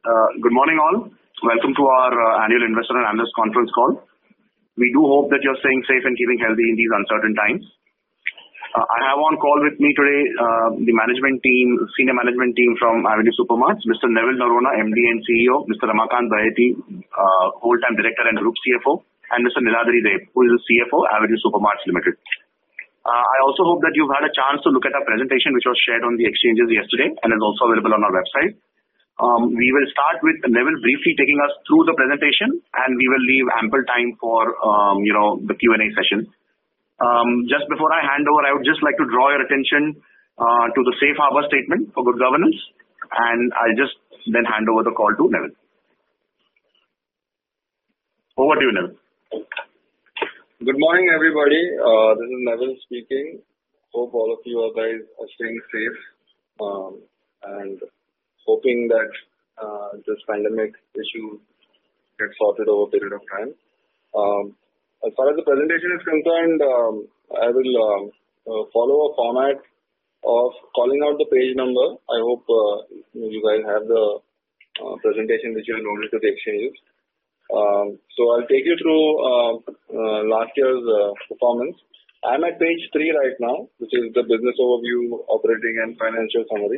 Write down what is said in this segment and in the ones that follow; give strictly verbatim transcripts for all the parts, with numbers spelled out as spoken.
Uh, good morning all. Welcome to our uh, annual investor and analyst conference call. We do hope that you're staying safe and keeping healthy in these uncertain times. Uh, I have on call with me today uh, the management team, senior management team from Avenue Supermarts, Mister Neville Noronha, M D and C E O, Mister Ramakant Baheti, uh, whole-time director and group C F O, and Mister Niladhari Deb, who is the C F O, Avenue Supermarts Limited. Uh, I also hope that you've had a chance to look at our presentation, which was shared on the exchanges yesterday and is also available on our website. Um, we will start with Neville briefly taking us through the presentation, and we will leave ample time for um, you know the Q and A session. Um, just before I hand over, I would just like to draw your attention uh, to the safe harbor statement for good governance, and I'll just then hand over the call to Neville. Over to you, Neville. Good morning, everybody. Uh, this is Neville speaking. Hope all of you guys are staying safe um, and hoping that uh, this pandemic issue gets sorted over a period of time. Um, as far as the presentation is concerned, um, I will um, uh, follow a format of calling out the page number. I hope uh, you guys have the uh, presentation which you have loaded to the exchanges. Um, so I'll take you through uh, uh, last year's uh, performance. I'm at page three right now, which is the business overview, operating and financial summary.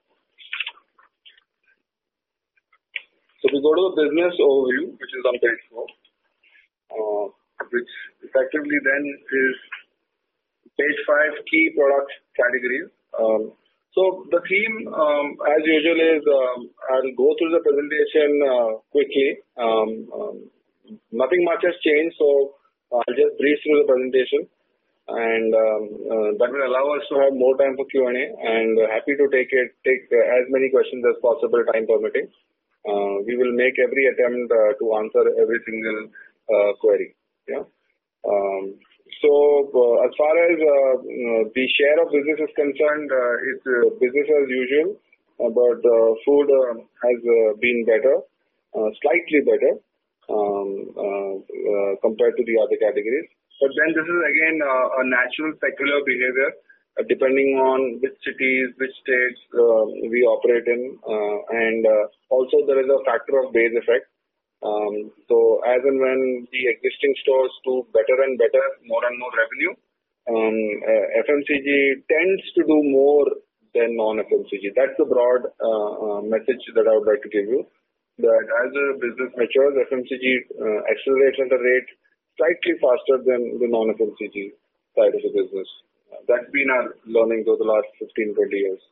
So we go to the business overview, which is on page four, uh, which effectively then is page five, key product categories. Um, So the theme, um, as usual, is um, I'll go through the presentation uh, quickly. Um, um, nothing much has changed, so I'll just breeze through the presentation, and um, uh, that will allow us to have more time for Q and A. And uh, happy to take it, take uh, as many questions as possible, time permitting. Uh, we will make every attempt uh, to answer every single uh, query. Yeah. Um, So, uh, as far as uh, the share of business is concerned, uh, it's uh, business as usual, uh, but uh, food uh, has uh, been better, uh, slightly better um, uh, uh, compared to the other categories. But then this is again uh, a natural secular behavior, uh, depending on which cities, which states uh, we operate in, uh, and uh, also there is a factor of base effect. Um, so as and when the existing stores do better and better, more and more revenue, um, uh, F M C G tends to do more than non-F M C G. That's the broad uh, uh, message that I would like to give you. That as a business matures, F M C G uh, accelerates at a rate slightly faster than the non-F M C G side of the business. Uh, that's been our learning over the last fifteen to twenty years.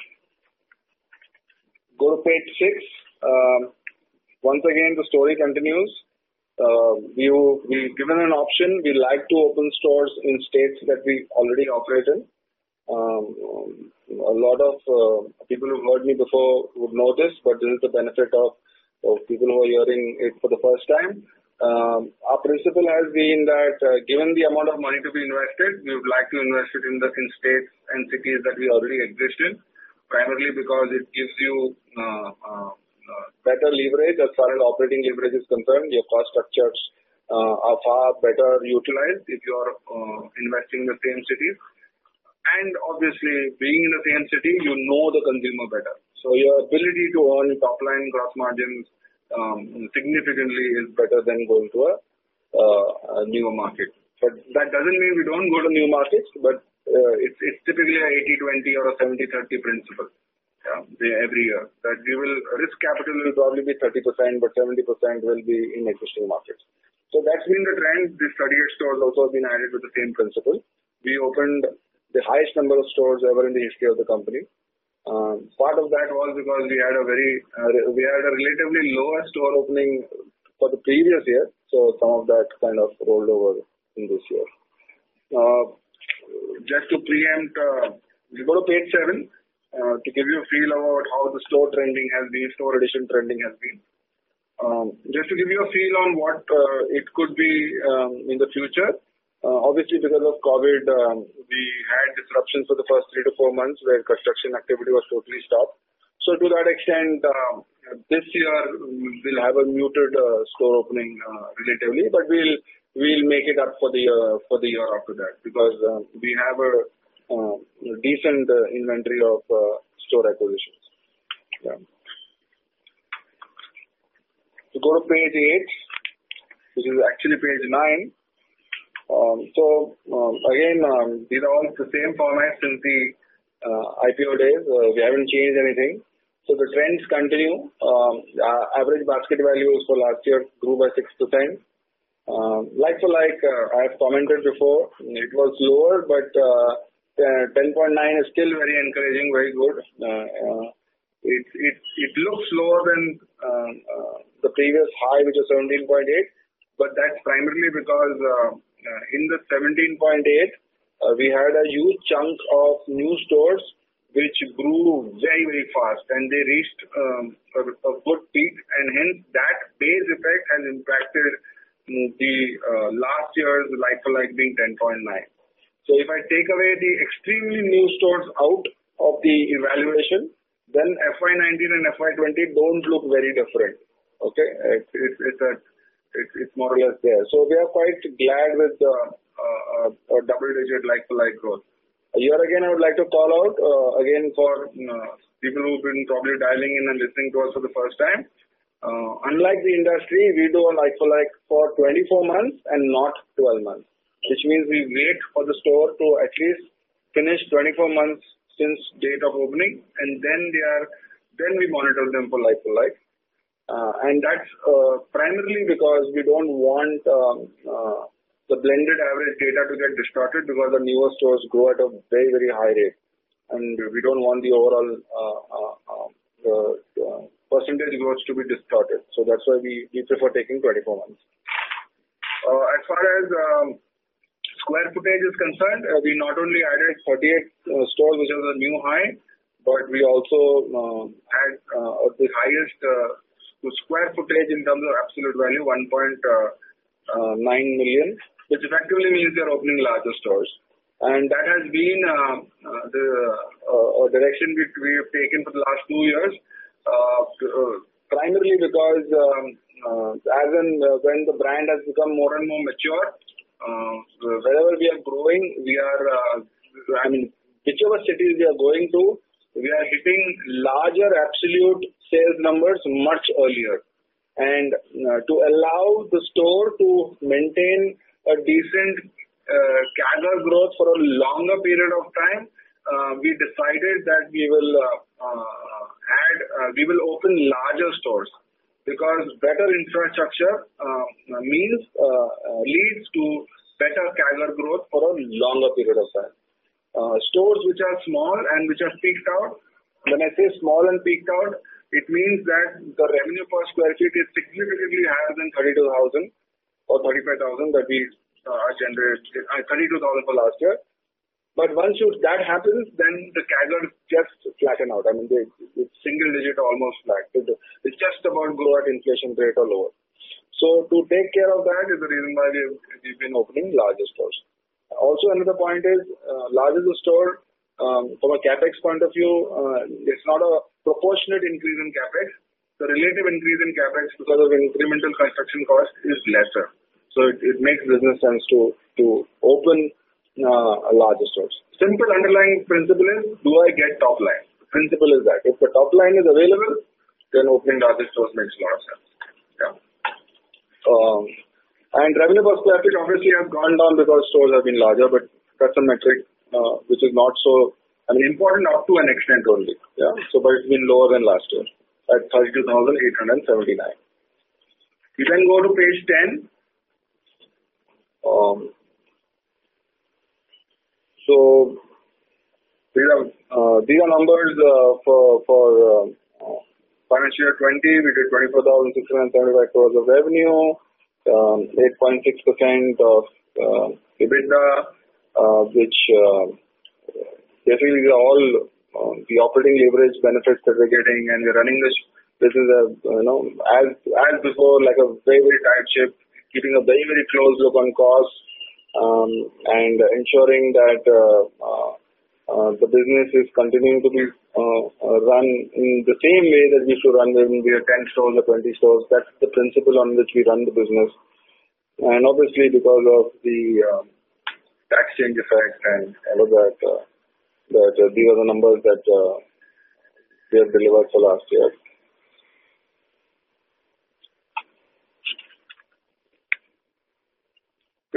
Go to page six. Um, Once again, the story continues. Uh, we, we've given an option. We like to open stores in states that we already operate in. Um, a lot of uh, people who've heard me before would know this, but this is the benefit of, of people who are hearing it for the first time. Um, our principle has been that uh, given the amount of money to be invested, we would like to invest it in the in states and cities that we already exist in, primarily because it gives you uh, uh, Uh, better leverage as far as operating leverage is concerned. Your cost structures uh, are far better utilized if you are uh, investing in the same cities. And obviously, being in the same city, you know the consumer better. So your ability to earn top line gross margins um, significantly is better than going to a, uh, a newer market. But that doesn't mean we don't go to new markets, but uh, it's, it's typically a eighty twenty or a seventy thirty principle. Yeah, every year. That we will risk capital will probably be thirty percent, but seventy percent will be in existing markets. So that's been the trend. These thirty-eight stores also have been added with the same principle. We opened the highest number of stores ever in the history of the company. Um, part of that was because we had a very uh, we had a relatively lower store opening for the previous year. So some of that kind of rolled over in this year. Uh, just to preempt, uh, we go to page seven. Uh, to give you a feel about how the store trending has been, store addition trending has been. Um, just to give you a feel on what uh, it could be um, in the future, uh, obviously because of COVID, um, we had disruptions for the first three to four months where construction activity was totally stopped. So to that extent, uh, this year we'll have a muted uh, store opening uh, relatively, but we'll we'll make it up for the uh, for the year after that because uh, we have a Uh, decent uh, inventory of uh, store acquisitions. Yeah. to go to page eight, which is actually page nine. Um, so um, again, um, these are all the same formats since the uh, I P O days. Uh, we haven't changed anything. So the trends continue. Um, uh, average basket values for last year grew by six percent. Um, like for like, uh, I have commented before, it was lower, but uh, uh, ten point nine is still very encouraging, very good. Uh, uh, it, it, it looks lower than uh, uh, the previous high, which was seventeen point eight, but that's primarily because uh, uh, in the seventeen point eight, uh, we had a huge chunk of new stores which grew very, very fast, and they reached um, a, a good peak, and hence that base effect has impacted the uh, last year's like-for-like being ten point nine. So if I take away the extremely new stores out of the evaluation, then F Y nineteen and F Y twenty don't look very different. Okay, it's it's it's, a, it's, it's more or less there. So we are quite glad with the uh, uh, double-digit like-for-like growth. Here again, I would like to call out uh, again for uh, people who've been probably dialing in and listening to us for the first time. Uh, unlike the industry, we do a like-for-like for twenty-four months and not twelve months, which means we wait for the store to at least finish twenty-four months since date of opening, and then they are then we monitor them for like-for-like, uh, and that's uh, primarily because we don't want um, uh, the blended average data to get distorted because the newer stores grow at a very very high rate, and we don't want the overall uh, uh, uh, the, uh, percentage growth to be distorted. So that's why we, we prefer taking twenty-four months. Uh, as far as um, square footage is concerned, uh, we not only added thirty-eight uh, stores, which was a new high, but we also uh, had uh, the highest uh, square footage in terms of absolute value, one point nine million, which effectively means they're opening larger stores. And that has been uh, uh, the uh, direction which we have taken for the last two years. Uh, uh, primarily because um, uh, as in uh, when the brand has become more and more mature, uh, wherever we are growing, we are, uh, I mean, whichever cities we are going to, we are hitting larger absolute sales numbers much earlier. And uh, to allow the store to maintain a decent uh, C A G R growth for a longer period of time, uh, we decided that we will uh, uh, add, uh, we will open larger stores because better infrastructure uh, means uh, uh, leads to better C A G R growth for a longer period of time. Uh, stores which are small and which are peaked out, when I say small and peaked out, it means that the revenue per square feet is significantly higher than thirty-two thousand or thirty-five thousand that we uh, generated, uh, thirty-two thousand for last year. But once you, that happens, then the C A G R just flatten out. I mean, they, it's single digit, almost flat. It's just about grow at inflation rate or lower. So to take care of that is the reason why we've, we've been opening larger stores. Also, another point is, uh, larger the store, um, from a capex point of view, uh, it's not a proportionate increase in capex. The relative increase in capex because of incremental construction cost is lesser. So it, it makes business sense to, to open uh, larger stores. Simple underlying principle is, do I get top line? The principle is that if the top line is available, then opening larger stores makes a lot of sense. Yeah. Um, and revenue per square feet obviously has gone down because stores have been larger, but that's a metric uh, which is not so, I mean, important up to an extent only. Yeah. So, but it's been lower than last year at thirty-two thousand eight hundred seventy-nine. You can go to page ten. Um, so these are uh, these are numbers uh, for for uh, financial year twenty. We did twenty-four thousand six hundred seventy-five crores of revenue. Um, eight point six percent of uh, EBITDA, uh, which uh, basically are all uh, the operating leverage benefits that we're getting, and we're running this business, uh, you know, as as before, like a very very tight ship, keeping a very very close look on costs, um, and ensuring that uh, uh, uh, the business is continuing to be uh, uh, run in the same way that we should run when we have ten stores or twenty stores. That's the principle on which we run the business. And obviously because of the uh, tax change effect and all of that, uh, that uh, these are the numbers that uh, we have delivered for last year.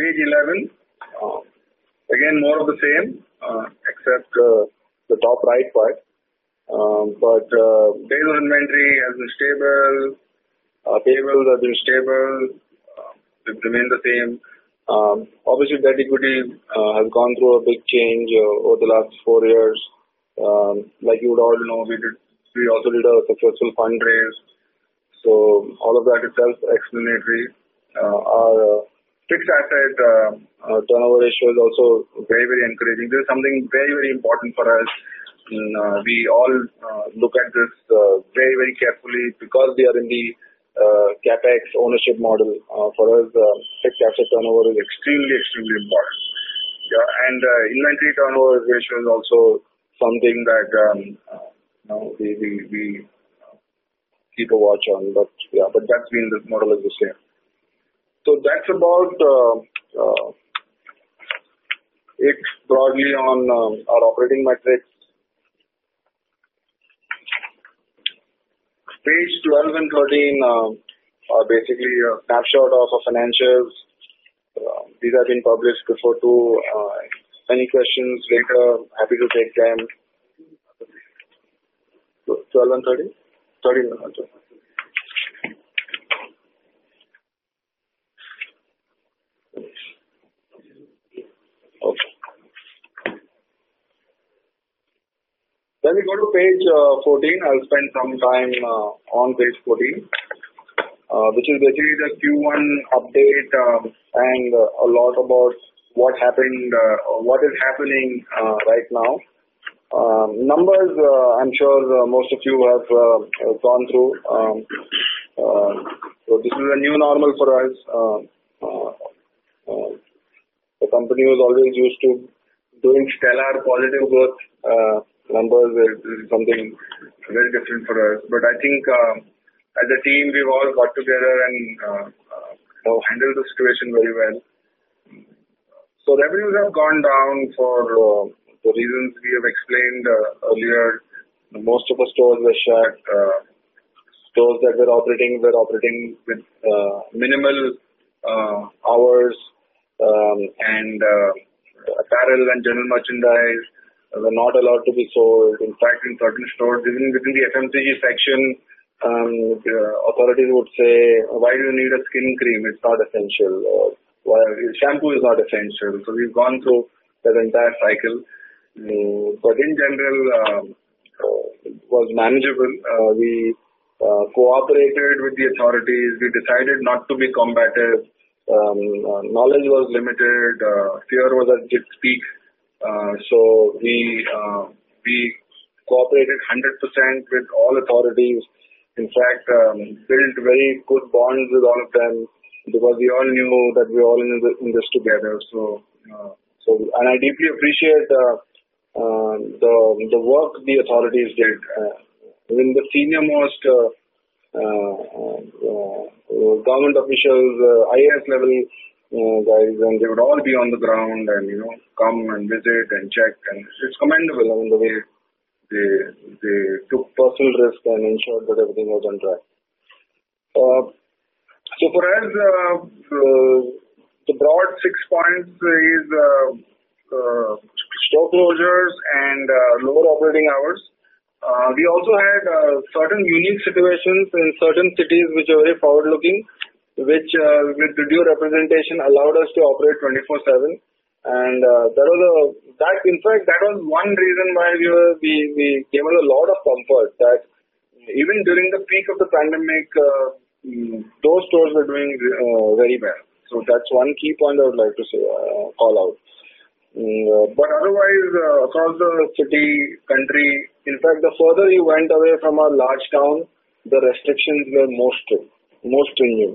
Page eleven, uh, again more of the same, uh, except uh, the top right part. Um, but uh, days of inventory has been stable, uh, payables have been stable, uh, they've remained the same. Um, obviously, debt equity uh, has gone through a big change uh, over the last four years. Um, like you would all know, we did we also did a successful fundraise. So all of that is self-explanatory. Uh, our uh, fixed asset uh, uh, turnover ratio is also very, very encouraging. This is something very, very important for us. And, uh, we all uh, look at this uh, very, very carefully because we are in the uh, capex ownership model. Uh, for us, uh, fixed asset turnover is extremely, extremely important. Yeah, and uh, inventory turnover ratio is also something that um, uh, you know, we, we, we keep a watch on. But yeah, but that's been the model is the same. So that's about uh, uh, it broadly on um, our operating metrics. Page twelve and thirteen uh, are basically a snapshot of our financials. Uh, these have been published before too. Uh, any questions later, happy to take them. twelve and thirteen? thirteen. Okay. Then we go to page uh, fourteen. I'll spend some time uh, on page fourteen, uh, which is basically the Q one update um, and uh, a lot about what happened, uh, or what is happening uh, right now. Um, numbers, uh, I'm sure uh, most of you have uh, gone through. Um, uh, so this is a new normal for us. Uh, uh, uh, the company was always used to doing stellar positive growth. Uh, numbers is something very different for us. But I think uh, as a team, we've all got together and uh, uh, you know, handled the situation very well. So revenues have gone down for uh, the reasons we have explained uh, earlier. Most of the stores were shut. Uh, stores that were operating were operating with uh, minimal uh, hours, um, and uh, apparel and general merchandise were not allowed to be sold. In fact, in certain stores, even within the F M C G section, um, the authorities would say, why do you need a skin cream? It's not essential. Or, why, shampoo is not essential. So we've gone through that entire cycle. Um, but in general, um, uh, it was manageable. Uh, we uh, cooperated with the authorities. We decided not to be combative. Um, uh, knowledge was limited. Uh, fear was at its peak. Uh, so we uh, we cooperated one hundred percent with all authorities. In fact, um, built very good bonds with all of them because we all knew that we were all in, the, in this together. So, uh, so and I deeply appreciate uh, uh, the the work the authorities did. Uh, even the senior most uh, uh, uh, government officials, uh, I A S level. Uh, guys, and they would all be on the ground and, you know, come and visit and check, and it's commendable. I mean, the way they they took personal risk and ensured that everything was on track. Uh, so for us, uh, uh, the broad six points is uh, uh, store closures and uh, lower operating hours. Uh, we also had uh, certain unique situations in certain cities which are very forward-looking, which uh, with the due representation allowed us to operate twenty-four seven, and uh, that was a that in fact that was one reason why we were we we gave us a lot of comfort that even during the peak of the pandemic, uh, those stores were doing uh, very well. So that's one key point I would like to say uh, call out. Uh, but otherwise, uh, across the city, country, in fact, the further you went away from a large town, the restrictions were more strict, more stringent.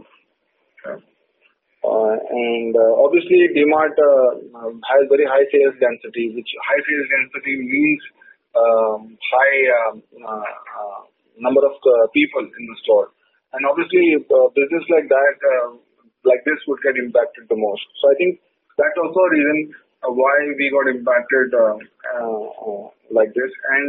Uh, and uh, obviously, DMart uh, has very high sales density, which high sales density means um, high um, uh, uh, number of uh, people in the store. And obviously, uh, business like that, uh, like this, would get impacted the most. So I think that's also a reason uh, why we got impacted uh, uh, uh, like this. And uh, we are not a neighborhood store. Uh, a lot of the business went back to neighborhood stores.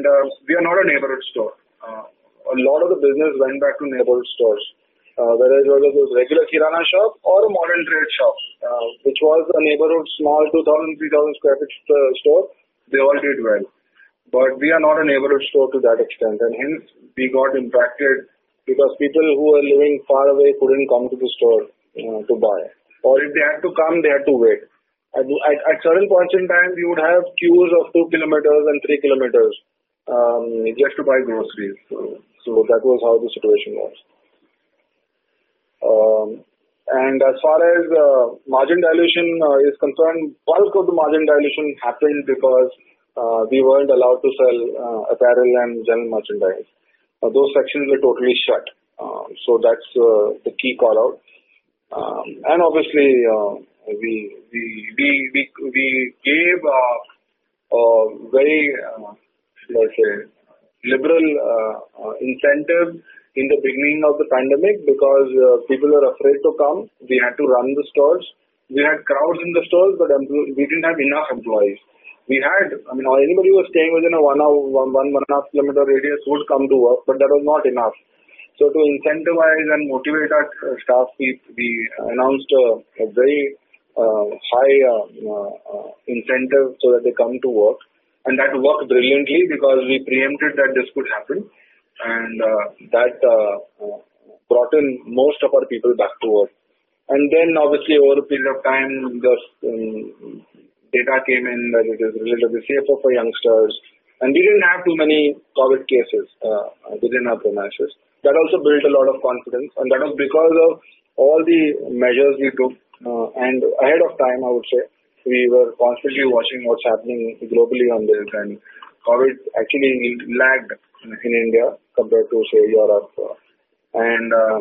Uh, whereas whether it was regular kirana shop or a modern trade shop, uh, which was a neighborhood small two thousand, three thousand square feet uh, store, they all did well. But we are not a neighborhood store to that extent, and hence we got impacted because people who were living far away couldn't come to the store uh, to buy. Or if they had to come, they had to wait. At, at, at certain points in time, we would have queues of two kilometers and three kilometers um, just to buy groceries. So, so that was how the situation was. Um, and as far as uh, margin dilution uh, is concerned, bulk of the margin dilution happened because uh, we weren't allowed to sell uh, apparel and general merchandise. Uh, those sections were totally shut. Uh, so that's uh, the key call out. Um, and obviously, uh, we, we, we, we, we gave uh, a very, uh, let's say, liberal uh, uh, incentive in the beginning of the pandemic because uh, people were afraid to come. We had to run the stores. We had crowds in the stores, but we didn't have enough employees. We had, I mean, anybody who was staying within a one hour, one, one, one and a half kilometer radius would come to work, but that was not enough. So to incentivize and motivate our uh, staff, we, we announced a, a very uh, high uh, uh, incentive so that they come to work. And that worked brilliantly because we preempted that this could happen. And uh, that uh, uh, brought in most of our people back to work. And then obviously over a period of time, the um, data came in that it is relatively safer for youngsters. And we didn't have too many COVID cases uh, within our premises. That also built a lot of confidence. And that was because of all the measures we took. Uh, and ahead of time, I would say, we were constantly watching what's happening globally on this. And COVID actually lagged in India compared to, say, Europe. And um,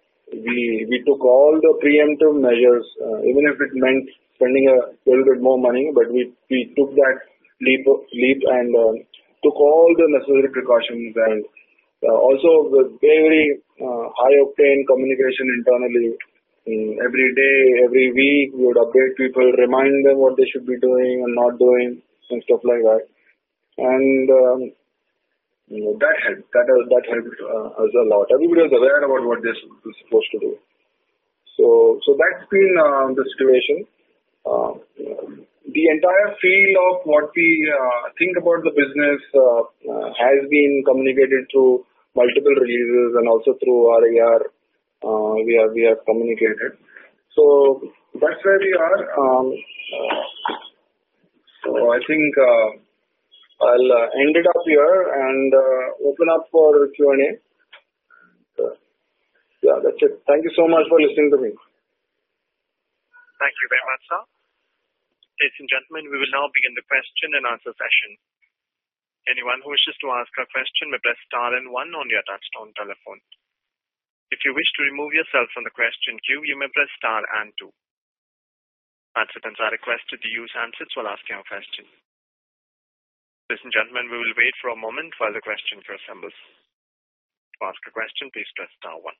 we we took all the preemptive measures, uh, even if it meant spending a little bit more money, but we, we took that leap, leap and um, took all the necessary precautions and uh, also with very uh, high-octane communication internally. Um, every day, every week, we would update people, remind them what they should be doing and not doing and stuff like that. And um, You know, that helped. That uh, that helped uh, us a lot. Everybody was aware about what they're supposed to do. So, so that's been uh, the situation. Uh, the entire feel of what we uh, think about the business uh, uh, has been communicated through multiple releases and also through R A R. Uh, we have we have communicated. So that's where we are. Um, uh, so I think. Uh, I'll uh, end it up here and uh, open up for Q and A. Uh, yeah, that's it. Thank you so much for listening to me. Thank you very much, sir. Ladies and gentlemen, we will now begin the question and answer session. Anyone who wishes to ask a question may press star and one on your touchtone telephone. If you wish to remove yourself from the question queue, you may press star and two. Participants are requested to use handsets while asking a question. Ladies and gentlemen, we will wait for a moment while the question queue assembles. To ask a question, please press star one.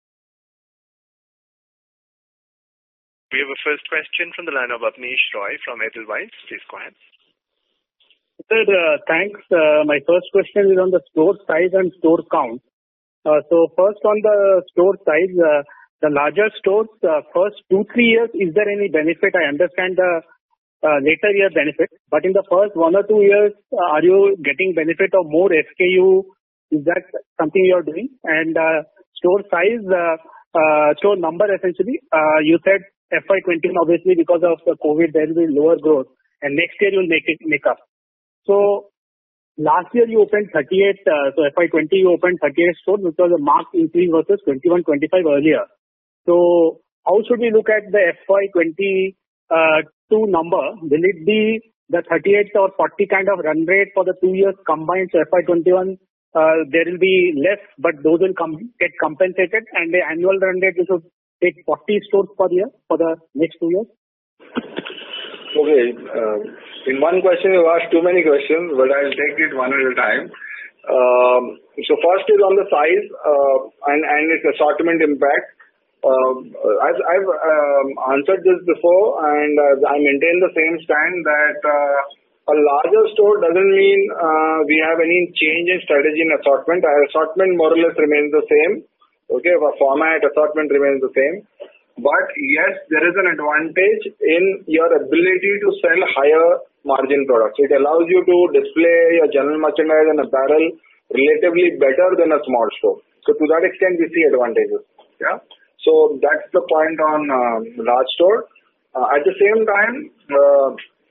We have a first question from the line of Abneesh Roy from Edelweiss. Please go ahead. Sir, uh, thanks. Uh, my first question is on the store size and store count. Uh, so first on the store size, uh, the larger stores, uh, first two, three years, is there any benefit? I understand the Uh, later year benefit, but in the first one or two years, uh, are you getting benefit of more S K U? Is that something you are doing? And uh, store size, uh, uh, store number essentially, uh, you said F Y twenty-one obviously because of the COVID there will be lower growth, and next year you will make it make up. So last year you opened thirty-eight, uh, so F Y twenty you opened thirty-eight stores, which was a marked increase versus twenty-one, twenty-five earlier. So how should we look at the F Y twenty? Uh, two number, will it be the thirty-eight or forty kind of run rate for the two years combined? So F Y twenty-one, uh, there will be less, but those will come get compensated, and the annual run rate we should take forty stores per year for the next two years. Okay, uh, in one question you asked too many questions, but I'll take it one at a time. Um, so first is on the size uh, and and its assortment impact. Uh, I've, I've um, answered this before, and uh, I maintain the same stand that uh, a larger store doesn't mean uh, we have any change in strategy in assortment. Our assortment more or less remains the same. Okay, our format, assortment remains the same. But yes, there is an advantage in your ability to sell higher margin products. It allows you to display your general merchandise and apparel relatively better than a small store. So to that extent, we see advantages. Yeah. So that's the point on uh, large store. Uh, at the same time, uh,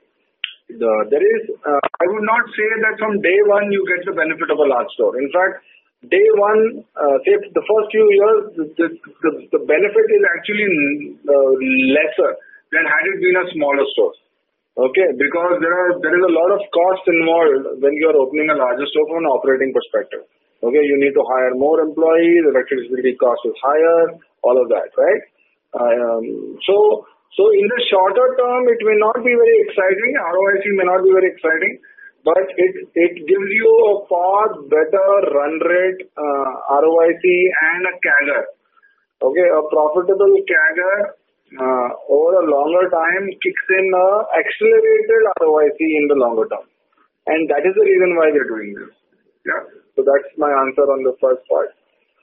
the, there is, uh, I would not say that from day one you get the benefit of a large store. In fact, day one, uh, say the first few years, the, the, the benefit is actually uh, lesser than had it been a smaller store. Okay, because there are there is a lot of cost involved when you are opening a larger store from an operating perspective. Okay, you need to hire more employees, electricity cost is higher, all of that, right? Um, so, so in the shorter term, it may not be very exciting. R O I C may not be very exciting. But it it gives you a far better run rate, uh, R O I C and a C A G R. Okay, a profitable C A G R uh, over a longer time kicks in a accelerated R O I C in the longer term. And that is the reason why they're doing this. Yeah. So that's my answer on the first part.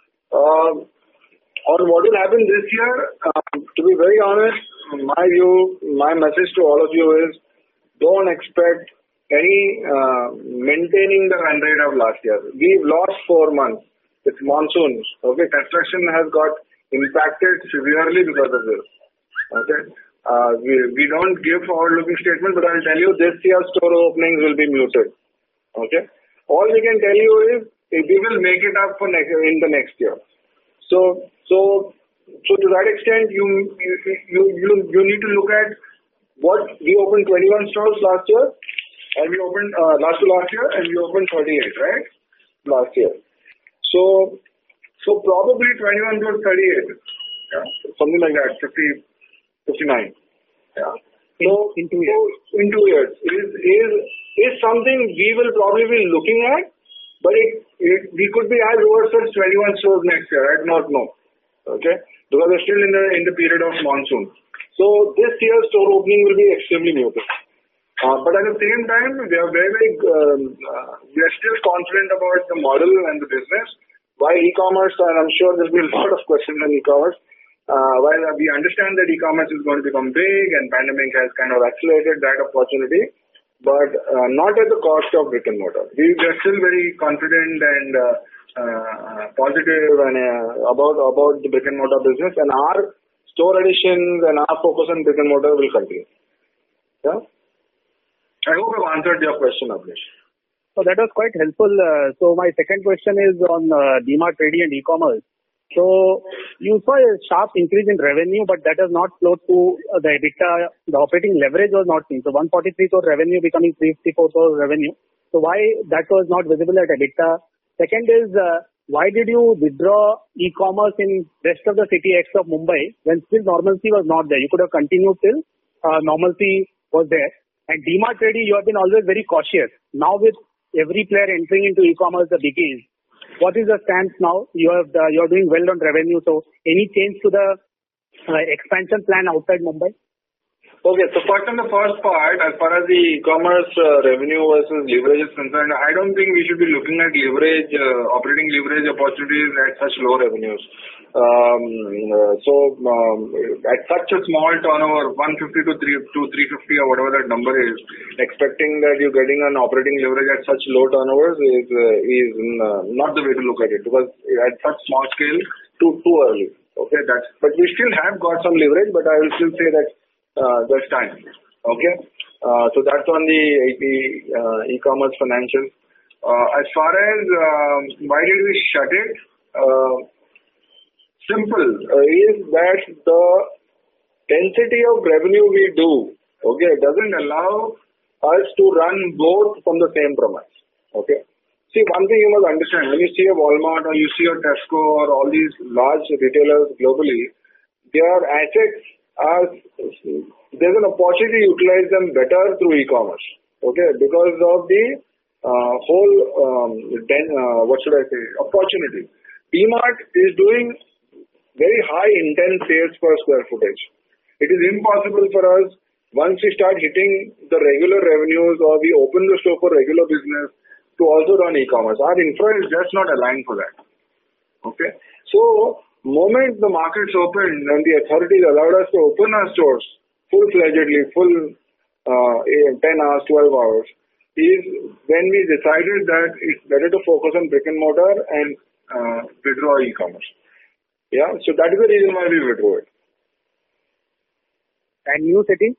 Uh, on what will happen this year, uh, to be very honest, my view, my message to all of you is don't expect any uh, maintaining the run rate of last year. We've lost four months. It's monsoons. Okay, construction has got impacted severely because of this. Okay, uh, we we don't give forward-looking statements, but I'll tell you this year's store openings will be muted. Okay, all we can tell you is we will make it up for next in the next year. So so so to that extent, you you you you, you need to look at what we opened twenty-one stores last year. And we opened uh, last to last year, and we opened thirty-eight, right? Last year. So, so probably twenty-one to thirty-eight, yeah, something like that, fifty, fifty-nine. Yeah. So in two years, so in two years, is is is something we will probably be looking at, but it, it we could be as over as twenty-one stores next year. I do not know. Okay, because we're still in the in the period of monsoon. So this year's store opening will be extremely muted. Uh, but at the same time, we are very, very um, uh, we are still confident about the model and the business. While e-commerce, and I'm sure there's been a lot of questions on e-commerce, uh, while we understand that e-commerce is going to become big and pandemic has kind of accelerated that opportunity, but uh, not at the cost of brick and mortar. We are still very confident and uh, uh, positive and uh, about about the brick and mortar business, and our store additions and our focus on brick and mortar will continue. Yeah. I hope I've answered your question, Abhish. So that was quite helpful. Uh, so my second question is on uh, DMart Ready and e-commerce. So you saw a sharp increase in revenue, but that has not flowed to uh, the EBITDA. The operating leverage was not seen. So one forty-three crore revenue becoming three fifty-four crore revenue. So why that was not visible at EBITDA? Second is uh, why did you withdraw e-commerce in rest of the city ex of Mumbai when still normalcy was not there? You could have continued till uh, normalcy was there. And DMart Ready, you have been always very cautious. Now with every player entering into e-commerce, the biggies, what is the stance now? You have the, you are doing well on revenue. So any change to the uh, expansion plan outside Mumbai? Okay, so first on the first part, as far as the e-commerce uh, revenue versus leverage is concerned, I don't think we should be looking at leverage, uh, operating leverage opportunities at such low revenues. Um, uh, so um, at such a small turnover, one fifty to three fifty or whatever that number is, expecting that you're getting an operating leverage at such low turnovers is uh, is uh, not the way to look at it, because at such small scale, too too early. Okay, that's but we still have got some leverage, but I will still say that uh, there's time. Okay, uh, so that's on the uh, e-commerce financials. Uh, as far as uh, why did we shut it? Uh, simple uh, is that the density of revenue we do, okay, doesn't allow us to run both from the same premise. Okay. See, one thing you must understand, when you see a Walmart or you see a Tesco or all these large retailers globally, their assets are, there's an opportunity to utilize them better through e-commerce. Okay, because of the uh, whole, um, den, uh, what should I say, opportunity. DMart is doing very high intense sales per square footage. It is impossible for us, once we start hitting the regular revenues or we open the store for regular business, to also run e-commerce. Our infra is just not aligned for that. Okay. So, moment the markets opened and the authorities allowed us to open our stores full-fledgedly, full uh, ten hours, twelve hours, is when we decided that it's better to focus on brick and mortar and uh, withdraw e-commerce. Yeah, so that is the reason why we withdrew it. And new cities?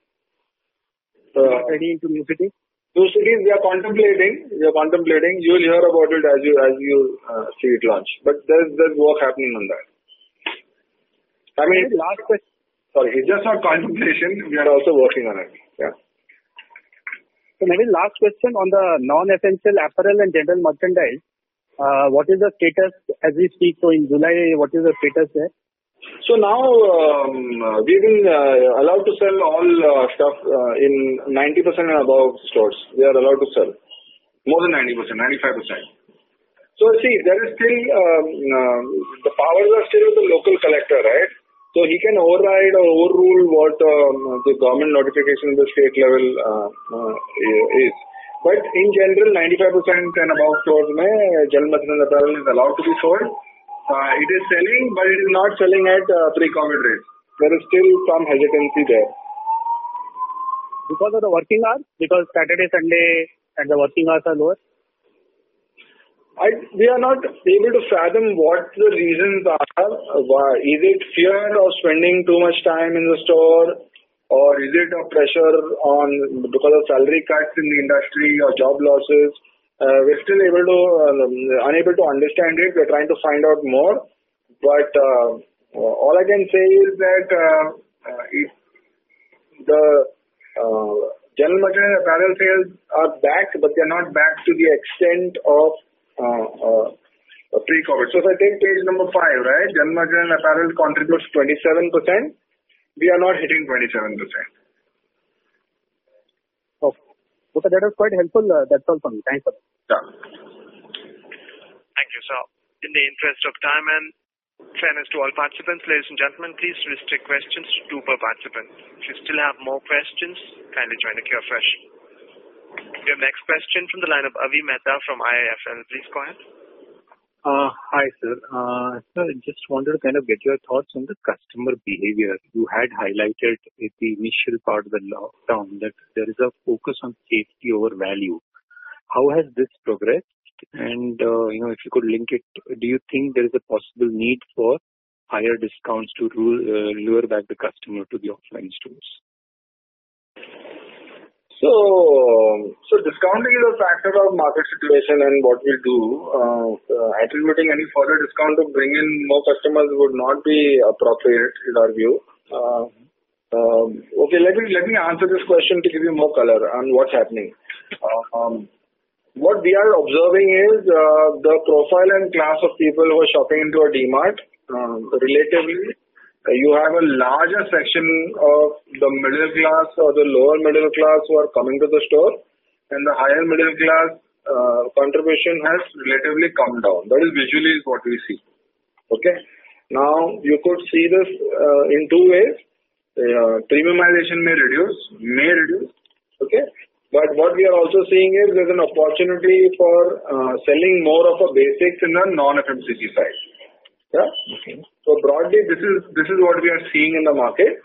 Uh, ready into new cities? New cities, we are contemplating. We are contemplating. You will hear about it as you as you uh, see it launch. But there's there's work happening on that. I mean, last question. Sorry, it's just not contemplation. We are also working on it. Yeah. So maybe last question on the non-essential apparel and general merchandise. Uh, what is the status as we speak? So in July, what is the status there? So now um, we've been uh, allowed to sell all uh, stuff uh, in ninety percent and above stores. We are allowed to sell more than ninety percent, ninety-five percent. So see, there is still um, uh, the powers are still with the local collector, right? So he can override or overrule what um, the government notification at the state level uh, uh, is. But in general, ninety-five percent and above stores, mein, general merchandise apparel is allowed to be sold. Uh, it is selling, but it is not selling at uh, pre-COVID rates. There is still some hesitancy there. Because of the working hours? Because Saturday, Sunday and the working hours are lower? I, we are not able to fathom what the reasons are. Why. Is it fear of spending too much time in the store? Or is it a pressure on because of salary cuts in the industry or job losses? Uh, we're still able to uh, unable to understand it. We're trying to find out more. But uh, all I can say is that uh, uh, if the uh, general merchandise apparel sales are back, but they're not back to the extent of uh, uh, pre-COVID. So if I take page number five, right, general merchandise apparel contributes twenty-seven percent. We are not hitting twenty-seven percent. Okay. Okay, that was quite helpful. Uh, that's all from me. Thanks for that. Yeah. Thank you, sir. In the interest of time and fairness to all participants, ladies and gentlemen, please restrict questions to two per participant. If you still have more questions, kindly join the queue fresh. We have next question from the line of Avi Mehta from I I F L. Please go ahead. Uh, hi, sir. Uh, sir, I just wanted to kind of get your thoughts on the customer behavior. You had highlighted at the initial part of the lockdown that there is a focus on safety over value. How has this progressed? And, uh, you know, if you could link it, do you think there is a possible need for higher discounts to rule, uh, lure back the customer to the offline stores? So, so discounting is a factor of market situation and what we do. Uh, uh, attributing any further discount to bring in more customers would not be appropriate in our view. Uh, uh, okay, let me let me answer this question to give you more color on what's happening. Uh, um, what we are observing is uh, the profile and class of people who are shopping into a D-Mart. Uh, relatively, uh, you have a larger section of the middle class or the lower middle class who are coming to the store, and the higher middle class uh, contribution has relatively come down. That is visually is what we see. Okay. Now you could see this uh, in two ways. Uh, premiumization may reduce, may reduce. Okay. But what we are also seeing is there's an opportunity for uh, selling more of a basics in the non-F M C G side. Yeah. Okay. So broadly, this is this is what we are seeing in the market.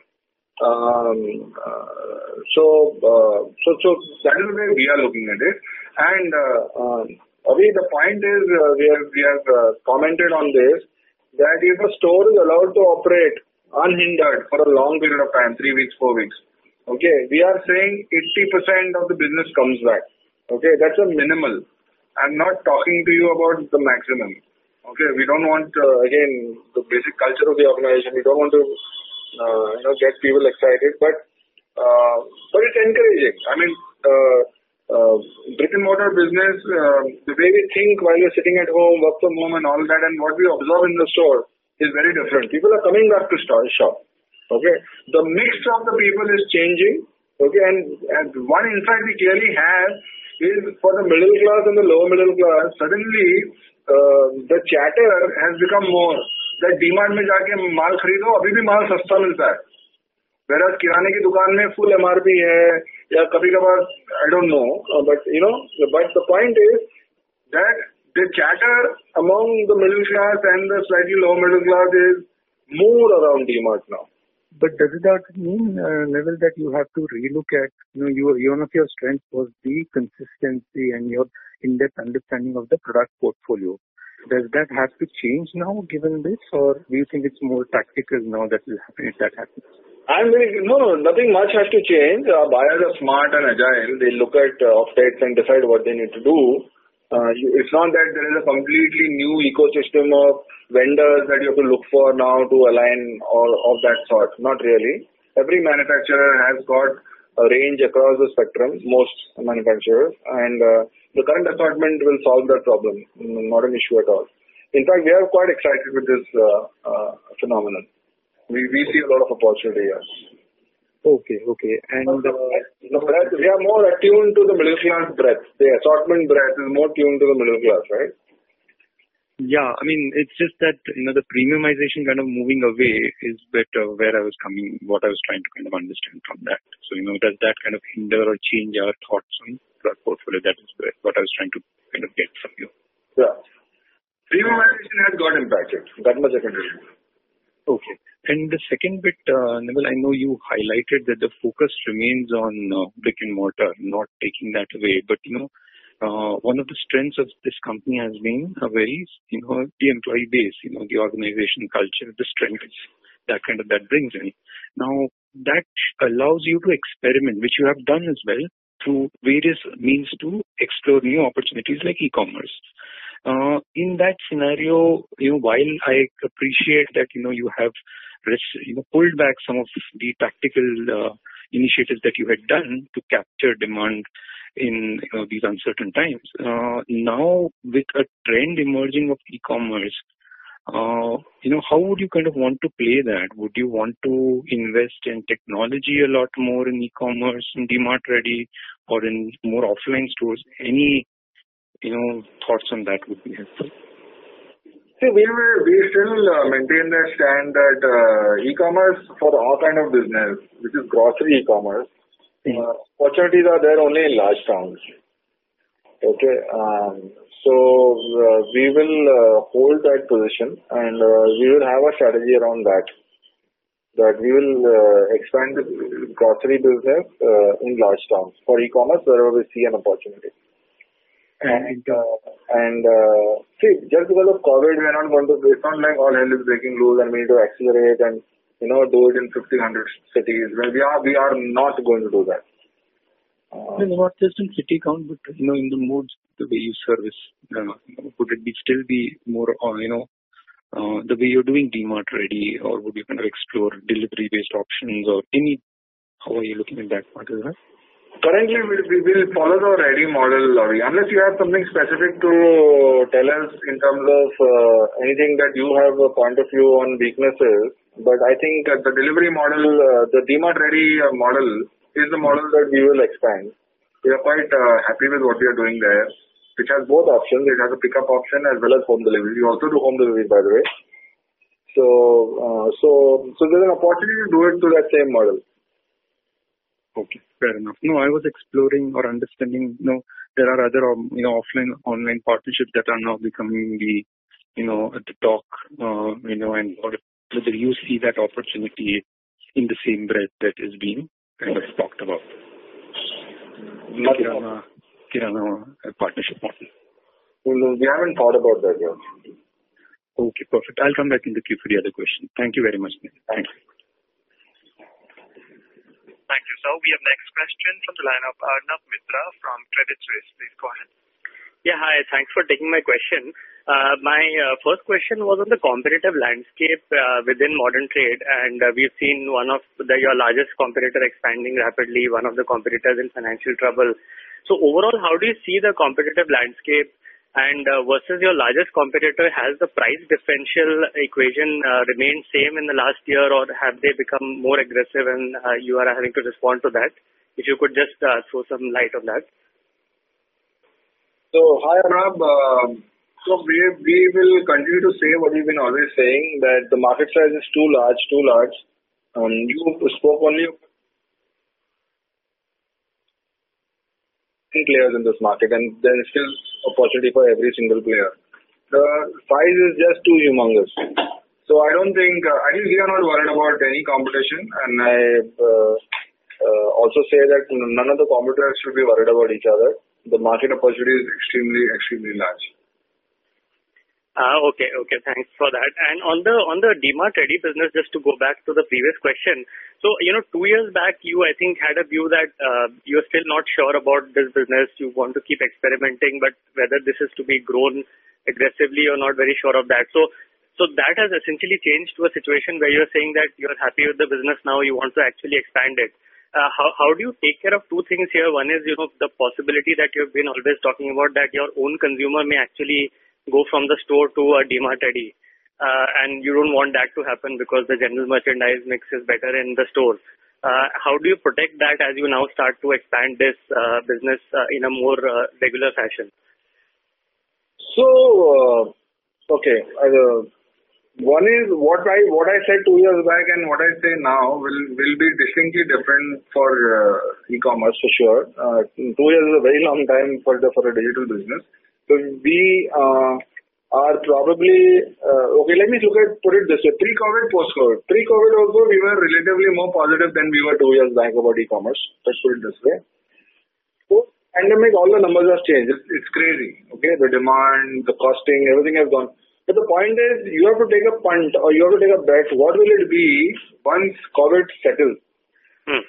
Um, uh, so, uh, so so that is the way we are looking at it. And uh, um, Avi, the point is uh, we have we have uh, commented on this that if a store is allowed to operate unhindered for a long period of time, three weeks, four weeks. Okay, we are saying eighty percent of the business comes back. Okay, that's a minimal. I'm not talking to you about the maximum. Okay, we don't want, uh, again, the basic culture of the organization. We don't want to, uh, you know, get people excited, but, uh, but it's encouraging. I mean, uh, uh, brick and mortar business, uh, the way we think while we're sitting at home, work from home and all that, and what we observe in the store is very different. People are coming back to store, shop. Okay, the mix of the people is changing. Okay, and, and one insight we clearly have is for the middle class and the lower middle class, suddenly uh, the chatter has become more. That D-Mart में जाके माल खरीदो, अभी भी माल सस्ता मिलता है. Whereas किराने की दुकान में full M R P है, या कभी कभार I don't know, uh, but you know, but the point is that the chatter among the middle class and the slightly lower middle class is more around DMart now. But does that mean, uh, Neville, that you have to relook at, you know, your, one of your strengths was the consistency and your in-depth understanding of the product portfolio. Does that have to change now given this, or do you think it's more tactical now that will happen if that happens? I'm very, no, no, nothing much has to change. Our buyers are smart and agile. They look at uh, offtakes and decide what they need to do. Uh, you, it's not that there is a completely new ecosystem of vendors that you have to look for now to align all of that sort. Not really. Every manufacturer has got a range across the spectrum, most manufacturers, and uh, the current assortment will solve that problem. Not an issue at all. In fact, we are quite excited with this uh, uh, phenomenon. We, we see a lot of opportunity here. Okay, okay. And uh, the breadth, we are more attuned to the middle class breadth. The assortment breadth is more tuned to the middle class, right? Yeah, I mean, it's just that, you know, the premiumization kind of moving away is better where I was coming, what I was trying to kind of understand from that. So, you know, does that kind of hinder or change our thoughts on product portfolio? That is what I was trying to kind of get from you. Yeah. Premiumization has got impacted. That much I can tell you. Okay. And the second bit, uh, Neville, I know you highlighted that the focus remains on uh, brick and mortar, not taking that away. But, you know, uh, one of the strengths of this company has been a very, you know, the employee base, you know, the organization culture, the strengths that kind of that brings in. Now, that allows you to experiment, which you have done as well, through various means to explore new opportunities like e-commerce. Uh, in that scenario, you know, while I appreciate that, you know, you have, you know, pulled back some of the tactical uh, initiatives that you had done to capture demand in, you know, these uncertain times. Uh, now, with a trend emerging of e-commerce, uh, you know, how would you kind of want to play that? Would you want to invest in technology a lot more in e-commerce, in DMart Ready, or in more offline stores? Any, you know, thoughts on that would be helpful. See, we will, we still uh, maintain that stand that uh, e-commerce for our kind of business, which is grocery e-commerce, mm-hmm. uh, opportunities are there only in large towns. Okay, um, so uh, we will uh, hold that position, and uh, we will have a strategy around that. That we will uh, expand the grocery business uh, in large towns for e-commerce wherever we see an opportunity. And uh, and uh, see, just because of COVID, we are not going to. It's not like all hell is breaking loose and we need to accelerate and, you know, do it in fifty, one hundred cities. Well, we are we are not going to do that. Uh, no, not just in city count, but, you know, in the modes, the way you service. Uh, would it be still be more, uh, you know, uh, the way you're doing DMart Ready, or would you kind of explore delivery-based options, or any? How are you looking at that part of that? Currently, we, we will follow the ready model, Laurie. Unless you have something specific to tell us in terms of uh, anything that you have a point of view on weaknesses. But I think uh, the delivery model, uh, the DMart Ready uh, model is the model that we will expand. We are quite uh, happy with what we are doing there, which has both options. It has a pickup option as well as home delivery. We also do home delivery, by the way. So, uh, so, so there's an opportunity to do it to that same model. Okay, fair enough. No, I was exploring or understanding, you know, there are other, um, you know, offline, online partnerships that are now becoming the, you know, the talk, uh, you know, and whether you see that opportunity in the same breath that is being kind of talked about. Kirana, Kirana partnership model. We haven't thought about that yet. Okay, perfect. I'll come back in the queue for the other question. Thank you very much. Thank you. Thank you, sir. We have next question from the line of Arnab Mitra from Credit Suisse. Please go ahead. Yeah, hi. Thanks for taking my question. Uh, my uh, first question was on the competitive landscape uh, within modern trade, and uh, we've seen one of the, your largest competitor expanding rapidly, one of the competitors in financial trouble. So overall, how do you see the competitive landscape? And uh, versus your largest competitor, has the price differential equation uh, remained same in the last year, or have they become more aggressive and uh, you are having to respond to that? If you could just uh, throw some light on that. So, hi Arnab. Uh, so we, we will continue to say what we've been always saying, that the market size is too large, too large. Um, you spoke only players in this market, and there is still opportunity for every single player. The size is just too humongous. So I don't think, uh, I think we are not worried about any competition, and I uh, uh, also say that none of the competitors should be worried about each other. The market opportunity is extremely, extremely large. Uh, okay, okay, thanks for that. And on the on the DMart Ready business, just to go back to the previous question. So, you know, two years back, you, I think, had a view that uh, you're still not sure about this business. You want to keep experimenting, but whether this is to be grown aggressively, you're not very sure of that. So, so that has essentially changed to a situation where you're saying that you're happy with the business now, you want to actually expand it. Uh, how, how do you take care of two things here? One is, you know, the possibility that you've been always talking about, that your own consumer may actually go from the store to a DMart Ready. Uh, and you don't want that to happen because the general merchandise mix is better in the store. Uh, how do you protect that as you now start to expand this uh, business uh, in a more uh, regular fashion? So, uh, okay, uh, one is what I what I said two years back and what I say now will will be distinctly different for uh, e-commerce for sure. Uh, two years is a very long time for the for a digital business. So we uh, are probably uh, okay. Let me look at put it this way: pre-COVID, post-COVID. Pre-COVID also we were relatively more positive than we were two years back about e-commerce. Let's put it this way. Post-pandemic, all the numbers have changed. It's, it's crazy. Okay, the demand, the costing, everything has gone. But the point is, you have to take a punt or you have to take a bet. What will it be once COVID settles? Hmm.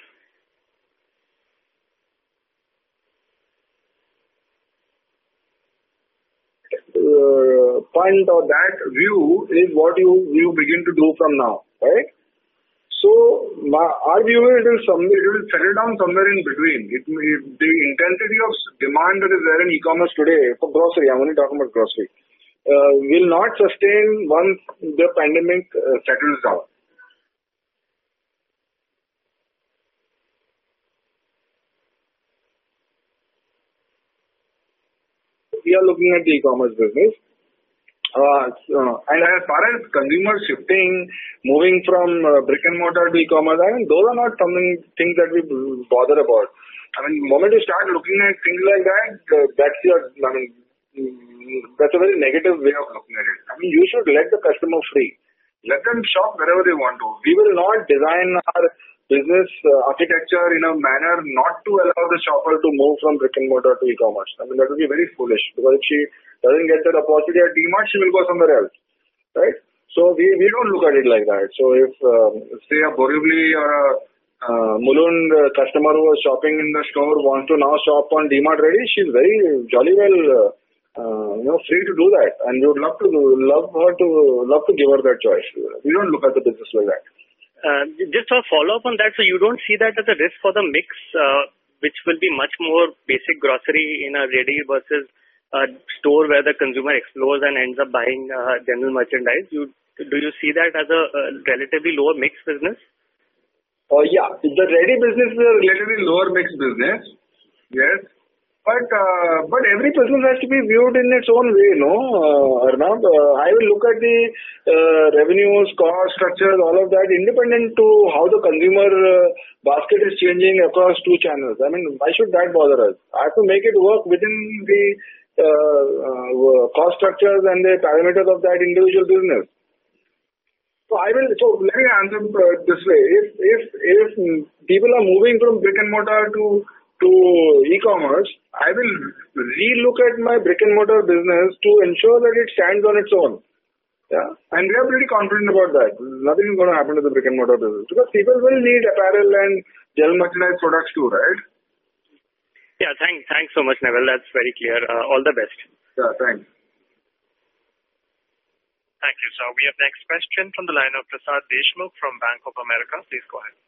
Uh, punt or that view is what you you begin to do from now, right? So my, our view is it will some it will settle down somewhere in between. It, it the intensity of demand that is there in e-commerce today for grocery. I'm only talking about grocery. Uh, will not sustain once the pandemic uh, settles down. We are looking at the e-commerce business. Uh, uh, and as far as consumers shifting, moving from uh, brick and mortar to e-commerce, I mean, those are not something things that we bother about. I mean, the moment you start looking at things like that, uh, that's your, I mean, that's a very negative way of looking at it. I mean, you should let the customer free. Let them shop wherever they want to. We will not design our business uh, architecture in a manner not to allow the shopper to move from brick and mortar to e-commerce. I mean, that would be very foolish because if she doesn't get that opportunity at DMart, she will go somewhere else, right? So we, we don't look at it like that. So if, um, say, a Borivali or a uh, Mulund uh, customer who was shopping in the store wants to now shop on DMart Ready, she's very jolly well uh, uh, you know, free to do that. And we would love to love her to love to give her that choice. We don't look at the business like that. Uh, just a follow-up on that, so you don't see that as a risk for the mix, uh, which will be much more basic grocery in a ready versus a store where the consumer explores and ends up buying uh, general merchandise. You, do you see that as a, a relatively lower mix business? Uh, yeah, the ready business is a relatively lower mix business, yes. But uh, but every business has to be viewed in its own way, no, uh, Arnab? Uh, I will look at the uh, revenues, cost structures, all of that, independent to how the consumer uh, basket is changing across two channels. I mean, why should that bother us? I have to make it work within the uh, uh, cost structures and the parameters of that individual business. So I will. So let me answer uh, this way: if if if people are moving from brick and mortar to to e-commerce, I will re-look at my brick and mortar business to ensure that it stands on its own. Yeah, and we are pretty confident about that. Nothing is going to happen to the brick and mortar business because people will need apparel and general merchandise products too, right? Yeah, thanks. Thanks so much, Neville. That's very clear. Uh, all the best. Yeah, thanks. Thank you, sir. We have next question from the line of Prasad Deshmukh from Bank of America. Please go ahead.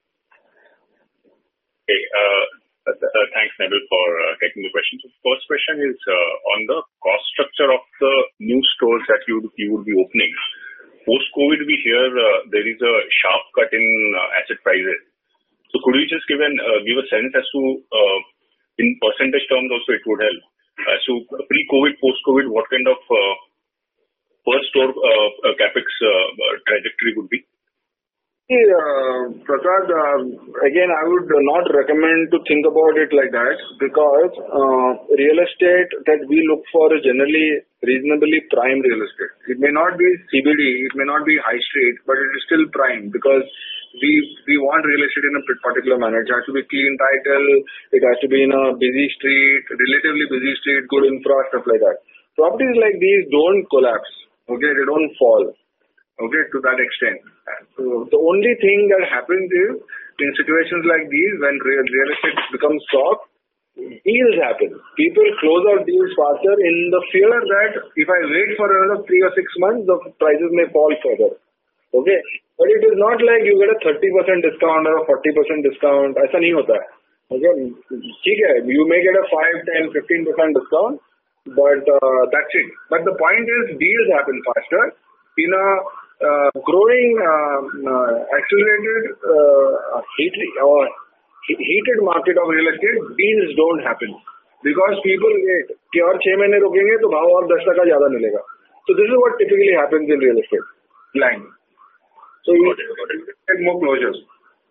Okay. Uh, Uh, thanks, Neville, for uh, taking the question. So first question is uh, on the cost structure of the new stores that you you would be opening. Post-COVID, we hear uh, there is a sharp cut in uh, asset prices. So could you just give an uh, give a sense as to, uh, in percentage terms also it would help. Uh, so pre-COVID, post-COVID, what kind of uh, per store uh, uh, capex uh, trajectory would be? Yeah, uh, Prasad, uh, again, I would not recommend to think about it like that because uh, real estate that we look for is generally reasonably prime real estate. It may not be C B D, it may not be high street, but it is still prime because we we want real estate in a particular manner. It has to be clean title, it has to be in a busy street, relatively busy street, good infra, stuff like that. Properties like these don't collapse, okay, they don't fall. Okay, to that extent. So the only thing that happens is in situations like these, when real, real estate becomes soft, deals happen. People close out deals faster in the fear that if I wait for another three or six months, the prices may fall further. Okay, but it is not like you get a thirty percent discount or a forty percent discount. ऐसा नहीं होता है. Okay, ठीक है, you may get a five, ten, fifteen percent discount, but uh, that's it. But the point is, deals happen faster in a Uh, growing uh, uh, accelerated uh, heated or heated market of real estate. Deals don't happen because people wait कि और छह महीने रुकेंगे तो भाव और दस टका ज्यादा मिलेगा. So this is what typically happens in real estate line. So you get more closures.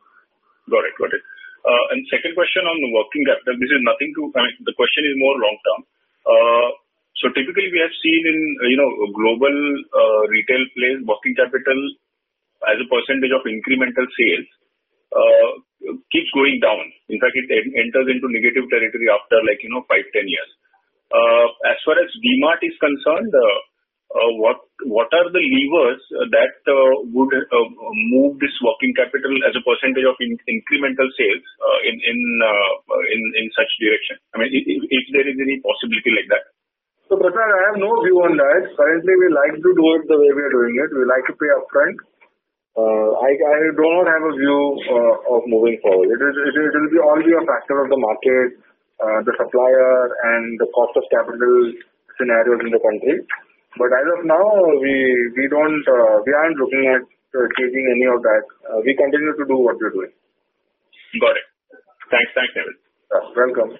Got it, got it. Uh, and second question on the working capital. This is nothing to. I mean, the question is more long term. Uh, So typically we have seen in, you know, global uh, retail plays, working capital as a percentage of incremental sales uh, keeps going down. In fact, it enters into negative territory after like, you know, five, ten years. Uh, as far as D-Mart is concerned, uh, uh, what what are the levers that uh, would uh, move this working capital as a percentage of in, incremental sales uh, in in, uh, in in such direction? I mean, if, if there is any possibility like that. So, Prasad, I have no view on that. Currently, we like to do it the way we are doing it. We like to pay upfront. Uh, I, I do not have a view uh, of moving forward. It is it, it will be all be a factor of the market, uh, the supplier, and the cost of capital scenarios in the country. But as of now, we we don't uh, we aren't looking at uh, changing any of that. Uh, we continue to do what we're doing. Got it. Thanks, thanks, Neville. Yeah, welcome.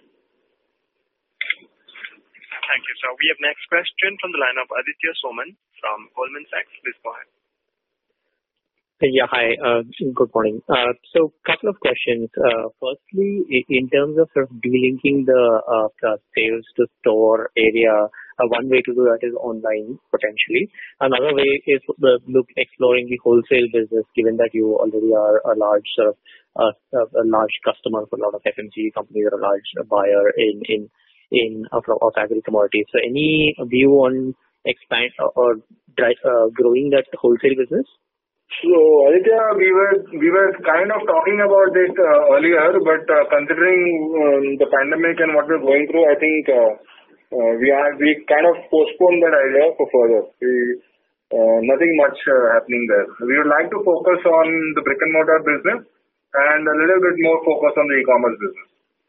Thank you, sir. We have next question from the line of Aditya Soman from Goldman Sachs. Please go ahead. Yeah, hi. Uh, good morning. Uh, so, couple of questions. Uh, firstly, in terms of sort of delinking the, uh, the sales to store area, uh, one way to do that is online potentially. Another way is the look exploring the wholesale business, given that you already are a large sort of uh, a large customer for a lot of F M C G companies, or a large buyer in in in of, of agri commodities. So any view on expand or uh, growing that wholesale business? So Aditya, we were we were kind of talking about it uh, earlier, but uh, considering um, the pandemic and what we're going through, I think uh, uh, we are we kind of postponed that idea for further. We, uh, nothing much uh, happening there. We would like to focus on the brick and mortar business and a little bit more focus on the e-commerce business.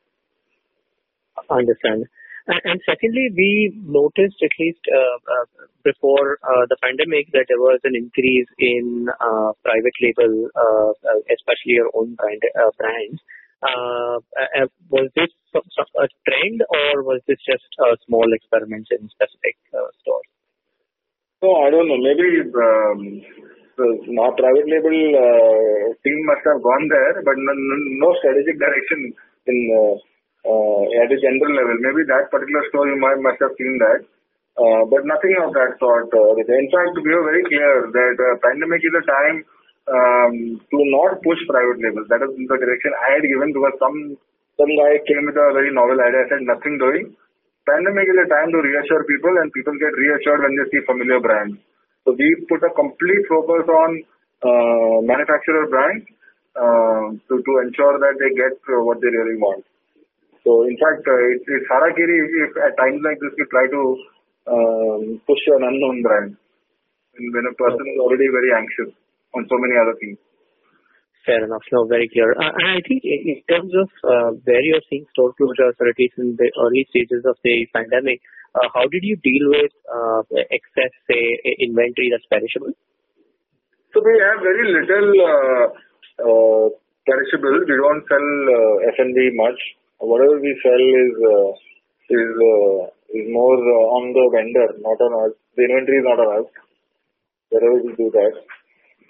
I understand. And, and secondly, we noticed at least uh, uh, before uh, the pandemic that there was an increase in uh, private label, uh, especially your own brand uh, brands. Uh, uh, was this a trend, or was this just uh, small experiments in specific uh, stores? No, I don't know. Maybe um, the private label uh, team must have gone there, but no, no strategic direction in. Uh, Uh, at a general level, maybe that particular store you might must have seen that, uh, but nothing of that sort. Uh, in fact, we are very clear that uh, pandemic is a time um, to not push private labels. That is the direction I had given, because some some guy came with a very novel idea. I said nothing doing. Pandemic is a time to reassure people, and people get reassured when they see familiar brands. So we put a complete focus on uh, manufacturer brands uh, to to ensure that they get uh, what they really want. So, in fact, uh, it's, it's harakiri if at times like this you try to um, push an unknown brand when a person is already very anxious on so many other things. Fair enough. No, very clear. Uh, and I think in terms of uh, where you're seeing store closures, or at least in the early stages of the pandemic, uh, how did you deal with uh, excess, say, inventory that's perishable? So, we have very little uh, uh, perishable. We don't sell uh, F and B much. Whatever we sell is uh, is uh, is more uh, on the vendor, not on us. The inventory is not on us. Wherever we do that.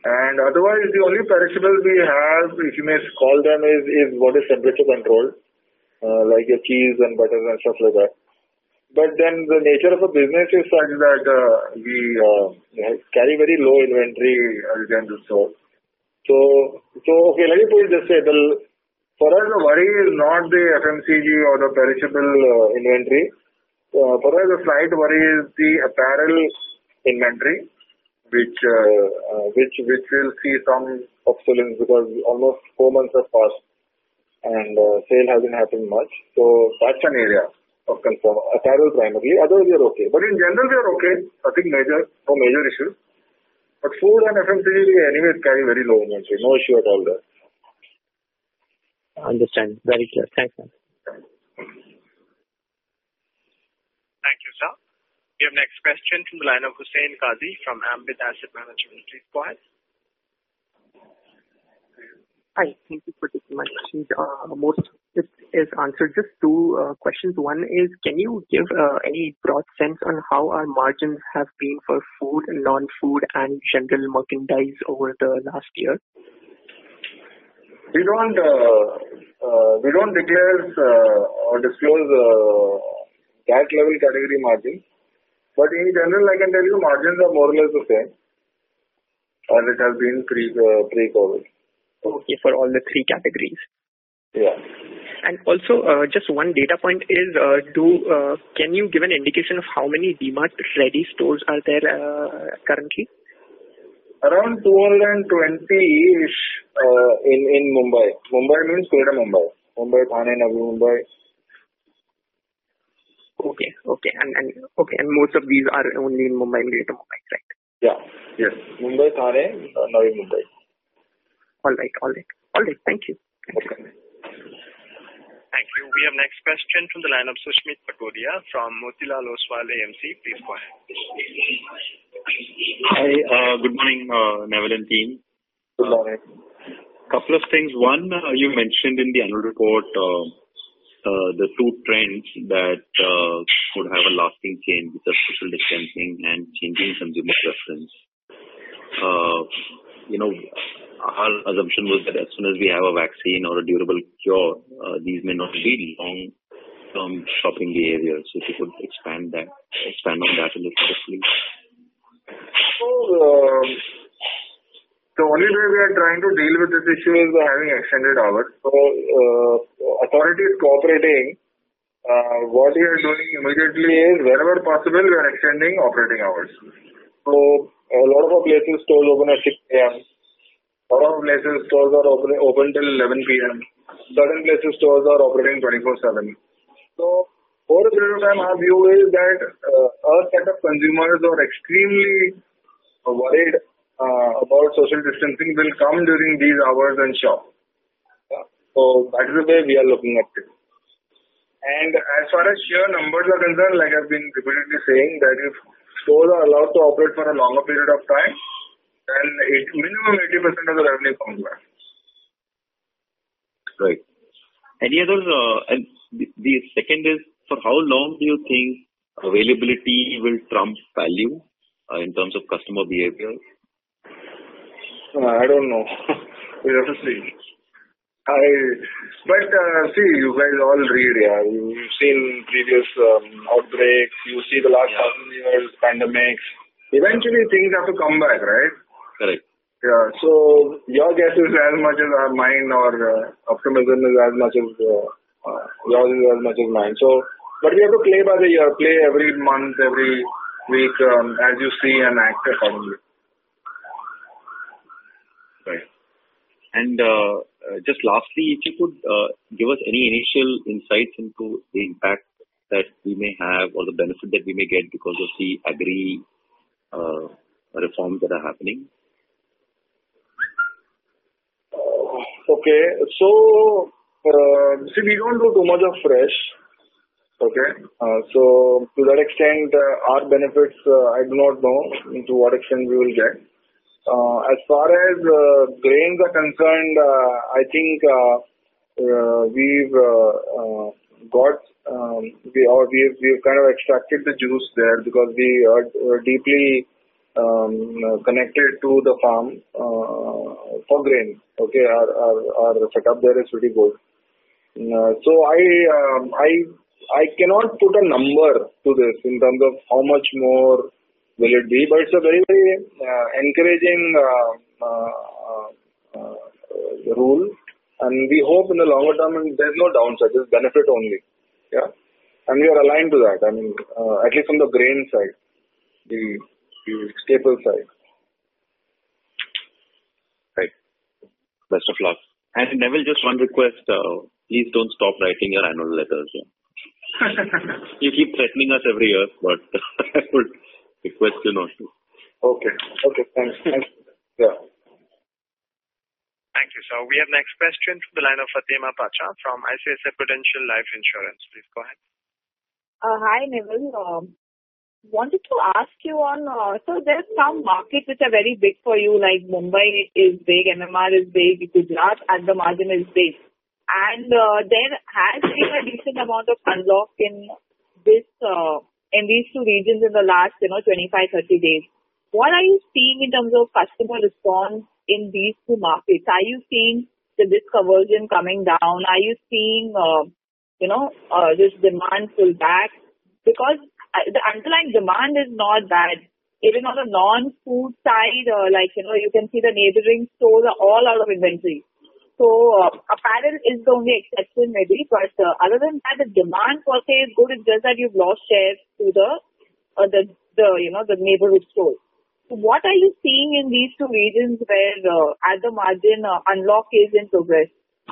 And otherwise, the only perishables we have, if you may call them, is, is what is temperature controlled, uh, like your cheese and butters and stuff like that. But then the nature of a business is such that uh, we uh, carry very low inventory at the store. So, so okay, let me put it this way. The, for us, the worry is not the F M C G or the perishable uh, inventory. Uh, for us, the slight worry is the apparel inventory, which uh, uh, which which will see some obsolescence because almost four months have passed and uh, sale hasn't happened much. So that's an area of concern. Apparel primarily, otherwise we are okay. But in general we are okay. Nothing major, no major issues. But food and F M C G anyways carry very low inventory. No issue at all there. I understand. Very clear. Thanks, man. Thank you, sir. We have next question from the line of Hussain Qazi from Ambit Asset Management. Please go ahead. Hi, thank you for taking my questions. Uh, most of it is answered. Just two uh, questions. One is, can you give uh, any broad sense on how our margins have been for food, non-food, and general merchandise over the last year? We don't uh, uh, we don't declare uh, or disclose uh, that level category margins. But in general, I can tell you margins are more or less the same as it has been pre uh, pre-COVID. Okay, for all the three categories. Yeah. And also, uh, just one data point is, uh, do uh, can you give an indication of how many DMart Ready stores are there uh, currently? Around two hundred twenty-ish uh, in in Mumbai. Mumbai means Greater Mumbai. Mumbai, Thane, Navi Mumbai. Okay, okay, and and okay, and most of these are only in Mumbai and Greater Mumbai, right? Yeah. Yes. Mumbai, Thane, uh, Navi Mumbai. All right, all right, all right. Thank you. Thank okay. you. Thank you. We have next question from the line of Sushmit Patodia from Motilal Oswal A M C. Please go ahead. Hi, uh, good morning, uh, Neville and team. Good morning. Couple of things. One, uh, you mentioned in the annual report uh, uh, the two trends that uh, would have a lasting change, which are social distancing and changing consumer preference. Uh, you know, our assumption was that as soon as we have a vaccine or a durable cure, uh, these may not be long-term shopping behaviors. So if you could expand that, expand on that a little bit, please. So, uh, the only way we are trying to deal with this issue is by having extended hours. So, uh, authorities cooperating, uh, what we are doing immediately is wherever possible, we are extending operating hours. So, a lot of our places stores open at six a.m. A lot of places stores are open, open till eleven p.m. Certain places stores are operating twenty-four seven. So, over a period of time, our view is that uh, a set of consumers are extremely worried uh, about social distancing will come during these hours and shop. Yeah. So, that is the way we are looking at it. And as far as sheer numbers are concerned, like I've been repeatedly saying, that if stores are allowed to operate for a longer period of time, then it, minimum eighty percent of the revenue comes back. Right. Any others? Uh, and the, the second is, for how long do you think availability will trump value uh, in terms of customer behavior? Uh, I don't know. We have to see. I, but uh, see, you guys all read, yeah. You've seen previous um, outbreaks. You see the last yeah. thousand years, pandemics. Eventually, things have to come back, right? Correct. Yeah. So your guess is as much as our mine, or uh, optimism is as much as uh, uh, yours is as much as mine. So, but we have to play by the year. Play every month, every week, um, as you see, and act accordingly. Right. And uh, uh, just lastly, if you could uh, give us any initial insights into the impact that we may have or the benefit that we may get because of the agri uh, reforms that are happening. Okay, so uh, see, we don't do too much of fresh. Okay, uh, so to that extent, uh, our benefits, uh, I do not know to what extent we will get. Uh, as far as uh, grains are concerned, uh, I think uh, uh, we've uh, uh, got um, we or we've we've kind of extracted the juice there because we are, are deeply um, connected to the farm uh, for grain. Okay, our, our, our setup there is pretty good. Uh, so I, um, I, I cannot put a number to this in terms of how much more will it be, but it's a very, very uh, encouraging uh, uh, uh, rule, and we hope in the longer term there's no downside, there's benefit only. Yeah, and we are aligned to that. I mean, uh, at least from the grain side, the, the staple side. Right. Best of luck. And Neville, just one request. Uh, please don't stop writing your annual letters. Yeah. You keep threatening us every year, but I would request you not to. Okay. Okay. Thanks. Thanks. Yeah. Thank you, sir. We have next question from the line of Fatima Pacha from I C I C I Prudential Life Insurance. Please go ahead. Uh, hi, Neville. Um, wanted to ask you on, uh, so there's some markets which are very big for you, like Mumbai is big, M M R is big, Gujarat at the margin is big. And uh, there has been a decent amount of unlock in this, uh, in these two regions in the last, you know, twenty-five, thirty days. What are you seeing in terms of customer response in these two markets? Are you seeing the risk aversion coming down? Are you seeing, uh, you know, uh, this demand pull back? Because uh, the underlying demand is not bad. Even on the non-food side, uh, like, you know, you can see the neighboring stores are all out of inventory. So uh, apparel is the only exception maybe, but uh, other than that, the demand per se is good. It's just that you've lost shares to the, uh, the, the, you know, the neighborhood stores. So what are you seeing in these two regions where uh, at the margin uh, unlock is in progress?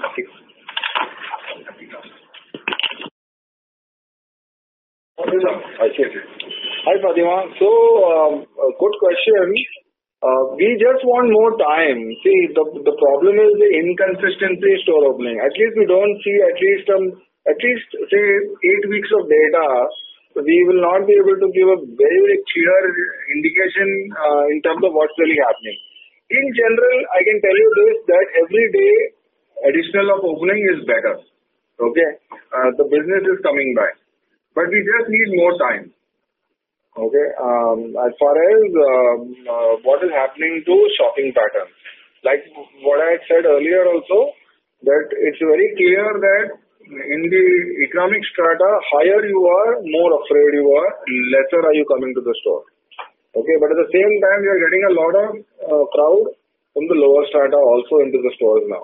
Hi, Fatima. So, um, a good question. Uh, we just want more time. See, the the problem is the inconsistency store opening. At least we don't see at least um at least say eight weeks of data. We will not be able to give a very very clear indication uh, in terms of what's really happening. In general, I can tell you this, that every day additional of opening is better. Okay, uh, the business is coming back, but we just need more time. Okay. Um, as far as um, uh, what is happening to shopping patterns, like what I said earlier also, that it's very clear that in the economic strata, higher you are, more afraid you are, lesser are you coming to the store. Okay. But at the same time, we are getting a lot of uh, crowd from the lower strata also into the stores now.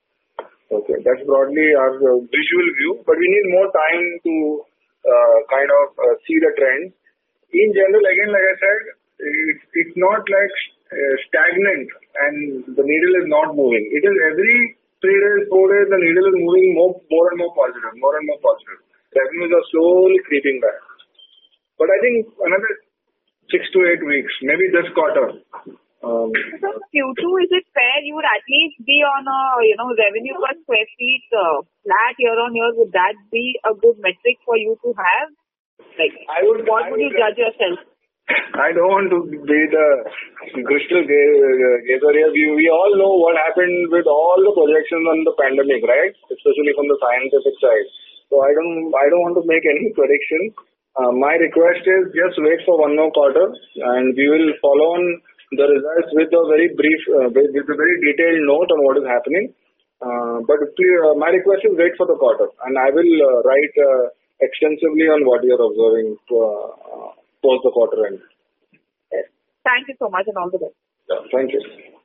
Okay. That's broadly our uh, visual view, but we need more time to uh, kind of uh, see the trends. In general, again, like I said, it's, it's not like uh, stagnant and the needle is not moving. It is every three days, four days, the needle is moving more, more and more positive, more and more positive. Revenues are slowly creeping back. But I think another six to eight weeks, maybe this quarter. Um, so Q two, is it fair you would at least be on a, you know, revenue per square feet uh, flat year on year? Would that be a good metric for you to have? Like, I would, what I would, would you judge yourself? I don't want to be the crystal gazer here. We, we all know what happened with all the projections on the pandemic, right? Especially from the scientific side. So I don't, I don't want to make any predictions. Uh, my request is just wait for one more quarter, and we will follow on the results with a very brief, uh, with, with a very detailed note on what is happening. Uh, but please, uh, my request is wait for the quarter, and I will uh, write. Uh, extensively on what you are observing uh, post the quarter end. Yes. Thank you so much and all the best. Yeah, thank you.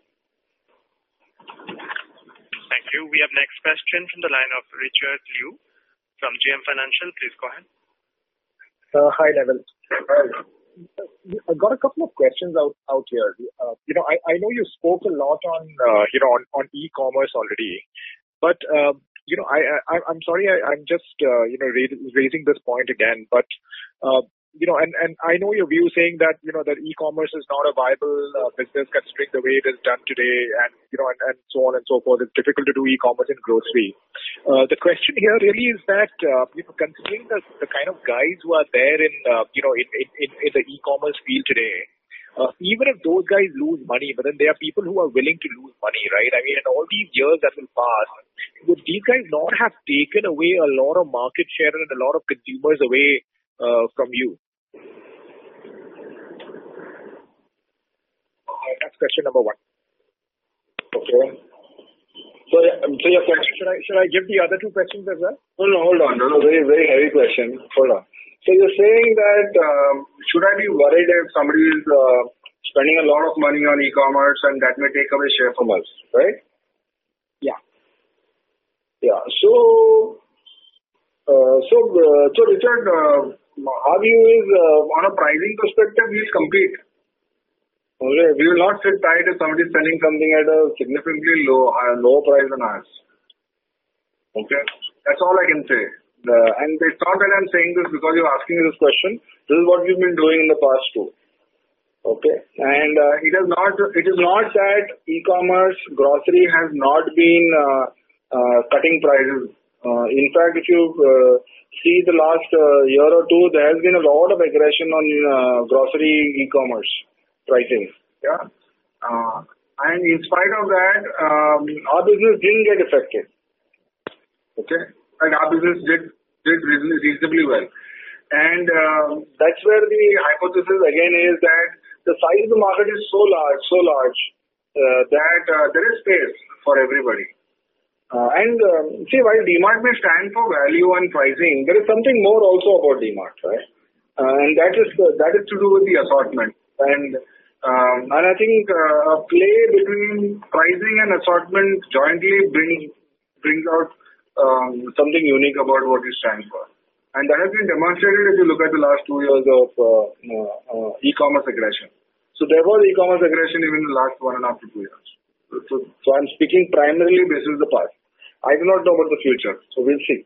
Thank you. We have next question from the line of Richard Liu from J M Financial. Please go ahead. Uh, hi, Neville. I got a couple of questions out, out here. Uh, you know, I, I know you spoke a lot on, uh, you know, on, on e-commerce already, but uh, you know, I, I, I'm sorry, I, I'm just, uh, you know, raising this point again, but, uh, you know, and, and I know your view saying that, you know, that e-commerce is not a viable uh, business considering the way it is done today and, you know, and, and so on and so forth. It's difficult to do e-commerce in grocery. Uh, the question here really is that, uh, you know, considering the, the kind of guys who are there in, uh, you know, in, in, in the e-commerce field today, Uh, even if those guys lose money, but then there are people who are willing to lose money, right? I mean, in all these years that will pass, would these guys not have taken away a lot of market share and a lot of consumers away uh, from you? That's question number one. Okay. So, um, so your question, should I should I give the other two questions as well? No, no, hold on. No, no, very, very heavy question. Hold on. So you're saying that um, should I be worried if somebody is uh, spending a lot of money on e-commerce and that may take away share from us, right? Yeah. Yeah. So, uh, so, uh, so Richard, uh, our view is uh, on a pricing perspective, we'll compete. Okay, we will not sit tight if somebody is selling something at a significantly low, uh, lower price than us. Okay, that's all I can say. The, and it's not that I'm saying this because you're asking me this question. This is what we've been doing in the past too. Okay, and uh, it is not. It is not that e-commerce grocery has not been uh, uh, cutting prices. Uh, in fact, if you uh, see the last uh, year or two, there has been a lot of aggression on uh, grocery e-commerce pricing. Yeah. Uh, and in spite of that, um, our business didn't get affected. Okay. And our business did, did reasonably well. And uh, that's where the hypothesis again is that the size of the market is so large, so large, uh, that uh, there is space for everybody. Uh, and um, see, while DMart may stand for value and pricing, there is something more also about DMart, right? Uh, and that is uh, that is to do with the assortment. And Um, and I think uh, a play between pricing and assortment jointly brings brings out um, something unique about what we stand for. And that has been demonstrated if you look at the last two years of uh, uh, uh, e-commerce aggression. So there was e-commerce aggression even in the last one and a half to two years. So, so I'm speaking primarily basis the past. I do not know about the future, so we'll see.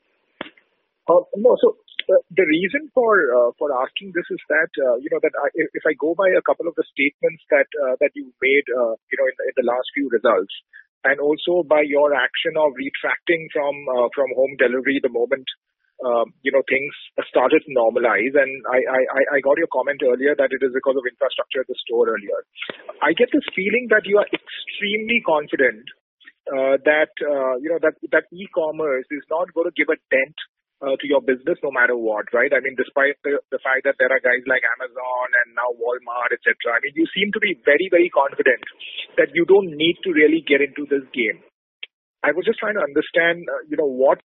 Uh, no, so uh, the reason for uh, for asking this is that uh, you know that I, if, if I go by a couple of the statements that uh, that you made uh, you know in the, in the last few results, and also by your action of retracting from uh, from home delivery the moment uh, you know things started to normalize, and I, I I got your comment earlier that it is because of infrastructure at the store earlier. I get this feeling that you are extremely confident uh, that uh, you know that that e-commerce is not going to give a dent Uh, to your business no matter what, right? I mean, despite the, the fact that there are guys like Amazon and now Walmart, et cetera. I mean, you seem to be very, very confident that you don't need to really get into this game. I was just trying to understand, uh, you know, what...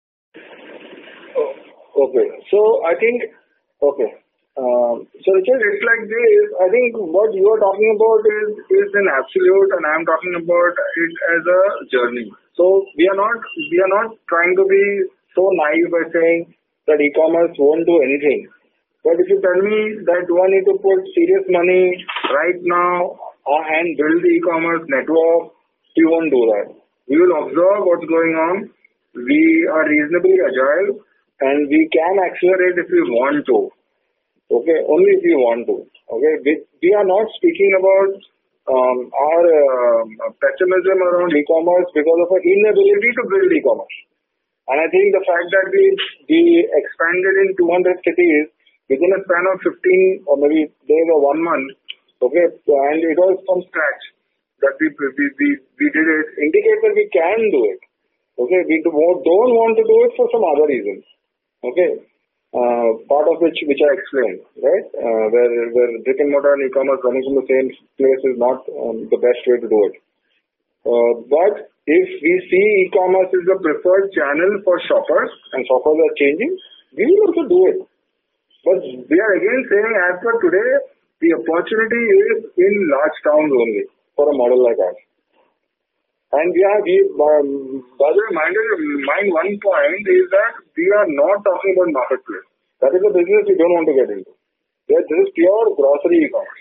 Oh, okay. So, I think... Okay. Um, so, Richard, it's like this. I think what you are talking about is, is an absolute and I'm talking about it as a journey. So, we are not we are not trying to be so naive by saying that e-commerce won't do anything. But if you tell me that do I need to put serious money right now and build the e-commerce network, we won't do that. We will observe what's going on. We are reasonably agile and we can accelerate if we want to. Okay, only if we want to. Okay, we, we are not speaking about um, our uh, pessimism around e-commerce because of our inability to build e-commerce. And I think the fact that we we expanded in two hundred cities within a span of fifteen or maybe days or one month, okay, and it was from scratch that we we we, we did it, indicates that we can do it. Okay, we don't want to do it for some other reasons. Okay, uh, part of which which I explained, right? Uh, where where brick and mortar and e-commerce running from the same place is not um, the best way to do it. Uh, but if we see e-commerce is the preferred channel for shoppers and shoppers are changing, we will also do it. But we are again saying as per today, the opportunity is in large towns only for a model like us. And we are, we, um, by the reminder, mind one point is that we are not talking about marketplace. That is a business we don't want to get into. This is pure grocery e-commerce.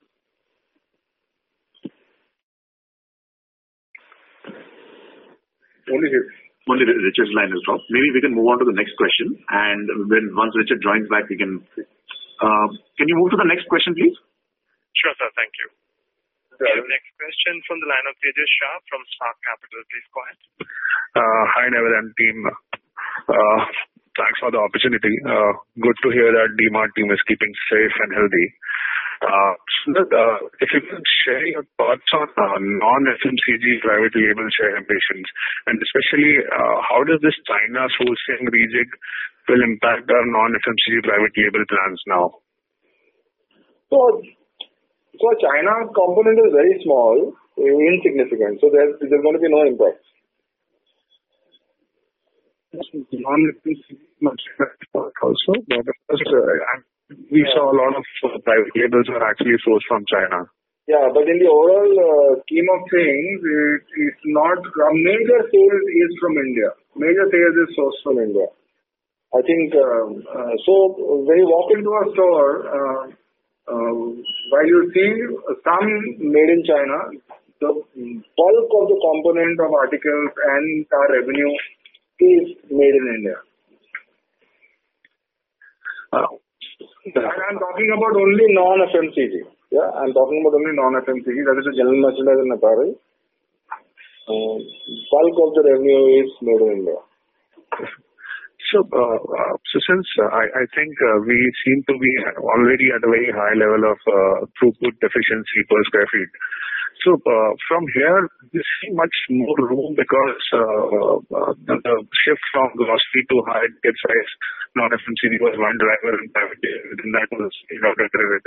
Only, only Richard's line is dropped. Maybe we can move on to the next question. And when once Richard joins back, we can. Uh, can you move to the next question, please? Sure, sir. Thank you. We have next question from the line of Tejas Shah from Spark Capital. Please go ahead. Uh, hi, Neville and team. Uh, thanks for the opportunity. Uh, good to hear that DMart team is keeping safe and healthy. Uh, so, uh, if you could share your thoughts on uh, non-F M C G private label share ambitions, and especially uh, how does this China sourcing rejig will impact our non-F M C G private label plans now? So, So China component is very small, insignificant. So there's, there's going to be no impact. Also, but uh, we saw a lot of uh, private labels are actually sourced from China. Yeah, but in the overall uh, scheme of things, it, it's not. A major sales is from India. Major sales is sourced from India. I think uh, uh, so. When you walk into a store, uh, uh, while you see some made in China, the bulk of the component of articles and our revenue is made in India. Uh, and I'm talking about only non-F M C G. Yeah, I'm talking about only non-F M C G. That is the general merchandise and apparel. Uh, bulk of the revenue is made in India. So, uh, uh, so since uh, I, I think uh, we seem to be already at a very high level of uh, throughput efficiency per square feet. So uh, from here, you see much more room because uh, uh, the, the shift from grocery to high ticket size non-F M C G was one driver, and within that was you know,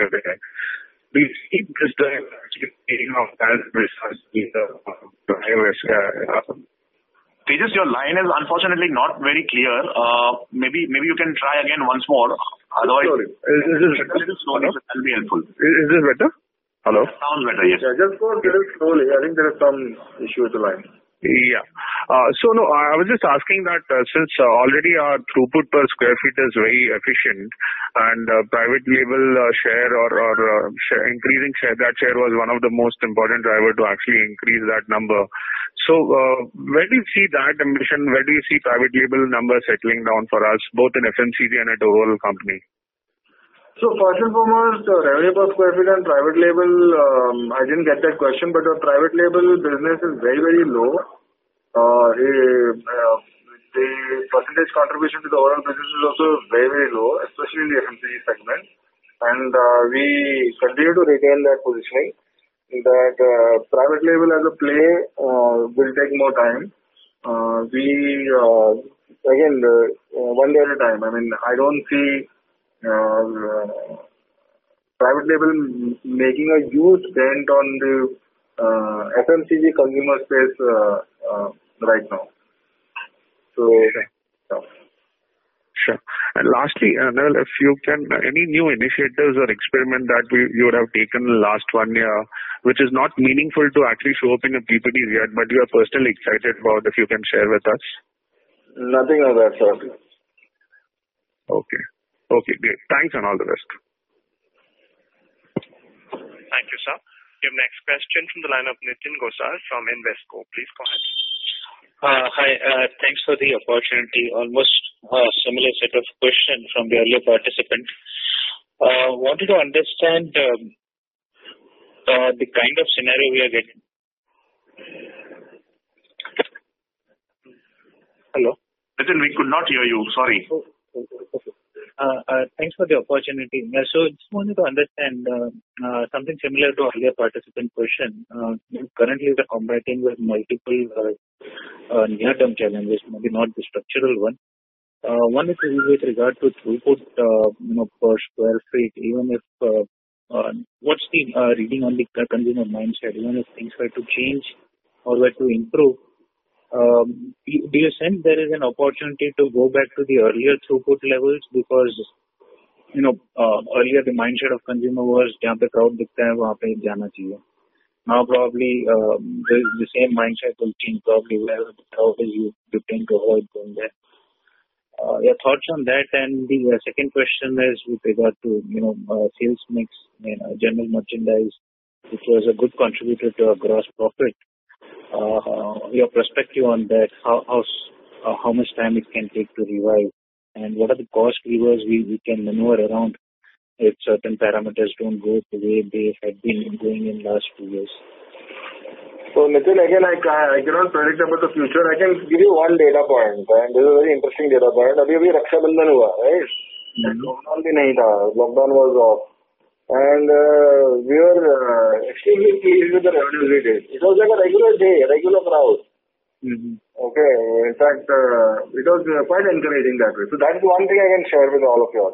do you see this driver actually paying off as research the drivers? Uh, Tejas, your line is unfortunately not very clear. Uh, maybe maybe you can try again once more. Otherwise, is, is this a little slowly, but that will be helpful. Is, is this better? Hello? Sounds better, yes. Yeah, just go a little slowly. I think there is some issue with the line. Yeah. Uh, so, no, I was just asking that uh, since uh, already our throughput per square feet is very efficient and uh, private label uh, share or, or uh, share, increasing share, that share was one of the most important driver to actually increase that number. So, uh, where do you see that ambition? Where do you see private label numbers settling down for us, both in F M C G and at overall company? So first and foremost, uh, revenue per square feet and private label, um, I didn't get that question, but the private label business is very, very low. Uh, uh, the percentage contribution to the overall business is also very, very low, especially in the F M C G segment. And uh, we continue to retain that positioning that uh, private label as a play uh, will take more time. Uh, we, uh, again, uh, one day at a time. I mean, I don't see Uh, uh, private label m- making a huge dent on the uh, F M C G consumer space uh, uh, right now. So, yeah. Sure. And lastly, uh, Neville, if you can, uh, any new initiatives or experiment that we, you would have taken last one year, which is not meaningful to actually show up in a P P Ts yet, but you are personally excited about, if you can share with us? Nothing of that sort. Okay. Okay, great. Thanks and all the best. Thank you, sir. We have next question from the line of Nitin Gosar from Invesco. Please go ahead. Uh, hi, uh, thanks for the opportunity. Almost a similar set of questions from the earlier participant. Uh, wanted to understand um, uh, the kind of scenario we are getting. Hello? Nitin, we could not hear you. Sorry. Oh, okay. Uh, uh, thanks for the opportunity. Uh, so just wanted to understand uh, uh, something similar to earlier participant question. Uh, currently, we are combating with multiple uh, uh, near-term challenges, maybe not the structural one. Uh, one is with regard to throughput, uh, you know, per square feet. Even if uh, uh, what's the uh, reading on the consumer mindset? Even if things were to change or were to improve. Um, do you sense there is an opportunity to go back to the earlier throughput levels because, you know, uh, earlier the mindset of consumer was जहाँ पे crowd दिखता है वहाँ पे जाना चाहिए. Now probably uh, the, the same mindset will change. Probably where the crowd is, you, you tend to avoid going there. Uh, your thoughts on that? And the uh, second question is with regard to, you know, uh, sales mix, you know, general merchandise, which was a good contributor to our gross profit. Uh, your perspective on that, how how, uh, how much time it can take to revive, and what are the cost levers we, we can maneuver around if certain parameters don't go the way they had been going in last two years? So, Nitin, again, I, I cannot predict about the future. I can give you one data point, and this is a very interesting data point. Abhi abhi Raksha Bandhan hua, right? Mm-hmm. Lockdown bhi nahi tha. Lockdown was off. And uh, we were uh, extremely pleased with the revenues we did. It was like a regular day, a regular crowd. Mm-hmm. Okay, in fact, uh, it was uh, quite encouraging that way. So that's one thing I can share with all of you all.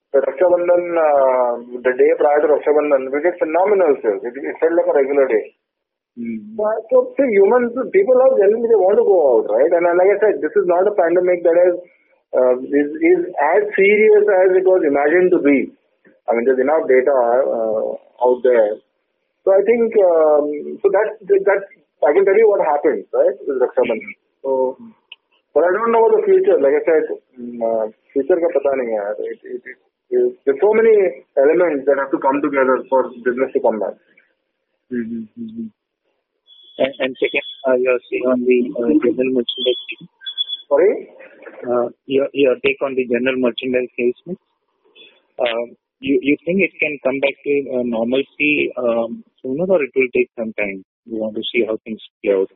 The Raksha Bandhan, uh, the day prior to Raksha Bandhan, we did phenomenal sales. It, it felt like a regular day. Mm-hmm. So, see, humans, people are generally, they want to go out, right? And like I said, this is not a pandemic that is, uh, is, is as serious as it was imagined to be. I mean, there's enough data uh, out there. So I think, um, so that's, that's, I can tell you what happened, right, with Raksha Bandhan. So, but I don't know about the future. Like I said, uh, future ka pata nahi hai. It, it, it, it, there's so many elements that have to come together for business to come back. Mm-hmm, mm-hmm. And, and second, uh, your say on the uh, general merchandise. Sorry? Uh, your, your take on the general merchandise sales mix. Uh, you, you think it can come back to uh, normalcy um, sooner, or it will take some time? You want to see how things play out?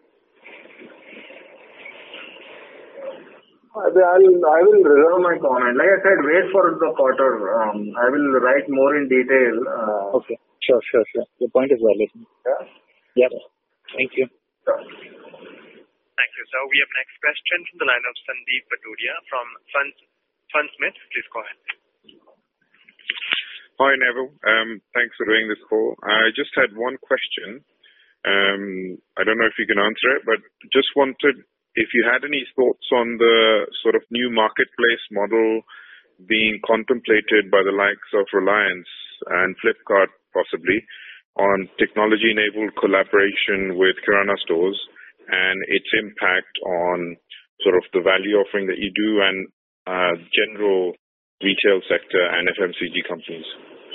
I'll, I will reserve my comment. Like I said, wait for the quarter. Um, I will write more in detail. Uh, okay. Sure, sure, sure. The point is valid. Yeah? Yep. Thank you. Sure. Thank you, sir. We have next question from the line of Sandeep Paturia from Fund, Fundsmith. Please go ahead. Hi, Neville. Um, thanks for doing this call. I just had one question. Um, I don't know if you can answer it, but just wanted if you had any thoughts on the sort of new marketplace model being contemplated by the likes of Reliance and Flipkart possibly on technology-enabled collaboration with Kirana stores and its impact on sort of the value offering that you do and uh, general retail sector and F M C G companies.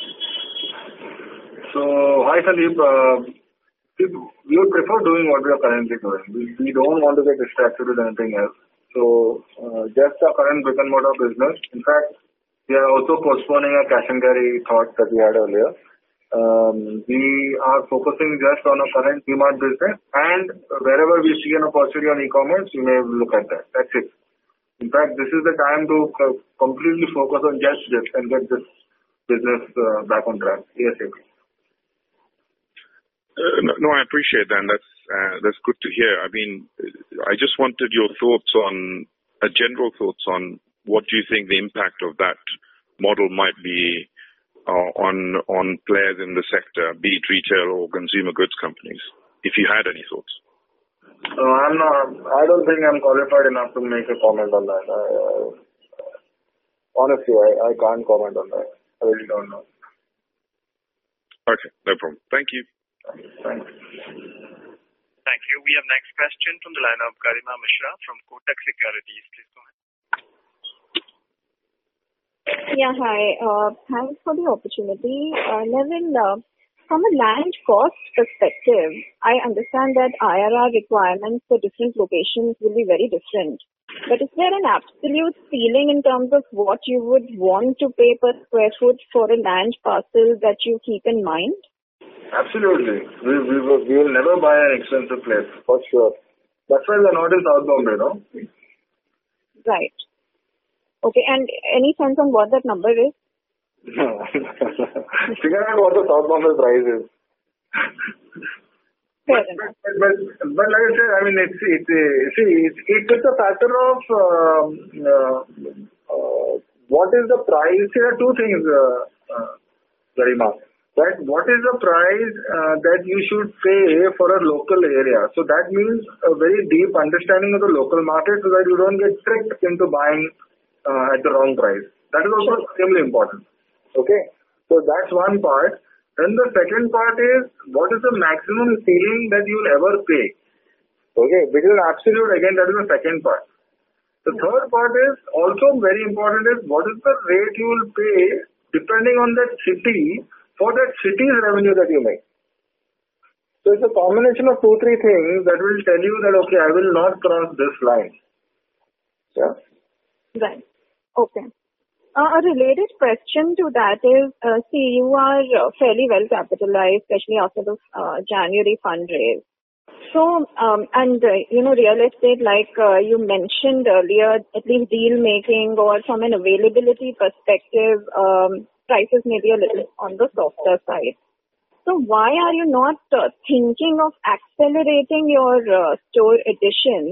So, hi Sandeep. Uh, we would prefer doing what we are currently doing. We, we don't want to get distracted with anything else. So, uh, just our current brick and mortar business. In fact, we are also postponing a cash and carry thought that we had earlier. Um, we are focusing just on our current D-Mart business, and wherever we see an opportunity on e-commerce, we may look at that. That's it. In fact, this is the time to uh, completely focus on just this and get this business uh, back on track ASAP. Uh, no, no, I appreciate that. And that's uh, that's good to hear. I mean, I just wanted your thoughts on a uh, general thoughts on what do you think the impact of that model might be uh, on on players in the sector, be it retail or consumer goods companies, if you had any thoughts. Uh, I'm not. I don't think I'm qualified enough to make a comment on that. I, uh, honestly, I, I can't comment on that. I really don't know. Okay, no problem. Thank you. Thanks. Thank you. We have next question from the line of Garima Mishra from Kotak Securities. Please go ahead. Yeah, hi. Uh, thanks for the opportunity. Uh, Neville, uh, from a land cost perspective, I understand that I R R requirements for different locations will be very different. But is there an absolute ceiling in terms of what you would want to pay per square foot for a land parcel that you keep in mind? Absolutely. We, we, will, we will never buy an expensive place, for sure. That's why we're not in South Bombay, no? Right. Okay, and any sense on what that number is? No. Figure out what the South Bombay price is. Fair but, but, but, but like I said, I mean, it's, it's, see, it's, it's a factor of uh, uh, uh, what is the price. There are two things, uh, uh, Garima. Right? What is the price uh, that you should pay for a local area? So that means a very deep understanding of the local market so that you don't get tricked into buying uh, at the wrong price. That is also extremely important. Okay? So that's one part. Then the second part is what is the maximum ceiling that you will ever pay? Okay? Which is an absolute, again, that is the second part. The third part is also very important is what is the rate you will pay depending on that city for that city's revenue that you make. So it's a combination of two, three things that will tell you that, okay, I will not cross this line. Yeah? Right. Okay. Uh, a related question to that is, uh, see, you are uh, fairly well capitalized, especially after the uh, January fundraise. So, um, and, uh, you know, real estate, like uh, you mentioned earlier, at least deal making or from an availability perspective, um, prices may be a little on the softer side. So why are you not uh, thinking of accelerating your uh, store additions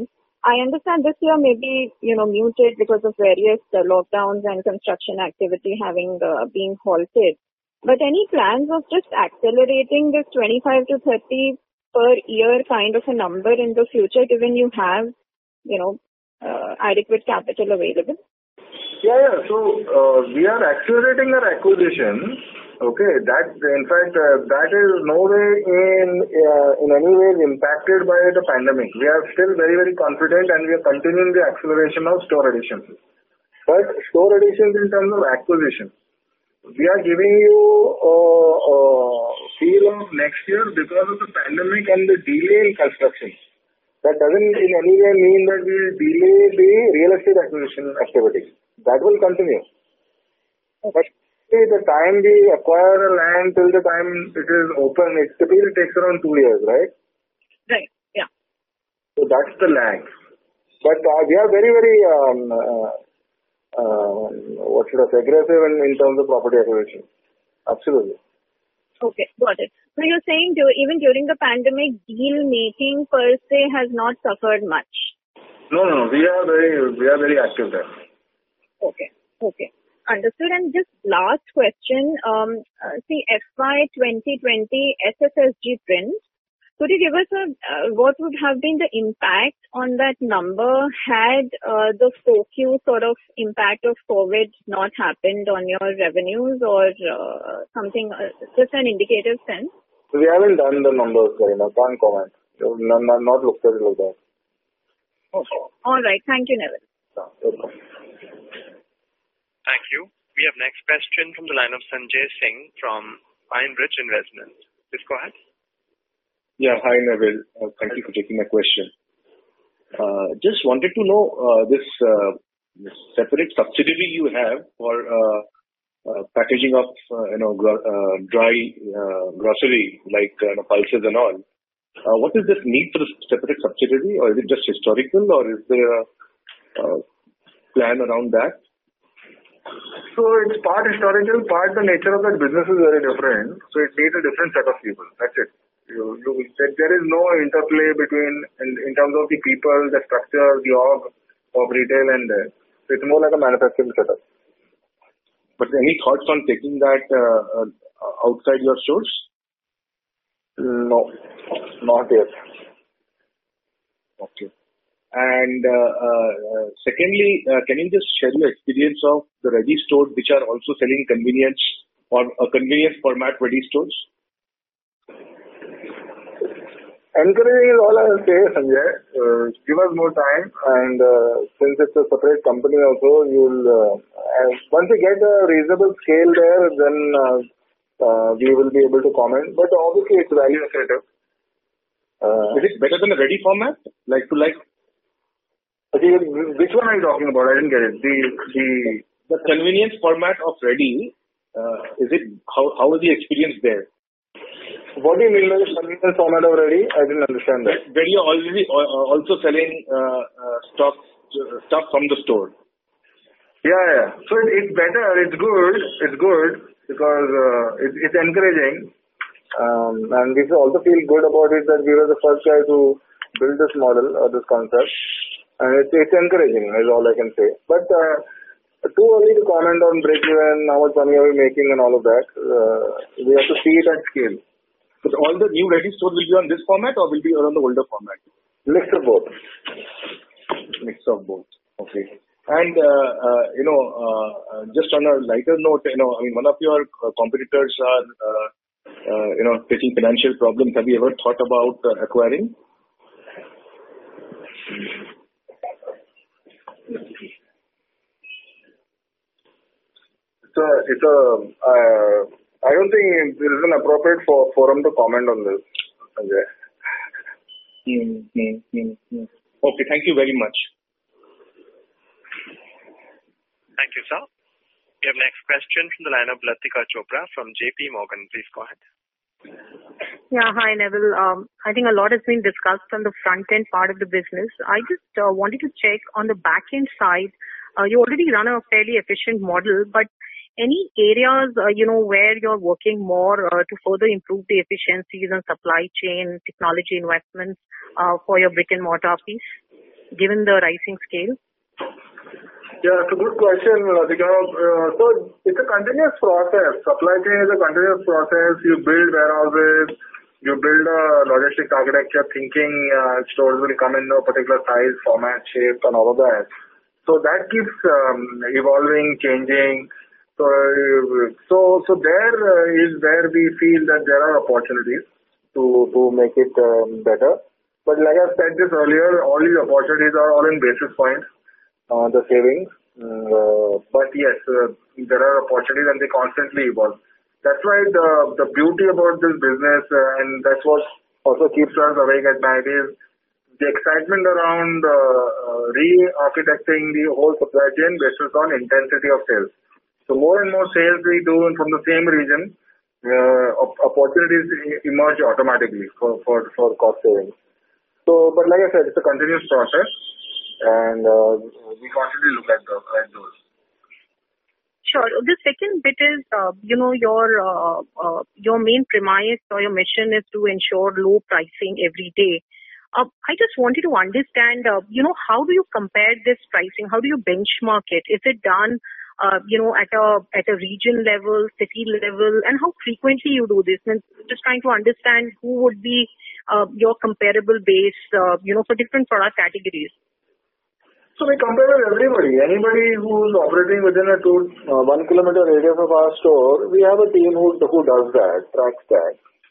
I understand this year may be, you know, muted because of various uh, lockdowns and construction activity having uh, been halted. But any plans of just accelerating this twenty-five to thirty per year kind of a number in the future, given you have, you know, uh, adequate capital available? Yeah, yeah. So uh, we are accelerating our acquisition. Okay, that in fact uh, that is no way in uh, in any way impacted by the pandemic. We are still very very confident, and we are continuing the acceleration of store additions. But store additions in terms of acquisition, we are giving you a, a feel of next year because of the pandemic and the delay in construction. That doesn't in any way mean that we will delay the real estate acquisition activity. That will continue. But the time we acquire a land till the time it is open, it typically takes around two years, right? Right, yeah. So that's the lag. But uh, we are very, very, um, uh, uh, what should I say, aggressive in, in terms of property acquisition. Absolutely. Okay, got it. So you're saying du- even during the pandemic, deal making per se has not suffered much? No, no, we are very, we are very active there. Okay, okay. Understood. And just last question, um, uh, see F Y twenty twenty S S S G print, could you give us a, uh, what would have been the impact on that number had uh, the four Q sort of impact of COVID not happened on your revenues or uh, something, uh, just an indicative sense? We haven't done the numbers, Karina. Can't comment. Not, not, not looked at it like that. Okay. All right. Thank you, Neville. Yeah, Thank you. We have next question from the line of Sanjay Singh from PineBridge Investments. Please go ahead. Yeah. Hi, Neville. Uh, thank you for taking my question. Uh, just wanted to know uh, this, uh, this separate subsidiary you have for uh, uh, packaging of uh, you know gro- uh, dry uh, grocery like uh, you know, pulses and all. Uh, what is this need for the separate subsidiary, or is it just historical, or is there a uh, plan around that? So it's part historical, part the nature of that business is very different. So it needs a different set of people. That's it. You, you, there is no interplay between, in, in terms of the people, the structure, the org of retail and there. So it's more like a manufacturing setup. But any thoughts on taking that uh, uh, outside your stores? No, not yet. Okay. And uh, uh, secondly, uh, can you just share your experience of the ready stores which are also selling convenience or a convenience format ready stores? Encouraging is all I will say, Sanjay. Uh, give us more time, and uh, since it's a separate company also, you'll uh, once we get a reasonable scale there, then uh, uh, we will be able to comment. But obviously, it's value accretive. Uh, is it better than a ready format, like to like? Which one are you talking about? I didn't get it. The the the convenience format of ready. Uh, is it how how is the experience there? What do you mean by the convenience format of ready? I didn't understand that. Where you're already also selling uh, uh, stock uh, stuff from the store. Yeah, yeah. So it, it's better. It's good. It's good because uh, it, it's encouraging, um, and we also feel good about it that we were the first guys to build this model or this concept. And it's, it's encouraging, is all I can say. But uh, too early to comment on break-even, how much money are we making and all of that. Uh, we have to see it at scale. But all the new ready stores will be on this format or will be on the older format? Mix of both. Mix of both. Okay. And, uh, uh, you know, uh, just on a lighter note, you know, I mean, one of your competitors are, uh, uh, you know, facing financial problems. Have you ever thought about uh, acquiring? It's a, it's a, uh, I don't think there is an appropriate for, forum to comment on this, Sanjay. Mm-hmm. Mm-hmm. Okay, thank you very much. Thank you, sir. We have next question from the line of Latika Chopra from J P Morgan. Please go ahead. Yeah, hi Neville. Um, I think a lot has been discussed on the front end part of the business. I just uh, wanted to check on the back end side. Uh, you already run a fairly efficient model, but any areas, uh, you know, where you're working more uh, to further improve the efficiencies and supply chain technology investments uh, for your brick and mortar piece? given the rising scale? Yeah, it's a good question, Radhika. Uh, so it's a continuous process. Supply chain is a continuous process. You build warehouses, you build a logistics architecture thinking uh, stores will come in a particular size, format, shape, and all of that. So that keeps um, evolving, changing. So, uh, so, so there uh, is where we feel that there are opportunities to to make it um, better. But like I said this earlier, all these opportunities are all in basis points. Uh, the savings, uh, but yes, uh, there are opportunities and they constantly evolve. That's why the the beauty about this business, uh, and that's what also keeps us awake at night, is the excitement around uh, uh, re-architecting the whole supply chain based on intensity of sales. So more and more sales we do from the same region, uh, opportunities emerge automatically for, for, for cost savings. So, but like I said, it's a continuous process. And uh, we constantly look at, the, at those. Sure. The second bit is, uh, you know, your uh, uh, your main premise or your mission is to ensure low pricing every day. Uh, I just wanted to understand, uh, you know, how do you compare this pricing? How do you benchmark it? Is it done, uh, you know, at a at a region level, city level, and how frequently you do this? And just trying to understand who would be uh, your comparable base, uh, you know, for different product categories. So we compare with everybody. Anybody who's operating within a two, uh, one kilometer radius of our store, we have a team who who does that, tracks that.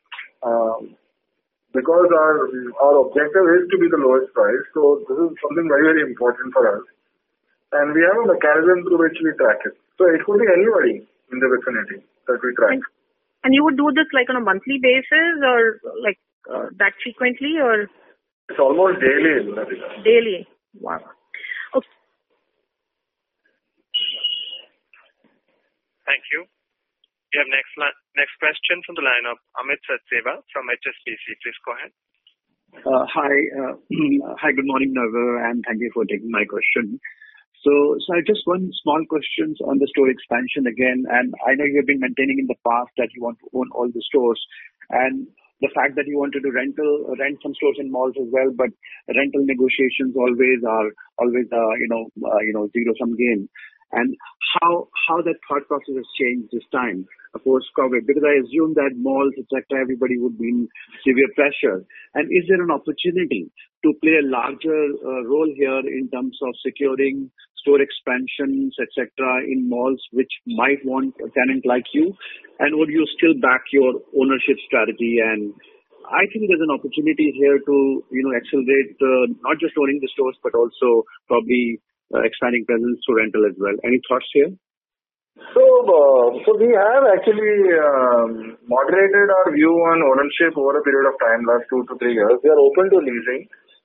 Um, because our our objective is to be the lowest price, so this is something very very important for us. And we have a mechanism through which we track it. So it could be anybody in the vicinity that we track. And, and you would do this like on a monthly basis, or like uh, that frequently, or? It's almost daily. Daily. Wow. Okay. Thank you. We have next la- next question from the line of Amit Satseva from H S B C. Please go ahead. Uh, hi, uh, hi. Good morning, Naval, and thank you for taking my question. So, so I just one small questions on the store expansion again. And I know you have been maintaining in the past that you want to own all the stores, and the fact that you wanted to rental rent some stores in malls as well, but rental negotiations always are always uh, you know uh, you know zero sum game. And how how that thought process has changed this time post COVID, because I assume that malls, et cetera, everybody would be in severe pressure. And is there an opportunity to play a larger uh, role here in terms of securing store expansions, et cetera, in malls which might want a tenant like you? And would you still back your ownership strategy? And I think there's an opportunity here to, you know, accelerate uh, not just owning the stores, but also probably uh, expanding presence through rental as well. Any thoughts here? So, uh, so we have actually um, moderated our view on ownership over a period of time, last two to three years. We are open to leasing.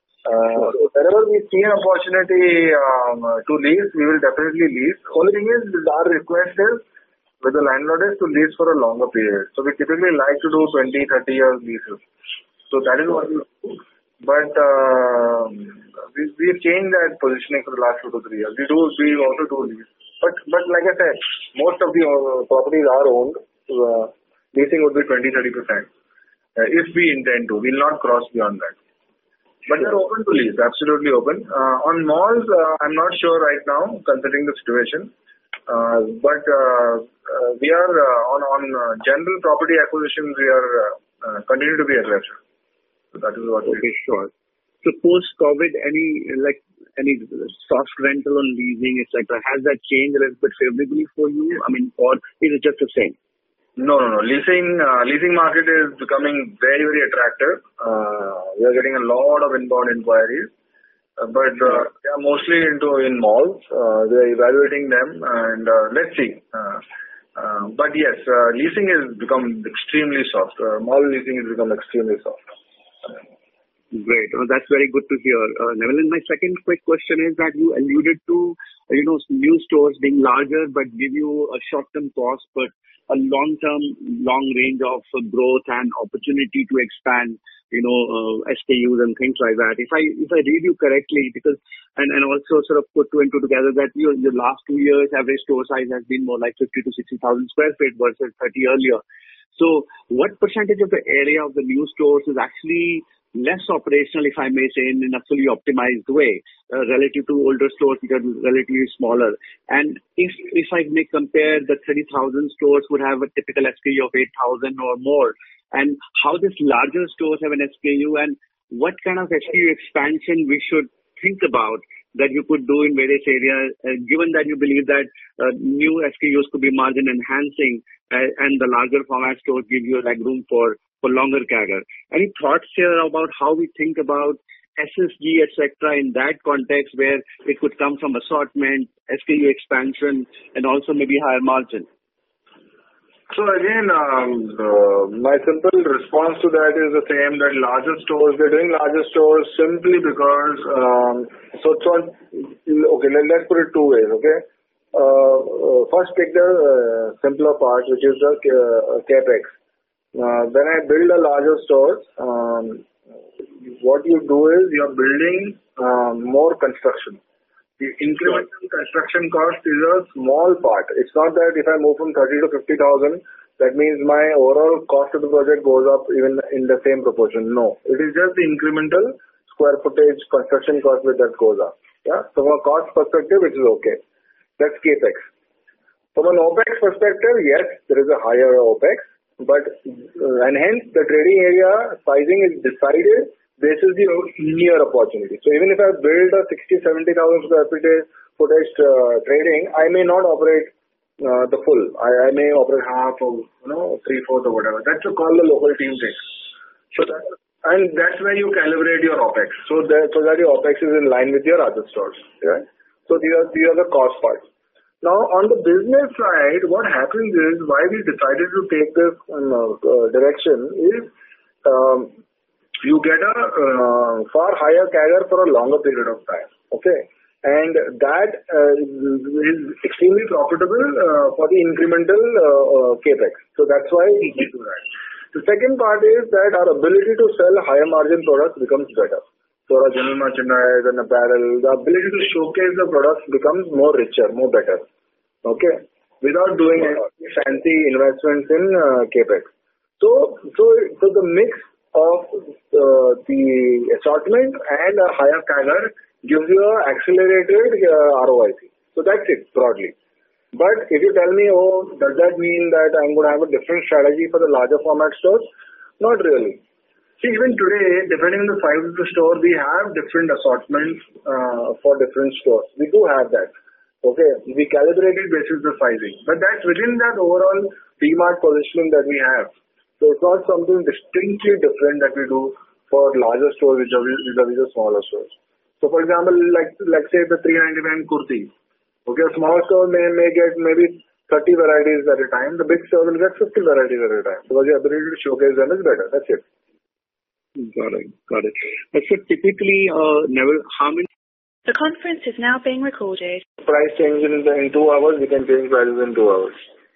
Uh, so wherever we see an opportunity um, to lease, we will definitely lease. Only thing is, our request is with the landlord is to lease for a longer period. So we typically like to do twenty, thirty years leases. So that is what we do. But uh, we we've changed that positioning for the last two to three years. We do we also do lease. But but like I said, most of the uh, properties are owned. Uh, leasing would be twenty to thirty percent uh, if we intend to. We'll not cross beyond that. But we're open to lease, absolutely open. Uh, on malls, uh, I'm not sure right now, considering the situation. Uh, but uh, uh, we are uh, on on uh, general property acquisitions. We are uh, uh, continue to be aggressive. So that is what. Okay, sure. So post COVID, any like any soft rental on leasing, et cetera, has that changed a little bit favorably for you? I mean, or is it just the same? No, no, no. Leasing, uh, leasing market is becoming very, very attractive. Uh, we are getting a lot of inbound inquiries, uh, but uh, they are mostly into in malls. Uh, we are evaluating them, and uh, let's see. Uh, uh, but yes, uh, leasing has become extremely soft. Uh, mall leasing has become extremely soft. Great. Well, that's very good to hear. Uh, Neville, and my second quick question is that you alluded to, you know, new stores being larger but give you a short-term cost, but a long-term, long range of uh, growth and opportunity to expand, you know, uh, S K Us and things like that. If I if I read you correctly, because and, and also sort of put two and two together, that you in the last two years average store size has been more like fifty to sixty thousand square feet versus thirty earlier. So, what percentage of the area of the new stores is actually less operational, if I may say, in, in a fully optimized way, uh, relative to older stores which are relatively smaller. And if if I may compare, the thirty thousand stores would have a typical S K U of eight thousand or more, and how these larger stores have an S K U, and what kind of S K U expansion we should think about that you could do in various areas, uh, given that you believe that uh, new S K Us could be margin enhancing, uh, and the larger format stores give you like room for, for longer C A G R. Any thoughts here about how we think about S S G, et cetera, in that context where it could come from assortment, S K U expansion, and also maybe higher margin? So again, um, uh, my simple response to that is the same, that larger stores, they're doing larger stores simply because, um, so it's on, okay, let, let's put it two ways, okay? Uh, uh, first take the uh, simpler part, which is the uh, capex. Uh, when I build a larger store, um, what you do is you're building um, more construction. The incremental construction cost is a small part. It's not that if I move from thirty to fifty thousand, that means my overall cost of the project goes up even in the same proportion. No, it is just the incremental square footage construction cost with that goes up. Yeah. So from a cost perspective, it is okay. That's capex. From an OPEX perspective, yes, there is a higher OPEX, but uh, and hence the trading area sizing is decided. This is the near opportunity. So even if I build a sixty, seventy thousand square feet footage uh, trading, I may not operate uh, the full. I, I may operate half or you know three fourths or whatever. That's a call the local team takes. So that, and that's where you calibrate your OPEX. So that so that your OPEX is in line with your other stores. Right? So these are these are the cost parts. Now on the business side, what happens is why we decided to take this um, uh, direction is. Um, you get a uh, far higher C A G R for a longer period of time. Okay. And that uh, is extremely profitable uh, for the incremental uh, uh, capex. So that's why we do that. The second part is that our ability to sell higher margin products becomes better. So our general merchandise and apparel, the ability to showcase the products becomes more richer, more better. Okay. Without doing any fancy investments in uh, capex. So, so, so the mix of uh, the assortment and a higher C A G R gives you an accelerated uh, R O I C. So that's it broadly. But if you tell me, oh, does that mean that I'm going to have a different strategy for the larger format stores? Not really. See, even today, depending on the size of the store, we have different assortments uh, for different stores. We do have that. Okay, we calibrated basis the sizing. But that's within that overall D-Mart positioning that we have. So it's not something distinctly different that we do for larger stores which are vis-a-vis the smaller stores. So for example, like like say the three ninety-nine kurti. Okay, a small store may, may get maybe thirty varieties at a time. The big store will get fifty varieties at a time because your ability to showcase them is better. That's it. Got it. Got it. So typically, uh, never how many? The conference is now being recorded. Price change in, the, in two hours, we can change prices in two hours.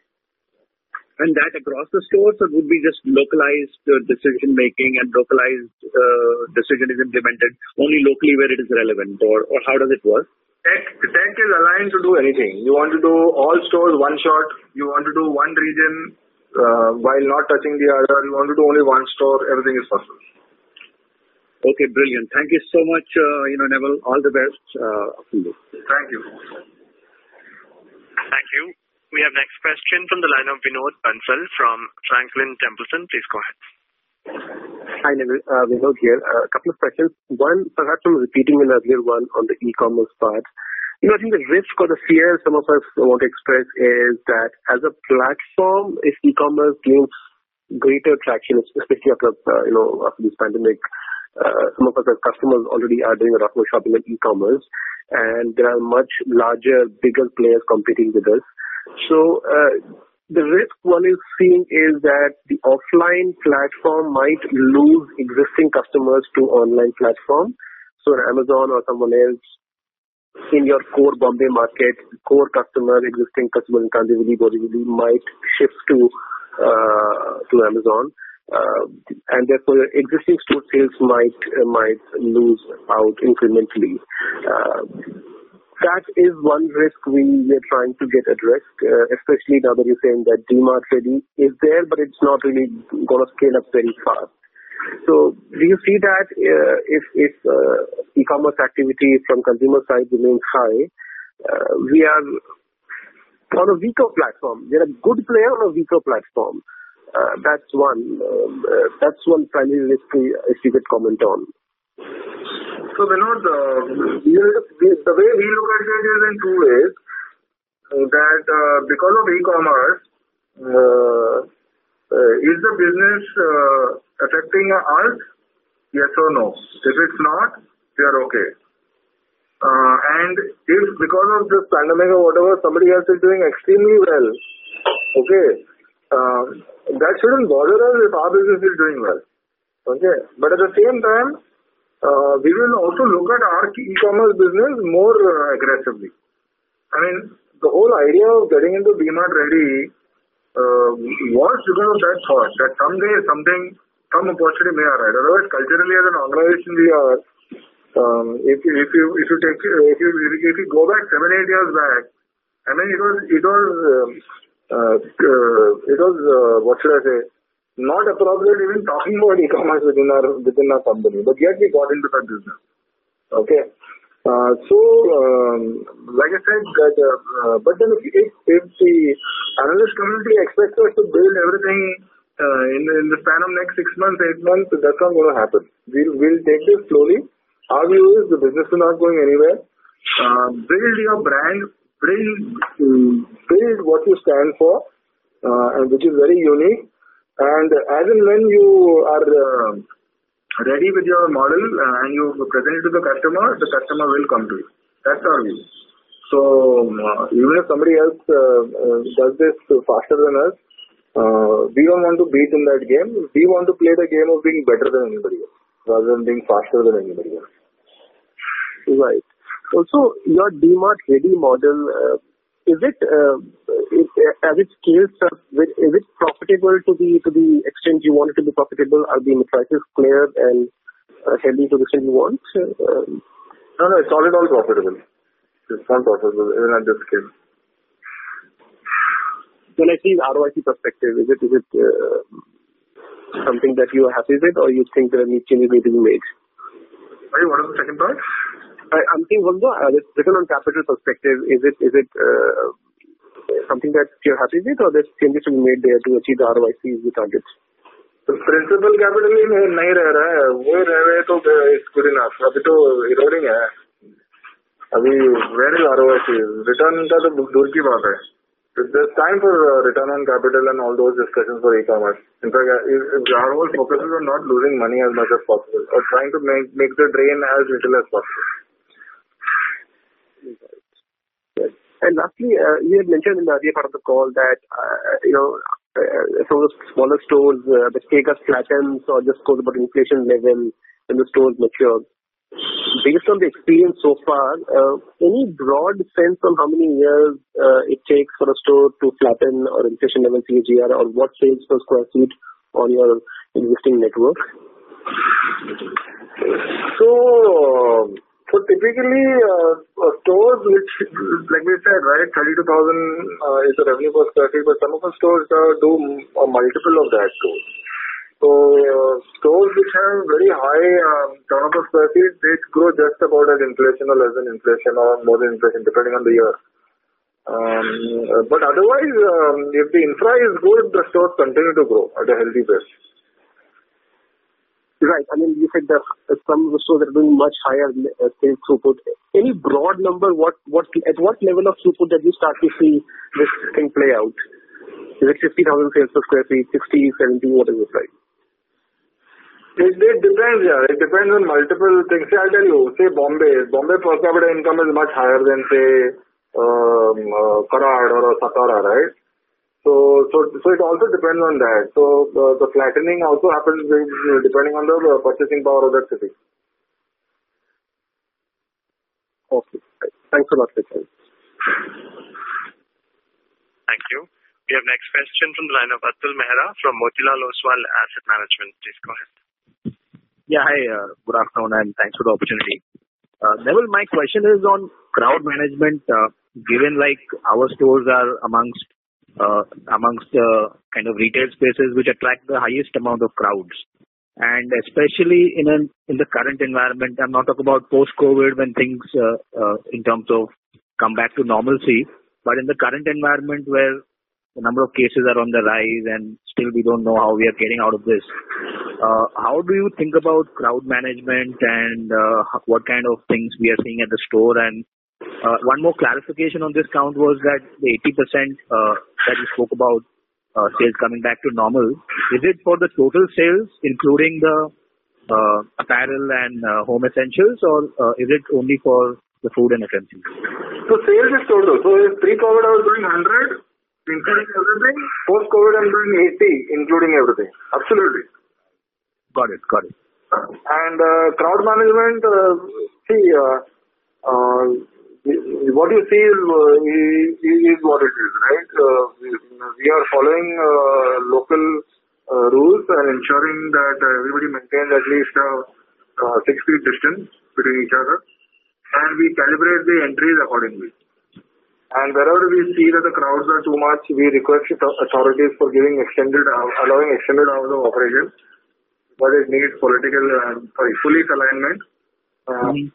And that across the stores, or would be just localized uh, decision making and localized uh, decision is implemented only locally where it is relevant, or, or how does it work? Tech, tech is aligned to do anything. You want to do all stores one shot. You want to do one region uh, while not touching the other. You want to do only one store. Everything is possible. Okay, brilliant. Thank you so much, uh, you know, Neville. All the best. Uh, Thank you. Thank you. We have next question from the line of Vinod Bansal from Franklin Templeton. Please go ahead. Hi, Neville. Uh, Vinod here. Uh, a couple of questions. One, perhaps I'm repeating an earlier one on the e-commerce part. You know, I think the risk or the fear some of us want to express is that as a platform, if e-commerce gains greater traction, especially after, uh, you know, after this pandemic, uh, some of us as customers already are doing a lot more shopping on e-commerce, and there are much larger, bigger players competing with us. So uh, the risk one is seeing is that the offline platform might lose existing customers to online platform. So an Amazon or someone else in your core Bombay market, core customer, existing customer in Kandivali, Borivali might shift to uh, to Amazon, uh, and therefore your existing store sales might uh, might lose out incrementally. Uh, That is one risk we are trying to get addressed, uh, especially now that you're saying that D-Mart ready is there, but it's not really going to scale up very fast. So do you see that uh, if, if uh, e-commerce activity from consumer side remains high, uh, we are on a weaker platform. We're a good player on a weaker platform. Uh, that's one. Um, uh, that's one primary risk if you could comment on. So, Vinod, uh, we, we, the way we look at it is in two ways. Uh, that uh, because of e-commerce, uh, uh, is the business uh, affecting us? Yes or no? If it's not, we are okay. Uh, and if because of this pandemic or whatever, somebody else is doing extremely well, okay, uh, that shouldn't bother us if our business is doing well. Okay, but at the same time, uh, we will also look at our e-commerce business more uh, aggressively. I mean, the whole idea of getting into DMart Ready uh, was because of that thought that someday something, some opportunity may arise. Otherwise, culturally as an organization, we are. Um, if you if you if you take if you if you go back seven eight years back, I mean it was it was um, uh, uh, it was uh, what should I say? Not appropriate even talking about e-commerce within our within our company, but yet we got into that business. Okay, uh, so um, like I said, that uh, uh, but then if, if if the analyst community expects us to build everything uh, in in the span of next six months, eight months, that's not going to happen. We'll we'll take this slowly. Our view is the business is not going anywhere. Uh, build your brand, build, build what you stand for, uh, and which is very unique. And as and when you are uh, ready with your model uh, and you present it to the customer, the customer will come to you. That's our view. So uh, even if somebody else uh, uh, does this faster than us, uh, we don't want to beat in that game. We want to play the game of being better than anybody else, rather than being faster than anybody else. Right. Also, your DMart Ready model, uh, is it, uh, it as it scales up, is it profitable to the to the extent you want it to be profitable? Are the prices clear and uh, healthy to the extent you want? Um, no, no, it's all in all profitable. It's not profitable even at this scale. When I see R O I C perspective, is it is it uh, something that you are happy with, or you think there are any changes need to be made? Sorry, what is the second part? I, I'm thinking from the uh, return on capital perspective, is it is it uh, something that you're happy with, or there's changes to be made there to achieve the R O I C the targets? The principal capital ही नहीं रह रहा है, वो रह रहे तो it's good enough. अभी तो eroding है. अभी where is R O I C? Return का तो दूर की बात है. There's time for uh, return on capital and all those discussions for e-commerce. In fact, if, if our whole focus is on not losing money as much as possible, or trying to make make the drain as little as possible. Yes. And lastly, uh, you had mentioned in the earlier part of the call that uh, you know uh, some of the smaller stores, uh, the take-up flattens or just goes about inflation level when the stores mature. Based on the experience so far, uh, any broad sense on how many years uh, it takes for a store to flatten or inflation level C A G R, or what sales per square feet on your existing network? So, so typically, uh, stores which, like we said, right, thirty-two thousand uh, is the revenue per square feet, but some of the stores uh, do a multiple of that too. So, uh, stores which have very high um, turnover square feet, they grow just about as inflation or less than inflation or more than inflation, depending on the year. Um, but otherwise, um, if the infra is good, the stores continue to grow at a healthy pace. Right. I mean, you said that some of the stores are doing much higher uh, sales throughput. Any broad number, what, what, at what level of throughput that you start to see this thing play out? Is it fifty thousand sales per square feet, sixty, seventy, what is it like? It, it depends, yeah. It depends on multiple things. See, I'll tell you, say Bombay. Bombay per capita income is much higher than, say, um, uh, Karad or Satara, right? So, so, so it also depends on that. So, uh, the flattening also happens with, uh, depending on the uh, purchasing power of that city. Okay. Thanks a lot, Richard. Thank you. We have next question from the line of Atul Mehra from Motilal Oswal Asset Management. Please go ahead. Yeah, hi. Uh, good afternoon, and thanks for the opportunity. Uh, Neville, my question is on crowd management. Uh, given like our stores are amongst uh, amongst uh, kind of retail spaces which attract the highest amount of crowds, And especially in an, in the current environment, I'm not talking about post-COVID when things uh, uh, in terms of come back to normalcy, but in the current environment where the number of cases are on the rise and still we don't know how we are getting out of this. Uh, how do you think about crowd management and uh, what kind of things we are seeing at the store? And uh, one more clarification on this count was that the eighty percent uh, that you spoke about Uh, sales coming back to normal, is it for the total sales, including the uh, apparel and uh, home essentials, or uh, is it only for the food and F M C G? So sales is total. So if pre-COVID I was doing one hundred, including everything. Post-COVID I'm doing eighty, including everything. Absolutely. Got it. Got it. And uh, crowd management, uh, see, uh, uh, what you see is, uh, is what it is, right? Uh, we, we are following uh, local uh, rules and ensuring that uh, everybody maintains at least a uh, six feet distance between each other, and we calibrate the entries accordingly. And wherever we see that the crowds are too much, we request authorities for giving extended, allowing extended hours of operation, but it needs political, uh, sorry, police alignment. Uh, mm-hmm.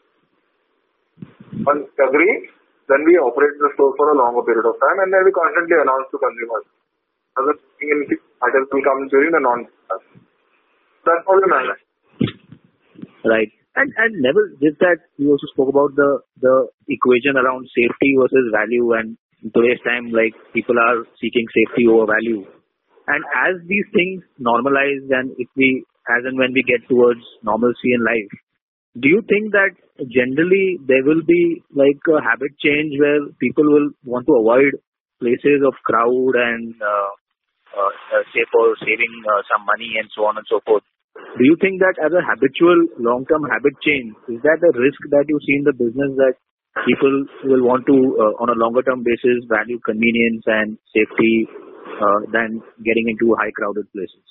Once agree, then we operate the store for a longer period of time, and then we constantly announce to consumers. Other items will come during the non. That's how we manage. Right. And and Neville, just that you also spoke about the the equation around safety versus value, and in today's time, like people are seeking safety over value. And as these things normalize, and if we, as and when we get towards normalcy in life, do you think that generally there will be like a habit change where people will want to avoid places of crowd and uh, uh, uh, say for saving uh, some money and so on and so forth? Do you think that as a habitual long-term habit change, is that a risk that you see in the business that people will want to, uh, on a longer-term basis, value convenience and safety uh, than getting into high crowded places?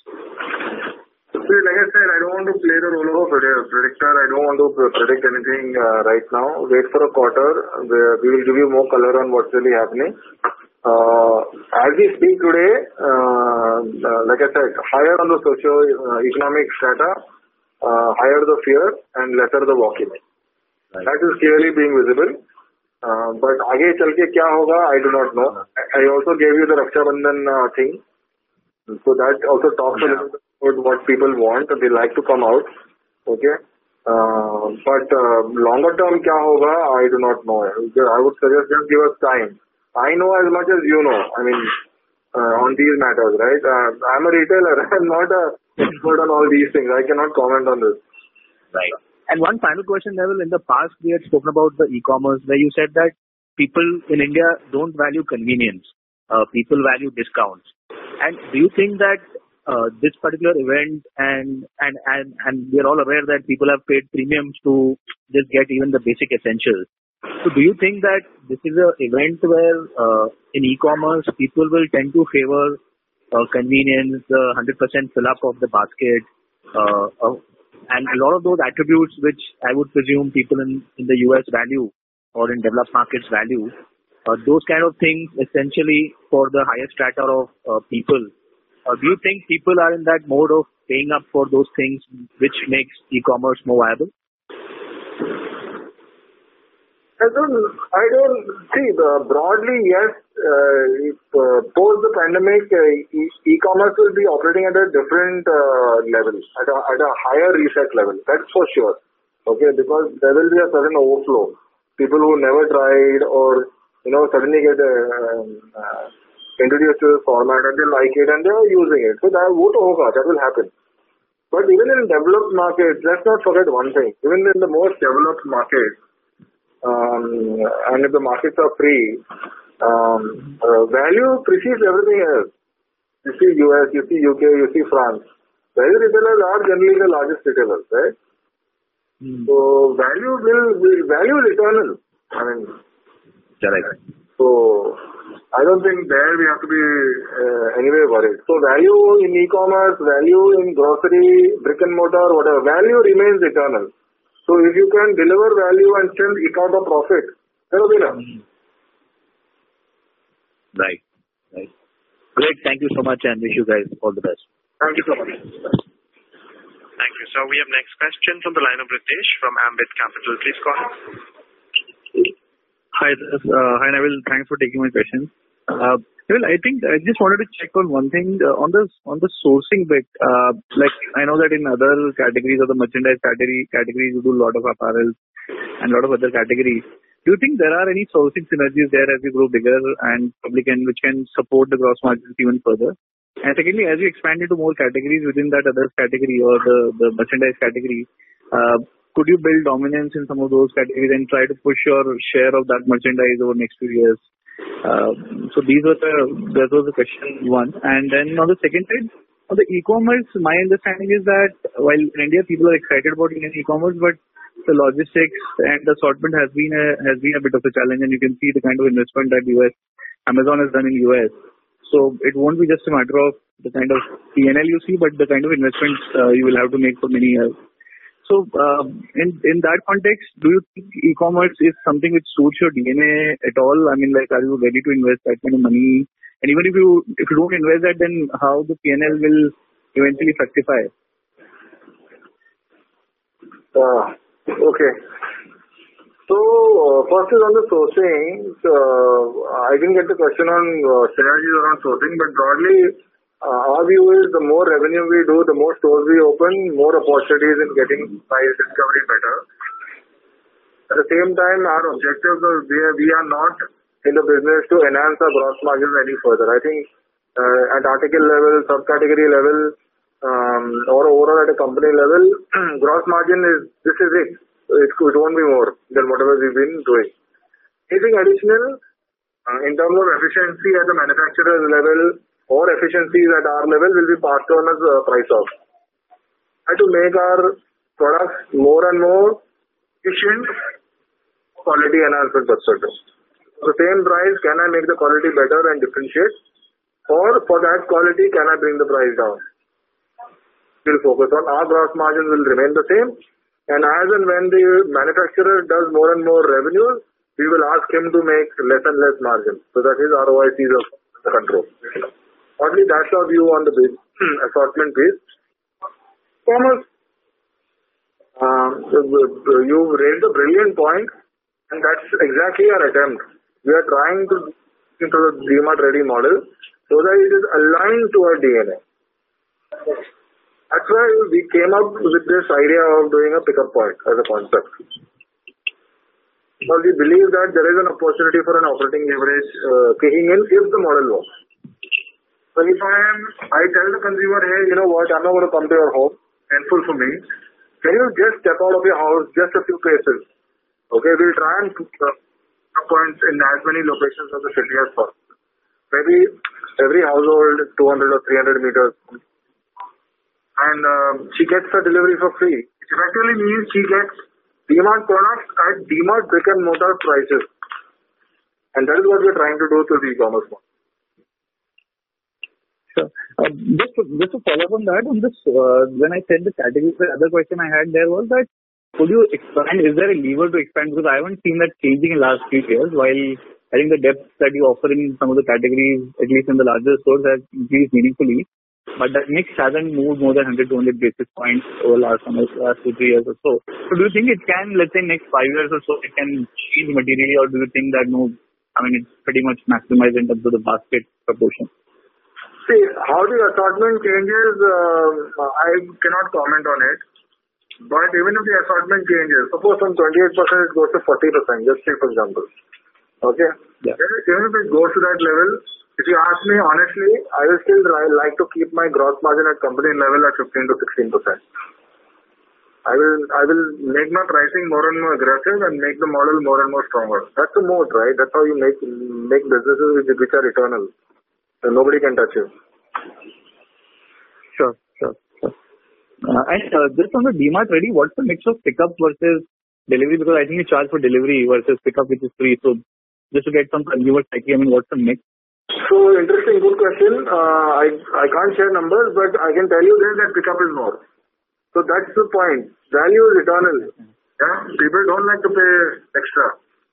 See, like I said, I don't want to play the role of a predictor. I don't want to predict anything uh, right now. Wait for a quarter. We will give you more color on what's really happening. Uh, as we speak today, uh, uh, like I said, higher on the socio-economic strata, uh, higher the fear and lesser the walk-in. Right. That is clearly being visible. Uh, but आगे चल के क्या होगा, I do not know. I also gave you the Raksha Bandhan uh, thing. So that also talks yeah. a little bit about what people want. They like to come out. Okay. Uh, but uh, longer term क्या होगा, I do not know. I would suggest just give us time. I know as much as you know. I mean, uh, on these matters, right? Uh, I'm a retailer. I'm not a expert on all these things. I cannot comment on this. Right. And one final question, Neville. In the past, we had spoken about the e-commerce where you said that people in India don't value convenience. Uh, people value discounts. And do you think that uh, this particular event and, and, and, and we are all aware that people have paid premiums to just get even the basic essentials. So do you think that this is an event where uh, in e-commerce people will tend to favor uh, convenience, the one hundred percent fill up of the basket, uh, uh, and a lot of those attributes which I would presume people in, in the U S value or in developed markets value, uh, those kind of things essentially for the higher strata of uh, people. Uh, do you think people are in that mode of paying up for those things which makes e-commerce more viable? I don't, I don't see, the, broadly, yes, uh, if, uh, post the pandemic, uh, e- e-commerce will be operating at a different uh, level, at a, at a higher reset level, that's for sure, okay, because there will be a certain overflow. People who never tried or, you know, suddenly get uh, uh, introduced to the format and they like it and they are using it. So that, that will happen. But even in developed markets, let's not forget one thing, even in the most developed markets, Um, and if the markets are free, um, uh, value precedes everything else. You see U S, you see U K, you see France. Value retailers are generally the largest retailers, right? Mm. So value will, will value is eternal. I mean, correct. So I don't think there we have to be uh, anyway worried. So value in e-commerce, value in grocery, brick and mortar, whatever, value remains eternal. So if you can deliver value and still eke out a profit, you're a winner. Right, right. Great. Thank you so much and wish you guys all the best. Thank you so much. Thank you. So we have next question from the line of Ritesh from Ambit Capital. Please go ahead. Hi, uh, hi Neville. Thanks for taking my question. Uh, Well, I think I just wanted to check on one thing uh, on the on the sourcing bit. Uh, like I know that in other categories of the merchandise category categories, you do a lot of apparel and a lot of other categories. Do you think there are any sourcing synergies there as you grow bigger and probably can which can support the gross margins even further? And secondly, as you expand into more categories within that other category or the the merchandise category, uh, could you build dominance in some of those categories and try to push your share of that merchandise over the next few years? Uh, so these were the that was the question one. And then on the second side, on the e-commerce, my understanding is that while in India people are excited about Indian e-commerce, but the logistics and the assortment has been a has been a bit of a challenge, and you can see the kind of investment that U S Amazon has done in U S. So it won't be just a matter of the kind of P and L you see, but the kind of investments uh, you will have to make for many years. So, uh, in in that context, do you think e-commerce is something which suits your D N A at all? I mean, like, are you ready to invest that kind of money? And even if you if you don't invest that, then how the P and L will eventually fructify? Uh, okay. So, uh, first is on the sourcing. Uh, I didn't get the question on uh, synergies around sourcing, but broadly, Uh, our view is the more revenue we do, the more stores we open, more opportunities in getting price discovery better. At the same time, our objectives are we are, we are not in the business to enhance our gross margins any further. I think uh, at article level, subcategory level, um, or overall at a company level, gross margin is, this is it. It, it won't be more than whatever we've been doing. Anything additional uh, in terms of efficiency at the manufacturer's level, or efficiencies at our level will be passed on as a price off. Try to make our products more and more efficient, quality enhancement perspective. For the same price, can I make the quality better and differentiate? Or for that quality, can I bring the price down? We'll focus on our gross margins will remain the same. And as and when the manufacturer does more and more revenues, we will ask him to make less and less margin so that his R O I C is under control. Only that's our view on the base, assortment base. Commerce, uh, you raised a brilliant point, and that's exactly our attempt. We are trying to into the DMart Ready model so that it is aligned to our D N A. That's why we came up with this idea of doing a pickup point as a concept. Because we believe that there is an opportunity for an operating leverage uh, kicking in if the model works. So if I am, I tell the consumer, hey, you know what, I'm not going to come to your home, painful for me. Can you just step out of your house just a few paces? Okay, we'll try and put uh, points in as many locations of the city as possible. Maybe every household two hundred or three hundred meters. And um, she gets the delivery for free. It effectively means she gets DMart products at DMart brick and mortar prices. And that is what we're trying to do through the e-commerce model. Sure. Uh, just, to, just to follow up on that, on this, uh, when I said the category, the other question I had there was that, could you expand, is there a lever to expand? Because I haven't seen that changing in the last few years, while I think the depth that you offer in some of the categories, at least in the larger stores, has increased meaningfully. But that mix hasn't moved more than one hundred to two hundred basis points over the last, last two, three years or so. So do you think it can, let's say, next five years or so, it can change materially, or do you think that, no, I mean, it's pretty much maximized in terms of the basket proportion? See, how the assortment changes, uh, I cannot comment on it. But even if the assortment changes, suppose from twenty-eight percent it goes to forty percent, just say for example. Okay? Yeah. Even if it goes to that level, if you ask me honestly, I will still try, like to keep my gross margin at company level at fifteen to sixteen percent. I will I will make my pricing more and more aggressive and make the model more and more stronger. That's the mode, right? That's how you make make businesses which, which are eternal. So nobody can touch you. Sure, sure, sure. Uh, and uh, just on the DMart Ready, what's the mix of pickup versus delivery? Because I think you charge for delivery versus pickup, which is free. So just to get some consumer psyche, I mean, what's the mix? So interesting, good question. Uh, I I can't share numbers, but I can tell you this, that pickup is more. So that's the point. Value is eternal. Yeah, people don't like to pay extra.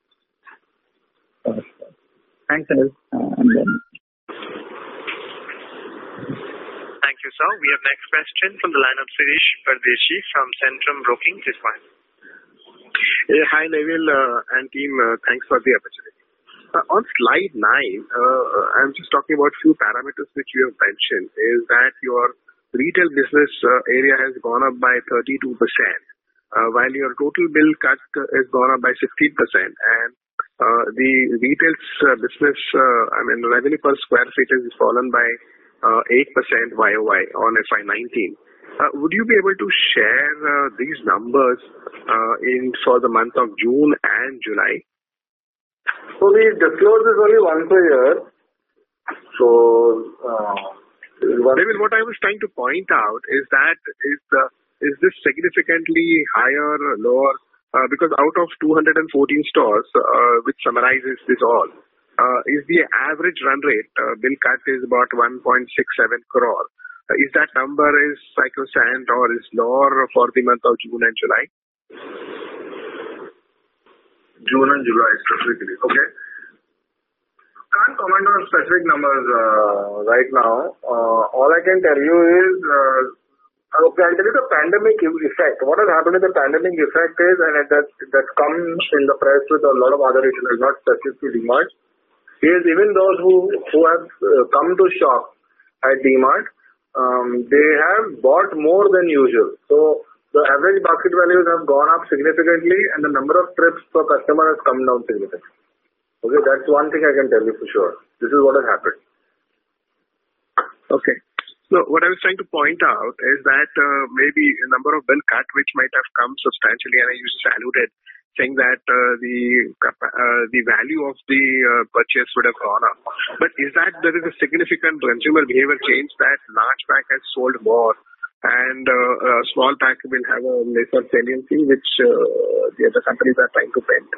Uh, thanks, Anil. Uh, and then. Thank you, sir. We have next question from the line of Shirish Pardeshi from Centrum Broking. Please go ahead. Yeah, hi, Neville uh, and team. Uh, thanks for the opportunity. Uh, on slide nine, uh, I'm just talking about few parameters which you have mentioned. Is that your retail business uh, area has gone up by thirty-two percent, uh, while your total bill cut has gone up by sixteen percent, and uh, the retail uh, business, uh, I mean, revenue per square feet has fallen by uh, eight percent Y O Y on F Y nineteen. Uh, would you be able to share uh, these numbers uh, in for the month of June and July? So we disclose this only once a year. So, uh, David, what I was trying to point out is that is the is this significantly higher, lower? Uh, because out of two hundred fourteen stores, uh, which summarizes this all, uh, is the average run rate uh, bill cut is about one point six seven crore. Uh, is that number is sacrosanct or is lower for the month of June and July? June and July specifically. Okay. Can't comment on specific numbers uh, right now. Uh, all I can tell you is, uh, okay, I'll tell you the pandemic effect. What has happened with the pandemic effect is, and that that comes in the press with a lot of other retailers, not specific to DMart, is even those who who have uh, come to shop at DMart, um, they have bought more than usual. So the average basket values have gone up significantly, and the number of trips per customer has come down significantly. Okay, that's one thing I can tell you for sure. This is what has happened. Okay. So what I was trying to point out is that uh, maybe a number of bill cut which might have come substantially, and I just alluded, saying that uh, the uh, the value of the uh, purchase would have gone up. But is that there is a significant consumer behavior change that large pack has sold more and uh, a small pack will have a lesser saliency, which uh, the other companies are trying to bend?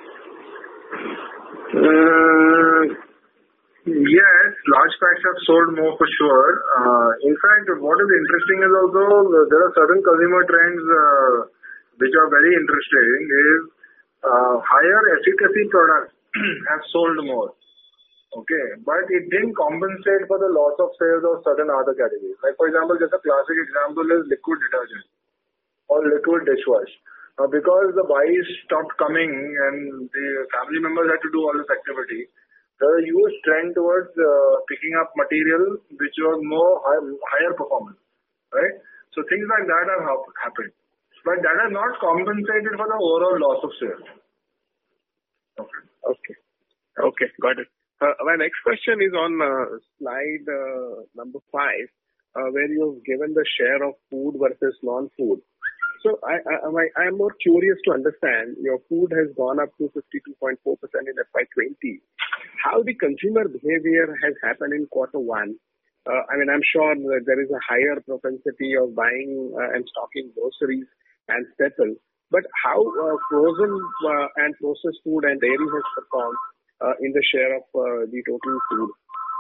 Uh, yes, large packs have sold more for sure. Uh, in fact, what is interesting is also there are certain consumer trends uh, which are very interesting. Is uh, higher efficacy products have sold more. Okay, but it didn't compensate for the loss of sales of certain other categories. Like for example, just a classic example is liquid detergent or liquid dishwash. Now, because the buys stopped coming and the family members had to do all this activity, there was a huge trend towards uh, picking up material which was more high, higher performance, right? So things like that have ha- happened. But that has not compensated for the overall loss of sales. Okay. Okay. Okay. Got it. Uh, my next question is on uh, slide uh, number five, uh, where you've given the share of food versus non-food. So I, I, I am more curious to understand, your food has gone up to fifty-two point four percent in F Y twenty. How the consumer behavior has happened in quarter one? Uh, I mean, I'm sure that there is a higher propensity of buying uh, and stocking groceries and staples. But how uh, frozen uh, and processed food and dairy has performed uh, in the share of uh, the total food?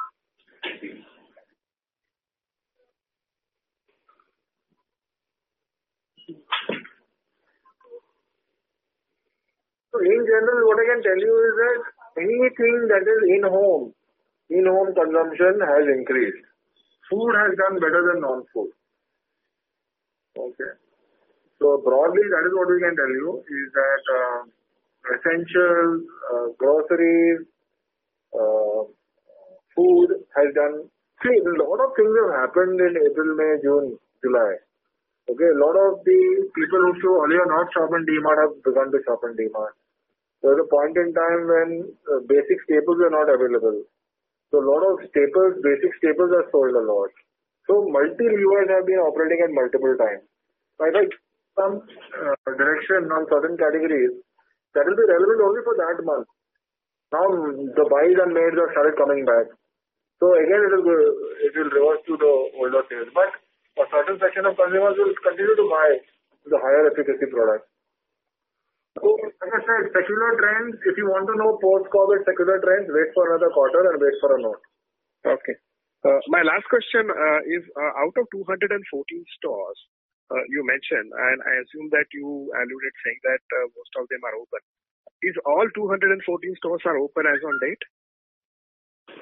So in general, what I can tell you is that anything that is in-home, in-home consumption has increased. Food has done better than non-food. Okay. So broadly, that is what we can tell you, is that uh, essentials, uh, groceries, uh, food has done. See, a lot of things have happened in April, May, June, July. Okay, a lot of the people who should earlier not shop in DMart have begun to shop in DMart. There was a point in time when uh, basic staples were not available. So a lot of staples, basic staples are sold a lot. So multi-levers have been operating at multiple times. I think some uh, direction on certain categories that will be relevant only for that month. Now the buys and maids have started coming back. So again it will go, it will reverse to the older days. But a certain section of consumers will continue to buy the higher efficacy products. So, like I said, secular trends, if you want to know post-COVID secular trends, wait for another quarter and wait for a note. Okay. Uh, my last question uh, is, uh, out of two hundred fourteen stores, uh, you mentioned, and I assume that you alluded saying that uh, most of them are open. Is all two hundred fourteen stores are open as on date?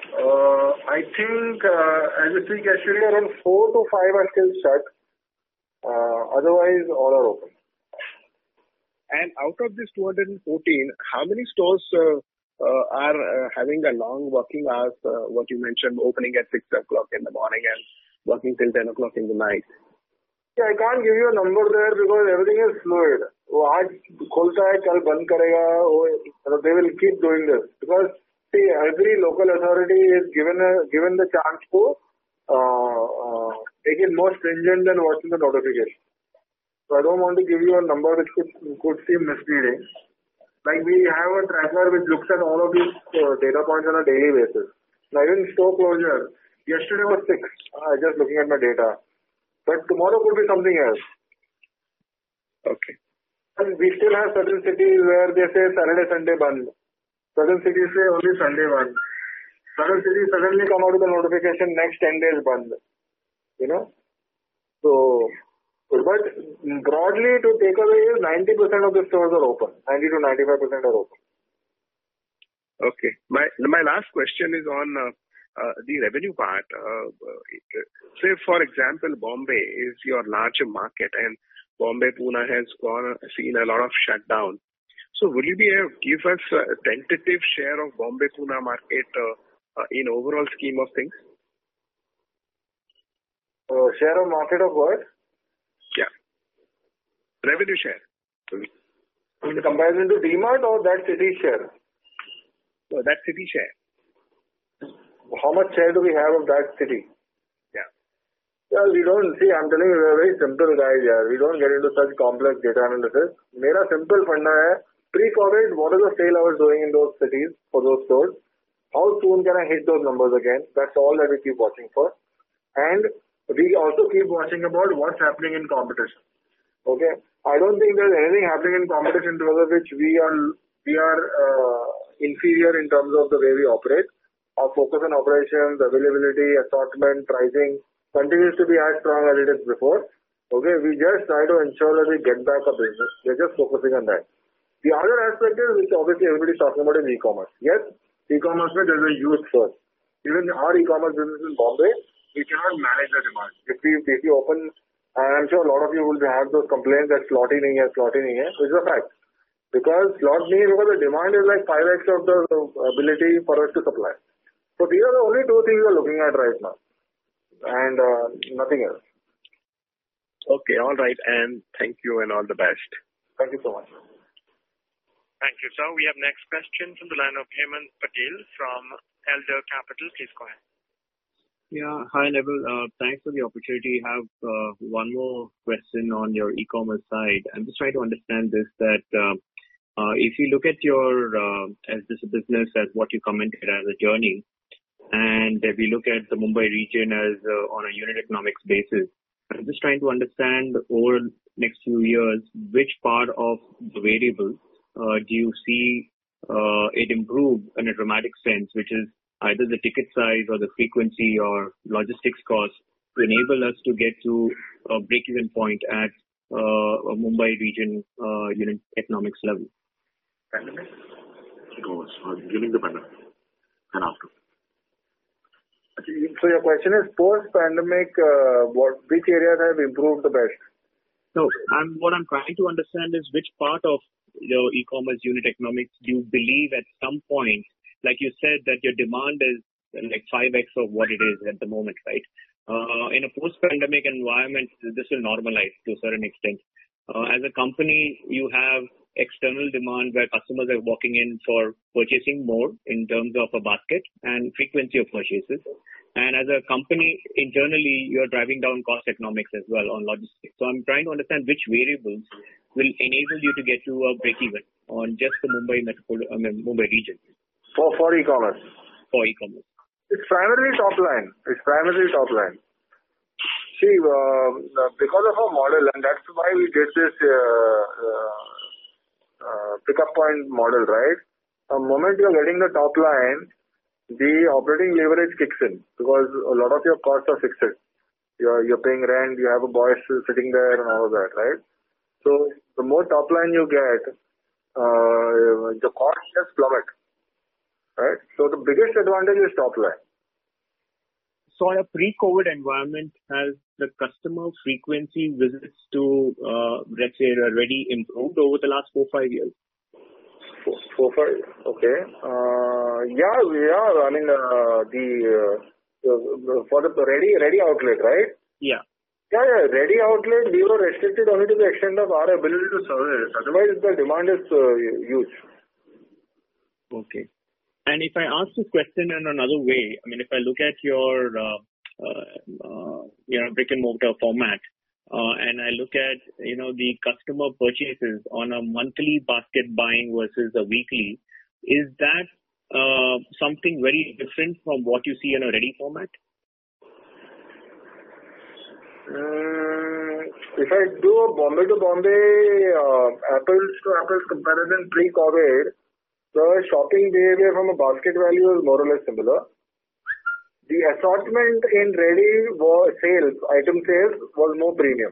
Uh, I think uh, as we speak, actually around four to five are still shut. Uh, otherwise, all are open. And out of this two hundred fourteen, how many stores uh, uh, are uh, having a long working hours? Uh, what you mentioned, opening at six o'clock in the morning and working till ten o'clock in the night. Yeah, I can't give you a number there because everything is fluid. वो आज खोलता है कल बंद करेगा. वो they will keep doing this because see every local authority is given a, given the chance to uh, uh, make it more stringent than what's in the notification. So I don't want to give you a number which could could seem misleading. Like we have a tracker which looks at all of these uh, data points on a daily basis. Now even store closure, yesterday was six. Uh, just looking at my data, but tomorrow could be something else. Okay. And we still have certain cities where they say Saturday, Sunday band. Certain cities say only Sunday band. Certain cities suddenly come out with a notification next ten days band. You know, so. But broadly, to take away is ninety percent of the stores are open. ninety to ninety-five percent are open. Okay. My my last question is on uh, uh, the revenue part. Uh, say, for example, Bombay is your larger market and Bombay, Pune has gone seen a lot of shutdown. So will you be able to give us a tentative share of Bombay, Pune market uh, uh, in overall scheme of things? Uh, share of market of what? Yeah. Revenue share. In comparison to D-Mart or that city share? No, that city share. How much share do we have of that city? Yeah. Yeah, we don't, see, I'm telling you, we're very simple guys here. We don't get into such complex data analysis. Mera simple funda hai, pre-COVID, what is the sale I was doing in those cities for those stores? How soon can I hit those numbers again? That's all that we keep watching for. And we also keep watching about what's happening in competition. Okay, I don't think there's anything happening in competition because of which we are we are uh, inferior in terms of the way we operate. Our focus on operations, availability, assortment, pricing continues to be as strong as it is before. Okay, we just try to ensure that we get back our business. We're just focusing on that. The other aspect is which obviously everybody's talking about is e-commerce. Yes, e-commerce there's a huge surge. Even our e-commerce business in Bombay, we cannot manage the demand. If we, if we open, and I'm sure a lot of you will have those complaints that slot in here, slot in here, which is a fact. Because slot means because the demand is like five x of the ability for us to supply. So these are the only two things we're looking at right now. And uh, nothing else. Okay, all right. And thank you and all the best. Thank you so much. Thank you, sir. We have next question from the line of Hemant Patel from Elder Capital. Please go ahead. Yeah. Hi, Neville. Uh, thanks for the opportunity. I have uh, one more question on your e-commerce side. I'm just trying to understand this, that uh, uh, if you look at your, uh, as this business, as what you commented as a journey, and if we look at the Mumbai region as uh, on a unit economics basis, I'm just trying to understand over the next few years, which part of the variable uh, do you see uh, it improve in a dramatic sense, which is either the ticket size or the frequency or logistics cost to enable us to get to a break-even point at uh, a Mumbai region uh, unit economics level? Pandemic? E-commerce, during the pandemic and after. So your question is post-pandemic, uh, what which areas have improved the best? No, I'm, what I'm trying to understand is which part of your e-commerce unit economics do you believe at some point, like you said, that your demand is like five x of what it is at the moment, right? Uh, in a post-pandemic environment, this will normalize to a certain extent. Uh, as a company, you have external demand where customers are walking in for purchasing more in terms of a basket and frequency of purchases. And as a company, internally, you're driving down cost economics as well on logistics. So I'm trying to understand which variables will enable you to get to a break-even on just the Mumbai metropolitan, I mean, Mumbai region. For, for e-commerce? For e-commerce. It's primarily top line. It's primarily top line. See, uh, because of our model, and that's why we did this uh, uh, uh, pickup point model, right? The moment you're getting the top line, the operating leverage kicks in because a lot of your costs are fixed. You're, you're paying rent, you have a boy sitting there and all of that, right? So the more top line you get, uh, the costs just plummet. right? So the biggest advantage is top line. So in a pre-COVID environment, has the customer frequency visits to, uh, let's say, already improved over the last four, five years? Four, four five, okay. Uh, yeah, yeah. I mean, uh, the, uh, for the ready, ready outlet, right? Yeah. Yeah, yeah. Ready outlet, we were restricted only to the extent of our ability to service. Otherwise, the demand is uh, huge. Okay. And if I ask this question in another way, I mean, if I look at your, uh, uh, uh, you know, brick and mortar format, uh, and I look at, you know, the customer purchases on a monthly basket buying versus a weekly, is that uh, something very different from what you see in a ready format? Um, if I do a Bombay to Bombay, uh, apples to apples comparison pre-COVID, the shopping behavior from a basket value is more or less similar. The assortment in ready was sales, item sales was more premium.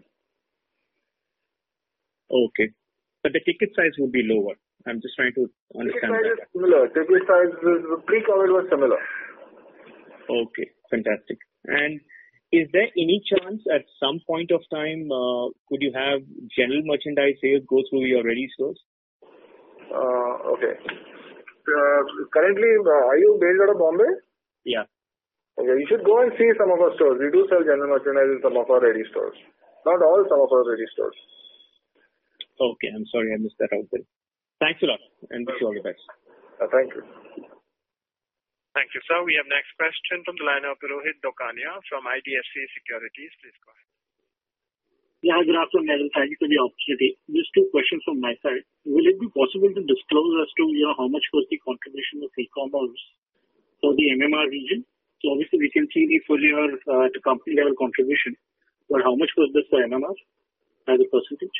Okay. But the ticket size would be lower. I'm just trying to understand. Ticket size is similar. Ticket size is, pre-COVID was similar. Okay. Fantastic. And is there any chance at some point of time, uh, could you have general merchandise sales go through your ready stores? Uh, okay. Uh, currently, uh, are you based out of Bombay? Yeah. Okay, you should go and see some of our stores. We do sell general merchandise in some of our ready stores. Not all, some of our ready stores. Okay, I'm sorry I missed that out there. Thanks a lot and wish you all the best. Uh, thank you. Thank you, sir. We have next question from the line of Rohit Dokania from I D F C Securities. Please go ahead. Yeah, good afternoon, Neville. Thank you for the opportunity. Just two questions from my side. Will it be possible to disclose as to, you know, how much was the contribution of e-commerce for the M M R region? So obviously we can see the full year uh, to company level contribution, but how much was this for M M R as a percentage?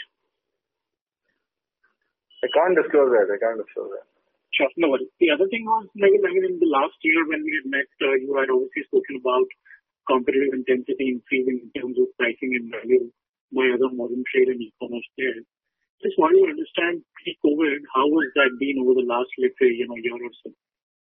I can't disclose that. I can't disclose that. Sure, no worries. The other thing was, Neville, I mean, in the last year when we had met, uh, you had obviously spoken about competitive intensity increasing in terms of pricing and value by other modern trade and e-commerce players. Just wanted to understand pre-COVID, how has that been over the last, let's say, you know, year or so?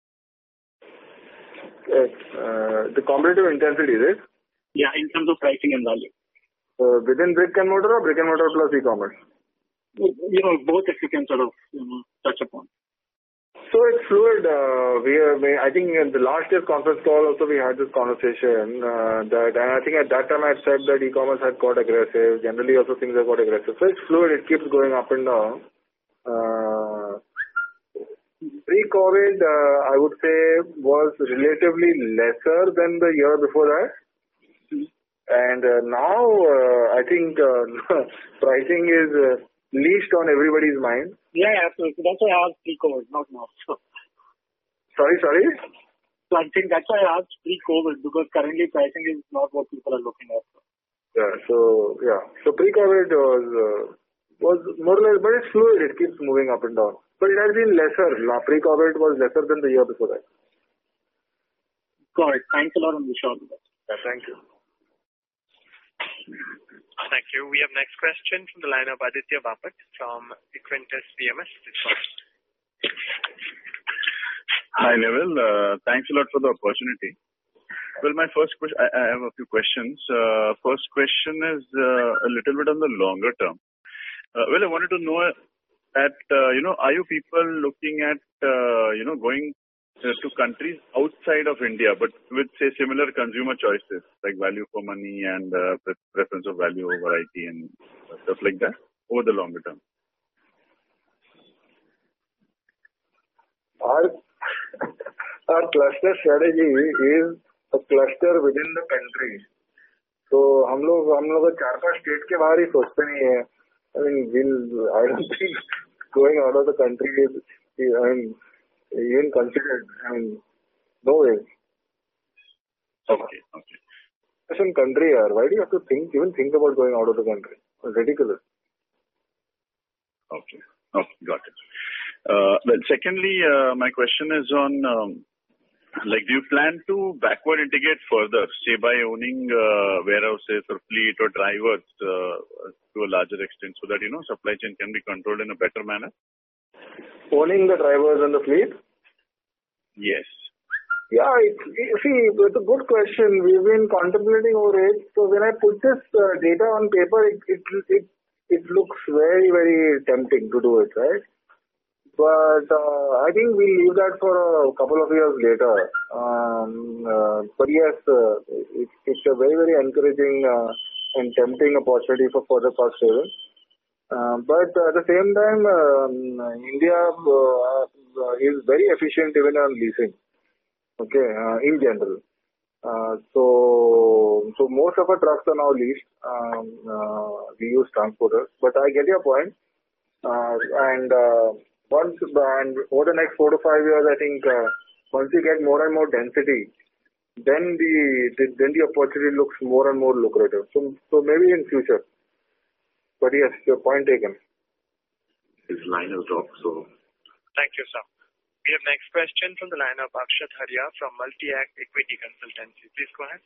Yes, uh, the competitive intensity, is it? Yeah, in terms of pricing and value. Uh, within brick and mortar or brick and mortar plus e-commerce? You know, both if you can sort of, you know, touch upon. So it's fluid. Uh, we, uh, we, I think in the last year's conference call also we had this conversation uh, that, and I think at that time I had said that e-commerce had got aggressive. Generally also things have got aggressive. So it's fluid. It keeps going up and down. Uh, pre-COVID, uh, I would say was relatively lesser than the year before that. And uh, now uh, I think uh, pricing is uh, least on everybody's mind. Yeah, absolutely. That's why I asked pre-COVID, not now. So. Sorry, sorry? So I think that's why I asked pre-COVID, because currently pricing is not what people are looking at. Yeah, so, yeah. So pre-COVID was, uh, was more or less, but it's fluid. It keeps moving up and down. But it has been lesser. Pre-COVID was lesser than the year before that. Got it. Thanks a lot and wish you all the best. Yeah, thank you. Thank you. We have next question from the line of Aditya Bapat from Equentis P M S. Hi, Neville. Uh, thanks a lot for the opportunity. Well, my first question, I, I have a few questions. Uh, first question is uh, a little bit on the longer term. Uh, well, I wanted to know that, uh, you know, are you people looking at, uh, you know, going uh, to countries outside of India, but with, say, similar consumer choices, like value for money and uh, pre- preference of value over variety and stuff like that, over the longer term? Our, our cluster strategy is a cluster within the country. So हम लोग हम लोग चार पांच state के बाहर ही सोचते नहीं है. I mean, we'll, I don't think going out of the country is, I mean, even considered. I mean, no way. Okay, okay. It's in country, yaar. Why do you have to think, even think about going out of the country? It's ridiculous. Okay, okay, got it. Uh, well, secondly, uh, my question is on, um, like, do you plan to backward integrate further, say by owning uh, warehouses or fleet or drivers uh, to a larger extent so that, you know, supply chain can be controlled in a better manner? Owning the drivers and the fleet? Yes. Yeah, it, it, see, it's a good question. We've been contemplating over it. So when I put this uh, data on paper, it, it it it looks very very tempting to do it, right? But uh, I think we'll leave that for a couple of years later. Um, uh, but yes, uh, it, it's a very very encouraging uh, and tempting opportunity for further cost saving. Uh, but at the same time, um, India uh, is very efficient even on leasing. Okay, uh, in general. Uh, so, so most of our trucks are now leased. Um, uh, we use transporters. But I get your point. Uh, and uh, once, and over the next four to five years, I think uh, once you get more and more density, then the, the then the opportunity looks more and more lucrative. So, so maybe in future. But yes, your point taken. His line has dropped. So. Thank you, sir. We have next question from the line of Akshat Haria from Multi-Act Equity Consultancy. Please go ahead.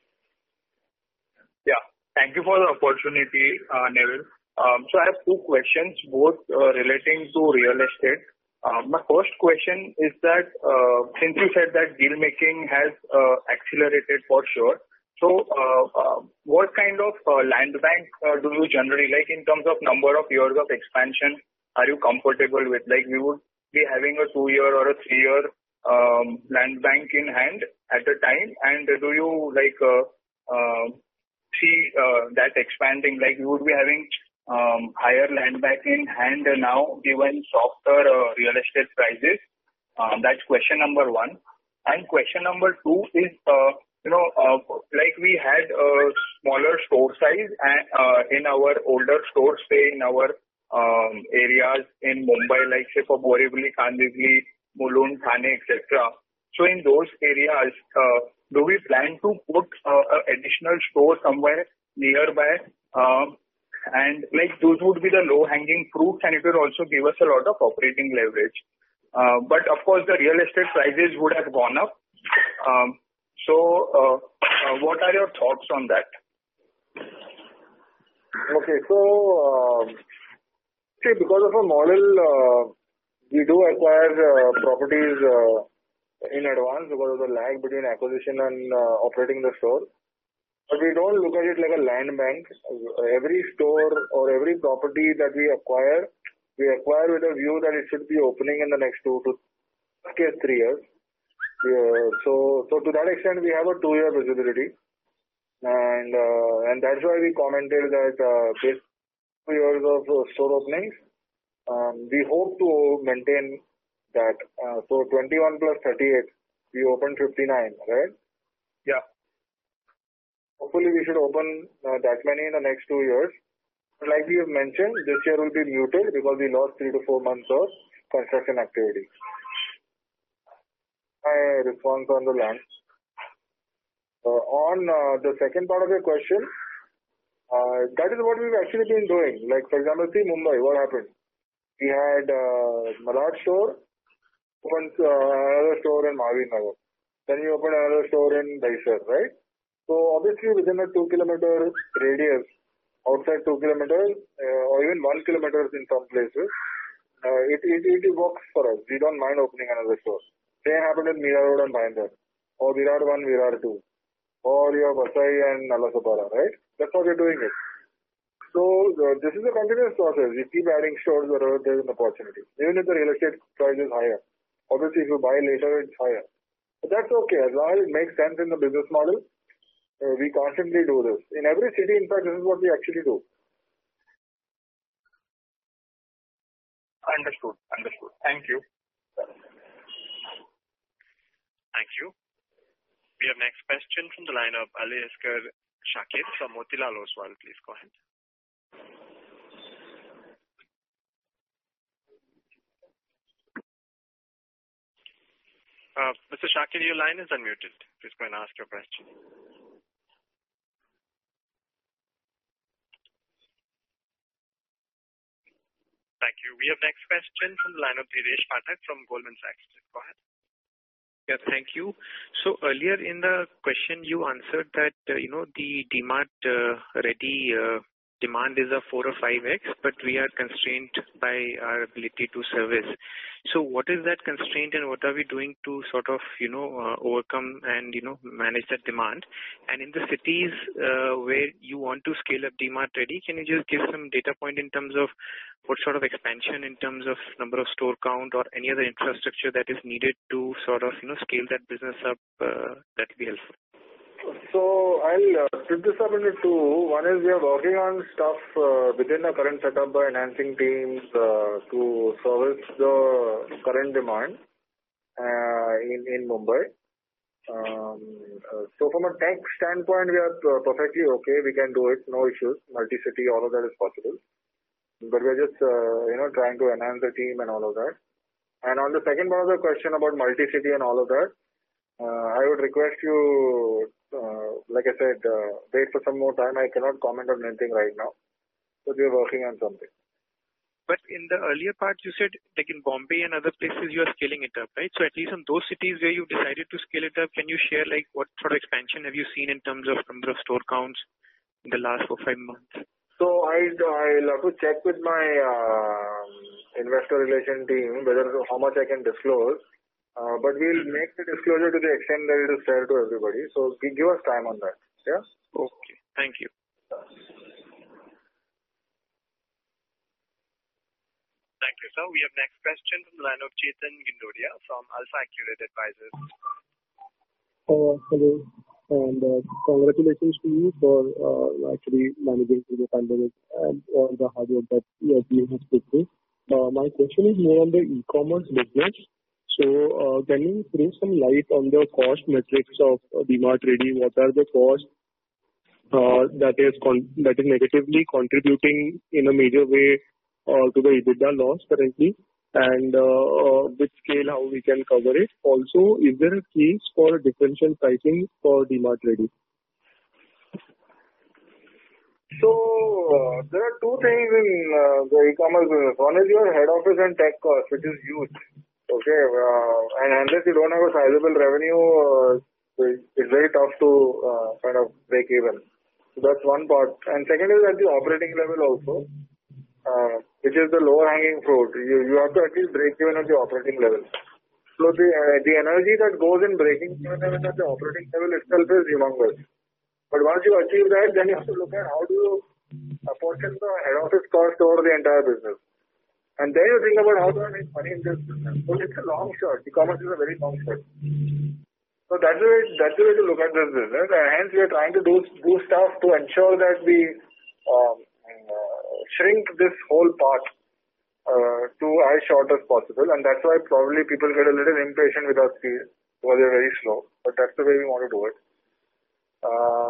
Yeah, thank you for the opportunity, uh, Neville. Um, so I have two questions, both uh, relating to real estate. Uh, my first question is that uh, since you said that deal making has uh, accelerated for sure, so uh, uh, what kind of uh, land bank uh, do you generally like in terms of number of years of expansion are you comfortable with? Like we would be having a two-year or a three-year um, land bank in hand at the time, and do you like uh, uh, see uh, that expanding? Like you would be having um, higher land bank in hand now, given softer uh, real estate prices. Um, that's question number one. And question number two is, uh, you know, uh, like we had a smaller store size and, uh, in our older stores, say in our Um, areas in Mumbai, like say for Borivali, Kandivali, Mulund, Thane, et cetera. So in those areas, uh, do we plan to put uh, an additional store somewhere nearby? Uh, and like those would be the low-hanging fruits, and it will also give us a lot of operating leverage. Uh, but of course, the real estate prices would have gone up. Um, so, uh, uh, what are your thoughts on that? Okay, so. Uh... See, because of our model, uh, we do acquire uh, properties uh, in advance because of the lag between acquisition and uh, operating the store. But we don't look at it like a land bank. Every store or every property that we acquire, we acquire with a view that it should be opening in the next two to three years. Yeah, so, so to that extent, we have a two-year visibility, and uh, and that's why we commented that uh, based years of store openings, um, we hope to maintain that. Uh, so twenty-one plus thirty-eight, we opened fifty-nine, right? Yeah. Hopefully we should open uh, that many in the next two years. But like we have mentioned, this year will be muted because we lost three to four months of construction activity. My response on the land. Uh, on uh, the second part of your question, Uh, that is what we've actually been doing. Like, for example, see Mumbai, what happened? We had uh, Malad store, opened uh, another store in Mahavir Nagar. Then we opened another store in Dahisar, right? So, obviously, within a two kilometer radius, outside two kilometers, uh, or even one kilometer in some places, uh, it, it, it works for us. We don't mind opening another store. Same happened in Mira Road and Bhayandar, or Virar one, Virar two, or your Vasai and Nalasopara, right? That's how we're doing it. So uh, this is a continuous process. We keep adding stores wherever there's an opportunity. Even if the real estate price is higher. Obviously, if you buy later, it's higher. But that's okay. As long as it makes sense in the business model, uh, we constantly do this. In every city, in fact, this is what we actually do. Understood. Understood. Thank you. Thank you. We have next question from the line of Aliasgar Shakir from Motilal Oswal. Please go ahead. Uh, Mister Shakir, your line is unmuted. Please go and ask your question. Thank you. We have next question from the line of Dheeresh Pathak from Goldman Sachs. Please go ahead. Yeah, thank you. So earlier in the question, you answered that, uh, you know, the DMart uh, ready uh, demand is a four or five x, but we are constrained by our ability to service. So what is that constraint, and what are we doing to sort of, you know, uh, overcome and, you know, manage that demand? And in the cities uh, where you want to scale up DMart Ready, can you just give some data point in terms of what sort of expansion in terms of number of store count or any other infrastructure that is needed to sort of, you know, scale that business up? Uh, that will be helpful. So I'll uh, split this up into two. One is we are working on stuff uh, within the current setup by enhancing teams uh, to service the current demand uh, in in Mumbai. Um, uh, so from a tech standpoint, we are uh, perfectly okay. We can do it, no issues. Multi-city, all of that is possible. But we're just uh, you know trying to enhance the team and all of that. And on the second part of the question about multi-city and all of that, uh, I would request you. Uh, like I said, uh, wait for some more time. I cannot comment on anything right now, but we are working on something. But in the earlier part, you said like in Bombay and other places, you are scaling it up, right? So at least in those cities where you decided to scale it up, can you share like what sort of expansion have you seen in terms of number of store counts in the last four five months? So I I'll have to check with my uh, investor relation team whether how much I can disclose. Uh, but we'll make the disclosure to the extent that it is fair to everybody. So give us time on that. Yeah. Okay. Thank you. Thank you, sir. We have next question from the line of Chetan Gindodia from Alpha Accurate Advisors. Uh, hello, and uh, congratulations to you for uh, actually managing through the pandemic and all the hard work that your team has put through. Uh, my question is more on the e-commerce business. So, uh, can you throw some light on the cost metrics of uh, DMart Ready? What are the costs uh, that is con- that is negatively contributing in a major way uh, to the EBITDA loss currently, and uh, uh, with scale how we can cover it? Also, is there a case for differential pricing for DMart Ready? So uh, there are two things in uh, the e-commerce business. One is your head office and tech cost, which is huge. Okay, uh, and unless you don't have a sizable revenue, uh, it's very tough to uh, kind of break even. So that's one part. And second is at the operating level also, uh, which is the lower hanging fruit. You you have to at least break even at the operating level. So the uh, the energy that goes in breaking even at the operating level itself is humongous. But once you achieve that, then you have to look at how do you apportion the head office cost over the entire business. And then you think about how do I make money in this business. So it's a long shot. E-commerce is a very long shot. So that's the way, that's the way to look at this business. And hence we are trying to do, do stuff to ensure that we um, uh, shrink this whole part uh, to as short as possible. And that's why probably people get a little impatient with our speed because they're very slow. But that's the way we want to do it. Um,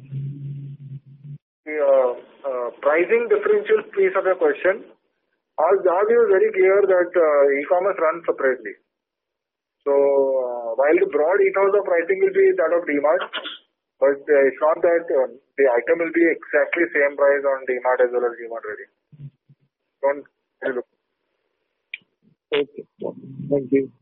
the uh, uh, pricing differential piece of your question. Our job is very clear that uh, e-commerce runs separately. So uh, while the broad ethos of pricing will be that of DMart, but uh, it's not that uh, the item will be exactly same price on DMart as well as DMart Ready. Don't look. Okay. Thank you.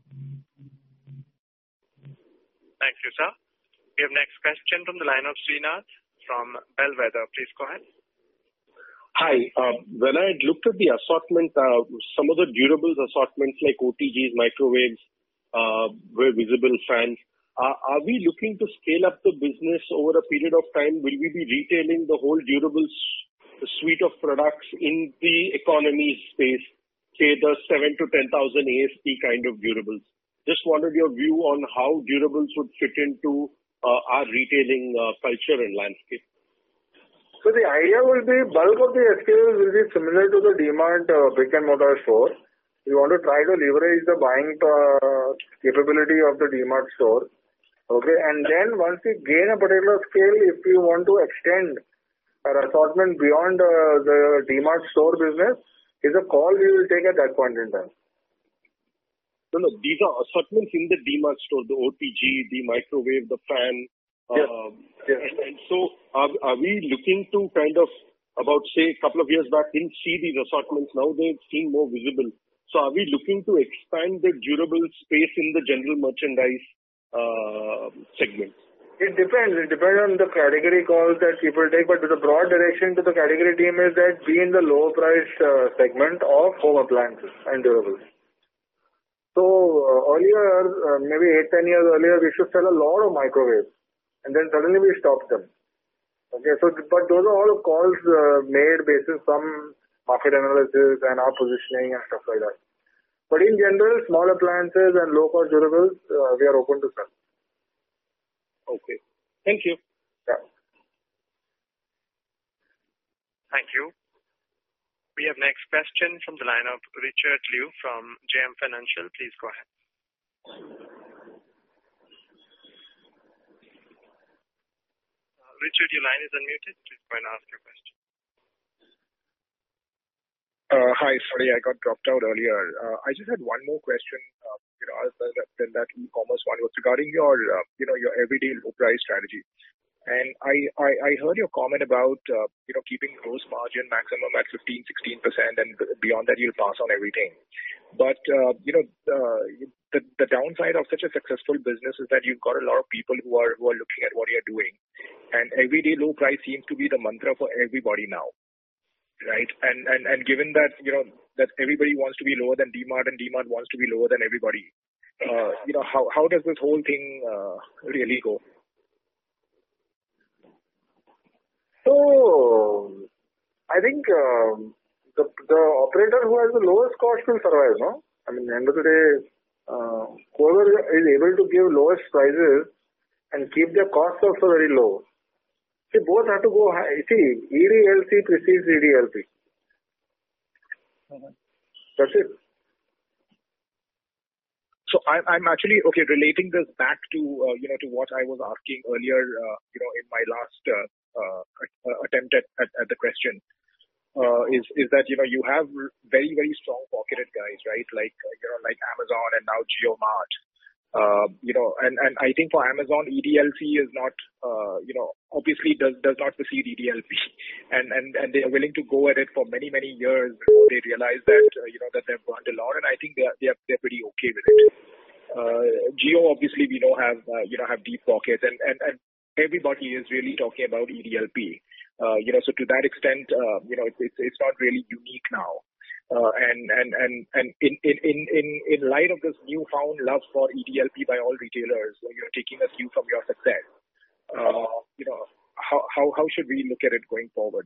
Thank you, sir. We have next question from the line of Srinath from Bellwether. Please go ahead. Hi. Uh, when I looked at the assortment, uh, some of the durables assortments like O T Gs, microwaves, uh, were visible fans. Uh, are we looking to scale up the business over a period of time? Will we be retailing the whole durables suite of products in the economy space, say the seven to ten thousand A S P kind of durables? Just wanted your view on how durables would fit into uh, our retailing uh, culture and landscape. So the idea will be bulk of the S K Us will be similar to the DMart uh, brick and mortar store. We want to try to leverage the buying uh, capability of the DMart store. Okay, and then once we gain a particular scale, if we want to extend our assortment beyond uh, the DMart store business, is a call we will take at that point in time. No, no, these are assortments in the DMart store, the O T G, the microwave, the fan. Yes. Uh, yes. And, and so are, are we looking to kind of, about say a couple of years back, didn't see these assortments, now they seem more visible. So are we looking to expand the durable space in the general merchandise uh, segment? It depends. It depends on the category calls that people take, but the broad direction to the category team is that be in the low price uh, segment of home appliances and durables. So uh, earlier, uh, maybe eight, ten years earlier, we should sell a lot of microwaves, and then suddenly we stopped them. Okay, so but those are all calls uh, made based on some market analysis and our positioning and stuff like that. But in general, small appliances and low cost durables, uh, we are open to sell. Okay. Thank you. Yeah. Thank you. We have next question from the line of Richard Liu from J M Financial. Please go ahead. Uh, Richard, your line is unmuted. Please go and ask your question. Uh, hi, sorry, I got dropped out earlier. Uh, I just had one more question. Uh, you know, other than that e-commerce one was regarding your, uh, you know, your everyday low price strategy. And I, I, I heard your comment about, uh, you know, keeping gross margin maximum at fifteen, sixteen percent and beyond that you'll pass on everything. But, uh, you know, uh, the, the downside of such a successful business is that you've got a lot of people who are, who are looking at what you're doing. And everyday low price seems to be the mantra for everybody now. Right. And, and, and given that, you know, that everybody wants to be lower than D-Mart and D-Mart wants to be lower than everybody, uh, you know, how, how does this whole thing uh, really go? So, I think um, the the operator who has the lowest cost will survive, no? I mean, at the end of the day, uh, whoever is able to give lowest prices and keep their costs also very low. See, both have to go high. See, E D L C precedes E D L P. Mm-hmm. That's it. So I'm I'm actually okay relating this back to uh, you know to what I was asking earlier uh, you know in my last uh, uh, attempt at, at, at the question uh, is is that you know you have very very strong pocketed guys, right, like uh, you know like Amazon and now JioMart. Uh, you know, and, and I think for Amazon, E D L C is not, uh, you know, obviously does does not precede E D L P, and and and they are willing to go at it for many many years before they realize that uh, you know that they've burned a lot, and I think they are they are they're pretty okay with it. Uh, Jio obviously we know have uh, you know have deep pockets, and, and and everybody is really talking about E D L P. Uh, you know, so to that extent, uh, you know, it's it's it's not really unique now. Uh, and and and and in in in in light of this newfound love for E D L P by all retailers, you're taking a cue from your success. Uh, you know, how how how should we look at it going forward?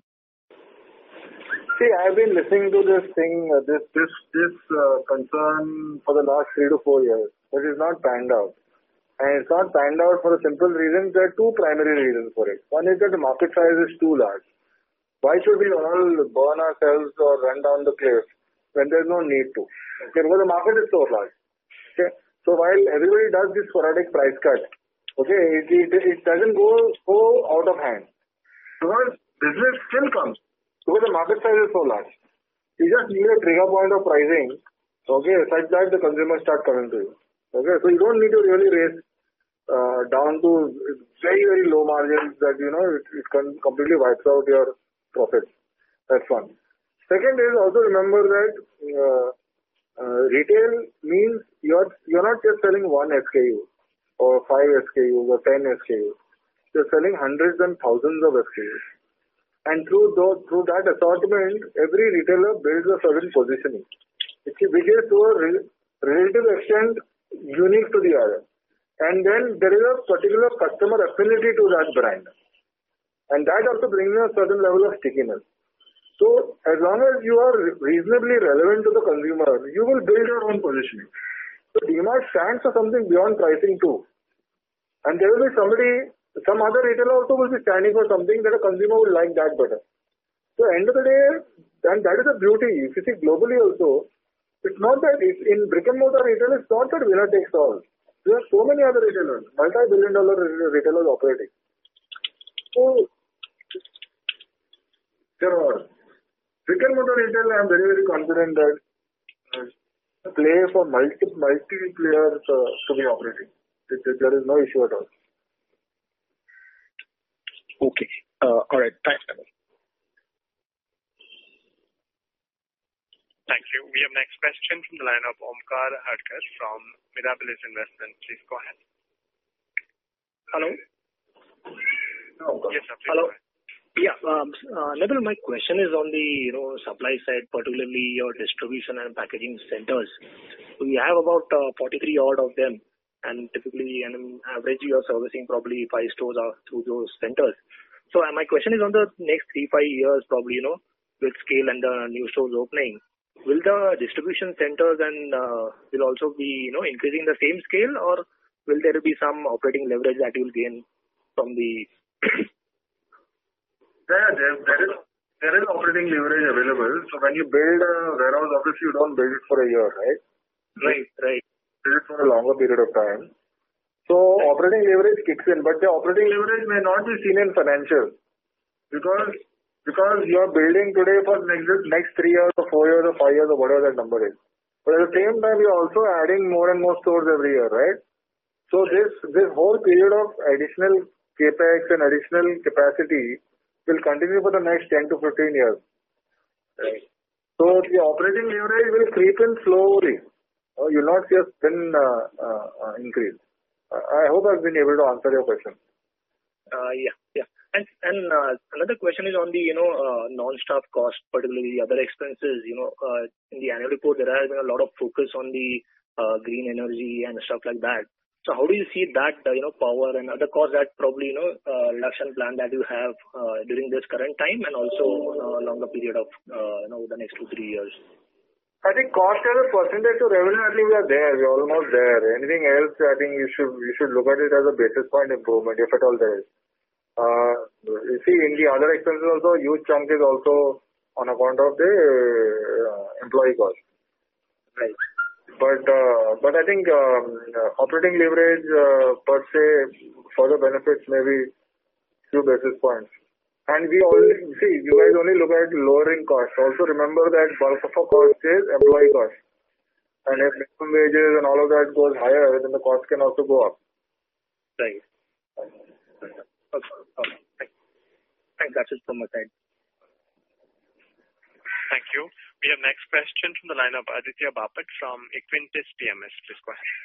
See, I've been listening to this thing, uh, this this this uh, concern for the last three to four years, but it's not panned out. And it's not panned out for a simple reason. There are two primary reasons for it. One is that the market size is too large. Why should we all burn ourselves or run down the cliff when there's no need to? Okay, because the market is so large. Okay, so while everybody does this sporadic price cut, okay, it, it, it doesn't go so out of hand. Because business still comes because the market size is so large. You just need a trigger point of pricing, okay, such that the consumers start coming to you. Okay, so you don't need to really raise uh, down to very very low margins that you know it, it can completely wipes out your profits. That's one. Second is also remember that uh, uh, retail means you're you're not just selling one S K U or five S K Us or ten S K Us. You're selling hundreds and thousands of S K Us. And through those, through that assortment, every retailer builds a certain positioning, which is to a re- relative extent unique to the other. And then there is a particular customer affinity to that brand. And that also brings a certain level of stickiness. So as long as you are reasonably relevant to the consumer, you will build your own positioning. So D-Mart stands for something beyond pricing too. And there will be somebody, some other retailer also will be standing for something that a consumer will like that better. So end of the day, and that is the beauty. If you see globally also, it's not that it's in brick and mortar retail, it's not that winner takes all. There are so many other retailers, multi-billion dollar retailers operating. So there are brick and mortar retail. I am very very confident that uh, play for multi multi players uh, to be operating. It, it, there is no issue at all. Okay. Uh, all right. Thanks, Naval. Thank you. We have next question from the line of Omkar Hadkar from Mirabilis Investment. Please go ahead. Hello. Yes, sir. Please Hello. go ahead. Yeah, um, uh, Neville, my question is on the you know supply side, particularly your distribution and packaging centers. We have about uh, forty-three odd of them, and typically, and on average, you are servicing probably five stores out through those centers. So uh, my question is on the next three five years, probably you know with scale and the new stores opening, will the distribution centers and uh, will also be you know increasing the same scale, or will there be some operating leverage that you will gain from the Yeah, there, there is there is operating leverage available. So when you build a warehouse, obviously you don't build it for a year, right? Right, right. Build it for a longer period of time. So operating leverage kicks in, but the operating leverage may not be seen in financials because because you are building today for next next three years or four years or five years or whatever that number is. But at the same time, you're also adding more and more stores every year, right? So this this whole period of additional capex and additional capacity will continue for the next ten to fifteen years. Right. So the operating leverage will creep in slowly. Uh, you'll not see a spin uh, uh, uh, increase. Uh, I hope I've been able to answer your question. Uh, yeah, yeah. And and uh, another question is on the you know uh, non-staff cost, particularly the other expenses. You know, uh, in the annual report there has been a lot of focus on the uh, green energy and stuff like that. So how do you see that, uh, you know, power and other costs that probably, you know, uh, reduction plan that you have uh, during this current time and also on a longer period of, uh, you know, the next two, three years? I think cost as a percentage to revenue, I think we are there. We're almost there. Anything else, I think you should you should look at it as a basis point improvement, if at all there is. Uh, you see, in the other expenses also, a huge chunk is also on account of the uh, employee cost. Right. But uh, but I think um, uh, operating leverage uh, per se further benefits maybe few basis points. And we always see you guys only look at lowering costs. Also remember that bulk of our cost is employee cost. And if minimum wages and all of that goes higher, then the cost can also go up. Right. Okay. Okay. Thanks. Thanks. That's it from my side. Thank you. We have next question from the line of Aditya Bapat from Equintis P M S. Please go ahead.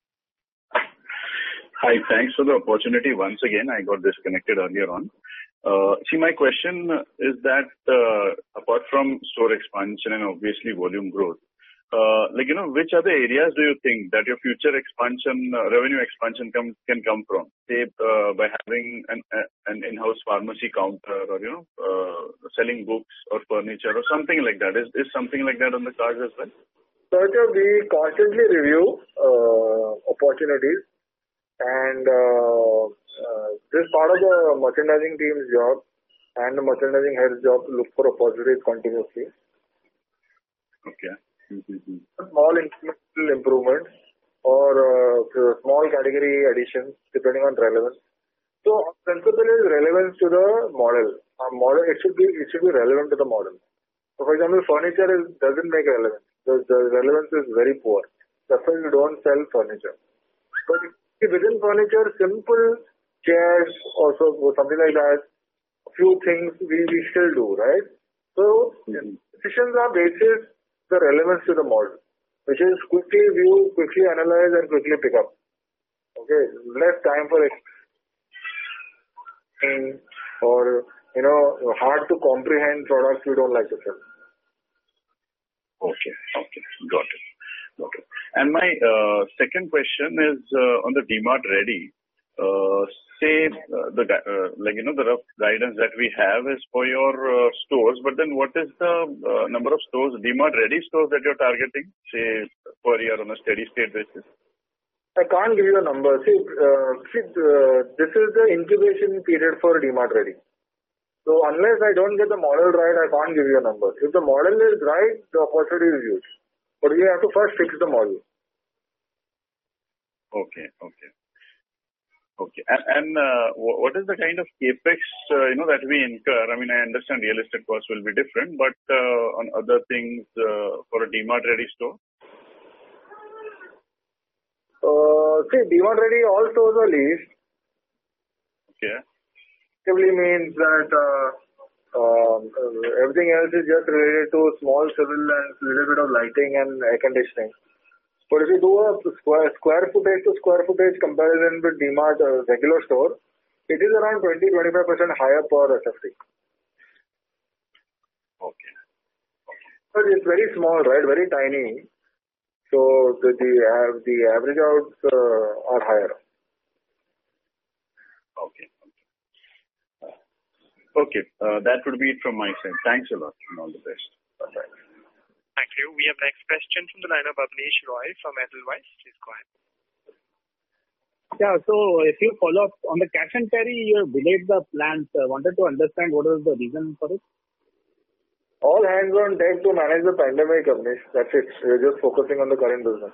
Hi, thanks for the opportunity once again. I got disconnected earlier on. Uh, see, my question is that uh, apart from store expansion and obviously volume growth, uh, like, you know, which other areas do you think that your future expansion, uh, revenue expansion come, can come from? Say, uh, by having an, uh, an in-house pharmacy counter or, you know, uh, selling books or furniture or something like that. Is, is something like that on the cards as well? So, we constantly review uh, opportunities and uh, uh, this part of the merchandising team's job and the merchandising head's job to look for opportunities continuously. Okay. Mm-hmm. Small incremental improvements or uh, small category additions depending on relevance. So principle is relevance to the model. Our model it should be it should be relevant to the model. So for example, furniture is, doesn't make relevance. The, the relevance is very poor. That's why we don't sell furniture. But within furniture, simple chairs also something like that. A few things we, we still do, right? So mm-hmm. decisions are basis the relevance to the model, which is quickly view, quickly analyze, and quickly pick up. Okay, less time for explaining or you know hard to comprehend products we don't like to sell. Okay, okay, got it, got it. And my uh, second question is uh, on the DMart Ready. Uh, say uh, the uh, like you know the rough guidance that we have is for your uh, stores, but then what is the uh, number of stores, DMart Ready stores that you're targeting, say per year on a steady state basis? I can't give you a number. See, uh, see uh, this is the incubation period for DMart Ready. So unless I don't get the model right, I can't give you a number. If the model is right, the opportunity is huge. But we have to first fix the model. Okay, okay. Okay. And, and uh, what is the kind of capex, uh, you know, that we incur? I mean, I understand real estate costs will be different, but uh, on other things uh, for a DMart Ready store? Uh, see, DMart Ready, all stores are leased. Okay. Simply means that uh, uh, everything else is just related to small civil and little bit of lighting and air conditioning. But if you do a square, square footage to square footage comparison with DMart uh, regular store, it is around twenty to twenty-five percent higher per S F T. Okay. But it's very small, right? Very tiny. So the the, uh, the average outs uh, are higher. Okay. Okay. Uh, that would be it from my side. Thanks a lot and all the best. Bye-bye. Thank you. We have next question from the line of Abneesh Roy from Edelweiss. Please go ahead. Yeah. So if you follow up on the cash and carry, you have delayed the plans. I wanted to understand what was the reason for it. All hands on deck to manage the pandemic, Abneesh. That's it. We're just focusing on the current business.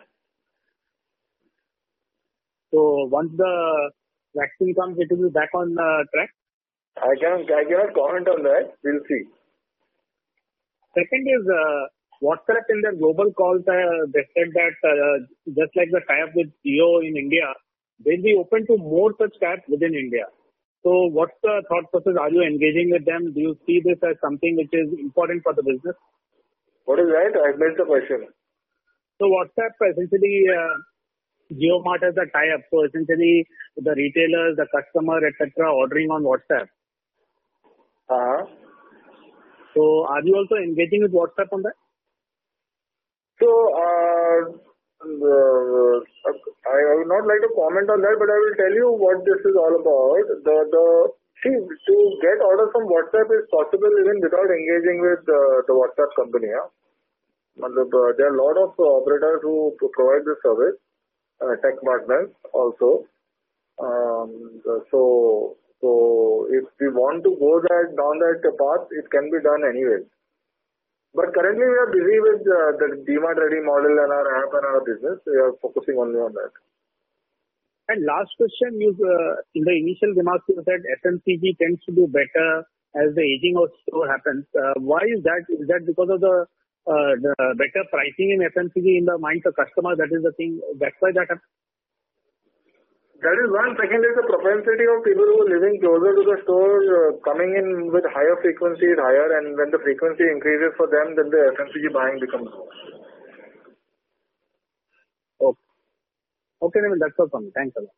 So once the vaccine comes, it will be back on uh, track? I cannot, I cannot comment on that. We'll see. Second is uh, WhatsApp in their global calls, uh, they said that uh, just like the tie-up with Jio in India, they'll be open to more such tie-ups within India. So what's the thought process? Are you engaging with them? Do you see this as something which is important for the business? What is that? I missed the question. So WhatsApp essentially, uh, JioMart has a tie-up. So essentially the retailers, the customer, et cetera ordering on WhatsApp. Uh-huh. So are you also engaging with WhatsApp on that? So, uh, Uh, I would not like to comment on that, but I will tell you what this is all about. The the see to get orders from WhatsApp is possible even without engaging with uh, the WhatsApp company. Yeah? There are a lot of operators who provide this service, uh, tech partners also. Um, so so if we want to go that down that path, it can be done anyway. But currently we are busy with uh, the DMart Ready model and our app and our business. We are focusing only on that. And last question, you uh, in the initial remarks you said F M C G tends to do better as the aging of store happens. Uh, why is that? Is that because of the, uh, the better pricing in F M C G in the minds of customer? That is the thing. That's why that happens. That is one. Second is the propensity of people who are living closer to the store uh, coming in with higher frequency is higher, and when the frequency increases for them, then the F M C G buying becomes more. Okay. Okay, then that's all from me. Thanks a lot.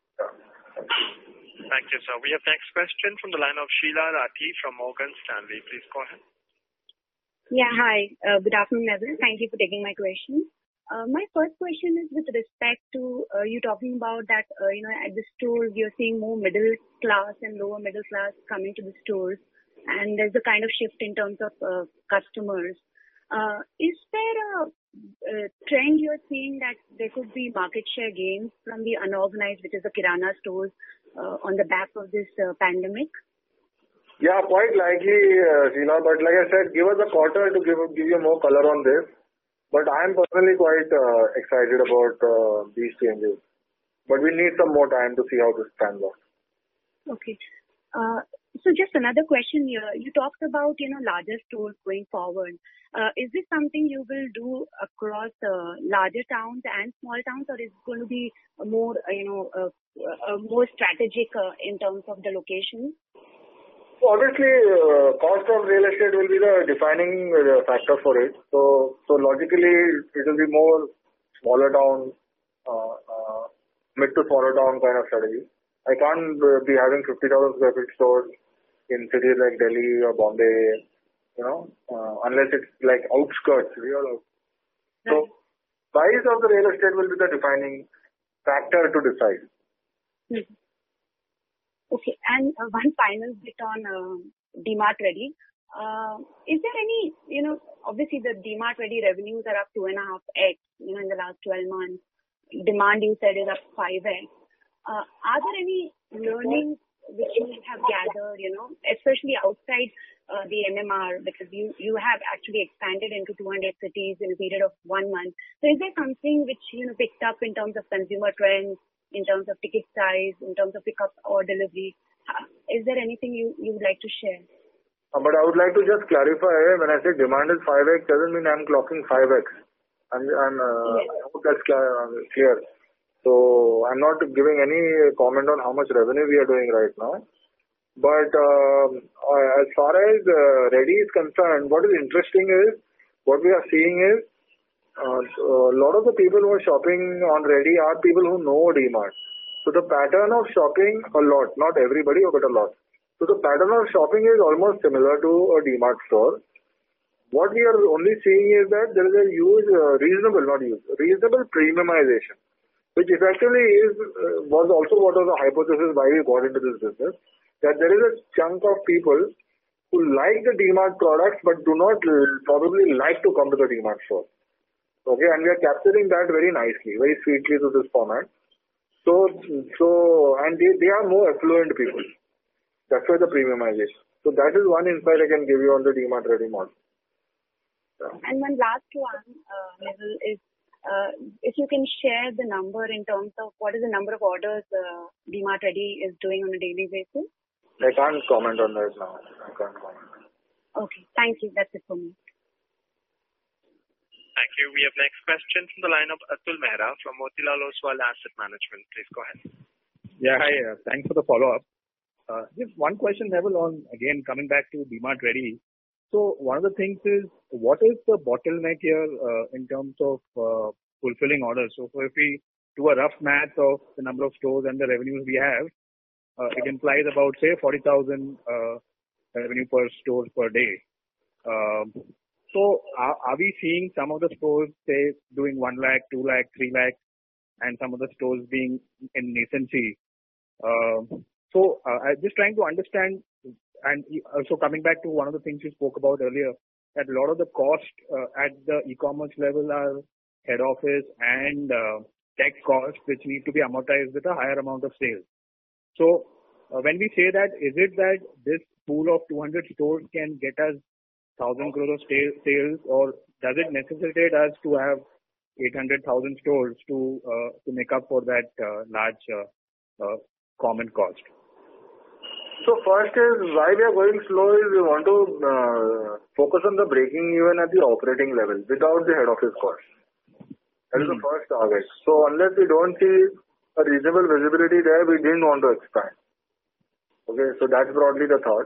Thank you, sir. We have next question from the line of Sheela Rathi from Morgan Stanley. Please go ahead. Yeah, hi. Uh, good afternoon, everyone. Thank you for taking my question. Uh, my first question is with respect to uh, you talking about that, uh, you know, at the stores, you're seeing more middle class and lower middle class coming to the stores, and there's a kind of shift in terms of uh, customers. Uh, is there a, a trend you're seeing that there could be market share gains from the unorganized, which is the Kirana stores, uh, on the back of this uh, pandemic? Yeah, quite likely, uh, Sheila, but like I said, give us a quarter to give, give you more color on this. But I am personally quite uh, excited about uh, these changes. But we need some more time to see how this pans out. Okay. Uh, so just another question here. You talked about, you know, larger stores going forward. Uh, is this something you will do across uh, larger towns and small towns, or is it going to be more, uh, you know, uh, uh, more strategic uh, in terms of the location? Obviously, uh, cost of real estate will be the defining uh, factor for it. So, so logically, it will be more smaller town, uh, uh, mid to smaller town kind of strategy. I can't uh, be having fifty thousand square feet stores in cities like Delhi or Bombay, you know, uh, unless it's like outskirts, real outskirts. So, size of the real estate will be the defining factor to decide. Mm-hmm. Okay, and uh, one final bit on uh, DMart Ready. Uh, is there any, you know, obviously the DMart Ready revenues are up two and a half x, you know, in the last twelve months. Demand, you said, is up five x. Uh, are there any learnings which you have gathered, you know, especially outside uh, the M M R, because you, you have actually expanded into two hundred cities in a period of one month. So is there something which, you know, picked up in terms of consumer trends, in terms of ticket size, in terms of pickup or delivery? Is there anything you, you would like to share? Uh, but I would like to just clarify, when I say demand is five x, doesn't mean I'm clocking five x. I'm, I'm, uh, yes. I hope that's clear. So I'm not giving any comment on how much revenue we are doing right now. But uh, as far as uh, Ready is concerned, what is interesting is, what we are seeing is, Uh, so a lot of the people who are shopping on Ready are people who know DMart. So the pattern of shopping, a lot, not everybody, but a lot. So the pattern of shopping is almost similar to a DMart store. What we are only seeing is that there is a huge, uh, reasonable, not huge, reasonable premiumization, which effectively is uh, was also what was the hypothesis why we got into this business, that there is a chunk of people who like the DMart products but do not uh, probably like to come to the DMart store. Okay, and we are capturing that very nicely, very sweetly to this format. So, so and they, they are more affluent people. That's why the premiumization. So that is one insight I can give you on the DMart Ready model. Yeah. And one last one, uh, Neville, is uh, if you can share the number in terms of what is the number of orders uh, DMart Ready is doing on a daily basis? I can't comment on that now. I can't comment. Okay, thank you. That's it for me. Thank you. We have next question from the line of Atul Mehra from Motilal Oswal Asset Management. Please go ahead. Yeah, hi. Uh, thanks for the follow-up. Uh, just one question, Neville, on again coming back to DMart Ready. So one of the things is, what is the bottleneck here uh, in terms of uh, fulfilling orders? So, so if we do a rough math of the number of stores and the revenues we have, uh, it implies about, say, forty thousand uh, revenue per store per day. Um, so are, are we seeing some of the stores, say, doing one lakh, two lakh, three lakh, and some of the stores being in nascency? Um, so uh, I'm just trying to understand. And also coming back to one of the things you spoke about earlier, that a lot of the cost uh, at the e-commerce level are head office and uh, tech costs, which need to be amortized with a higher amount of sales. So uh, when we say that, is it that this pool of two hundred stores can get us one thousand crore of sales, or does it necessitate us to have eight hundred thousand stores to uh, to make up for that uh, large uh, uh, common cost? So first is why we are going slow is we want to uh, focus on the breaking even at the operating level without the head office cost. That is mm-hmm. the first target. So unless we don't see a reasonable visibility there, we didn't want to expand. Okay, so that's broadly the thought.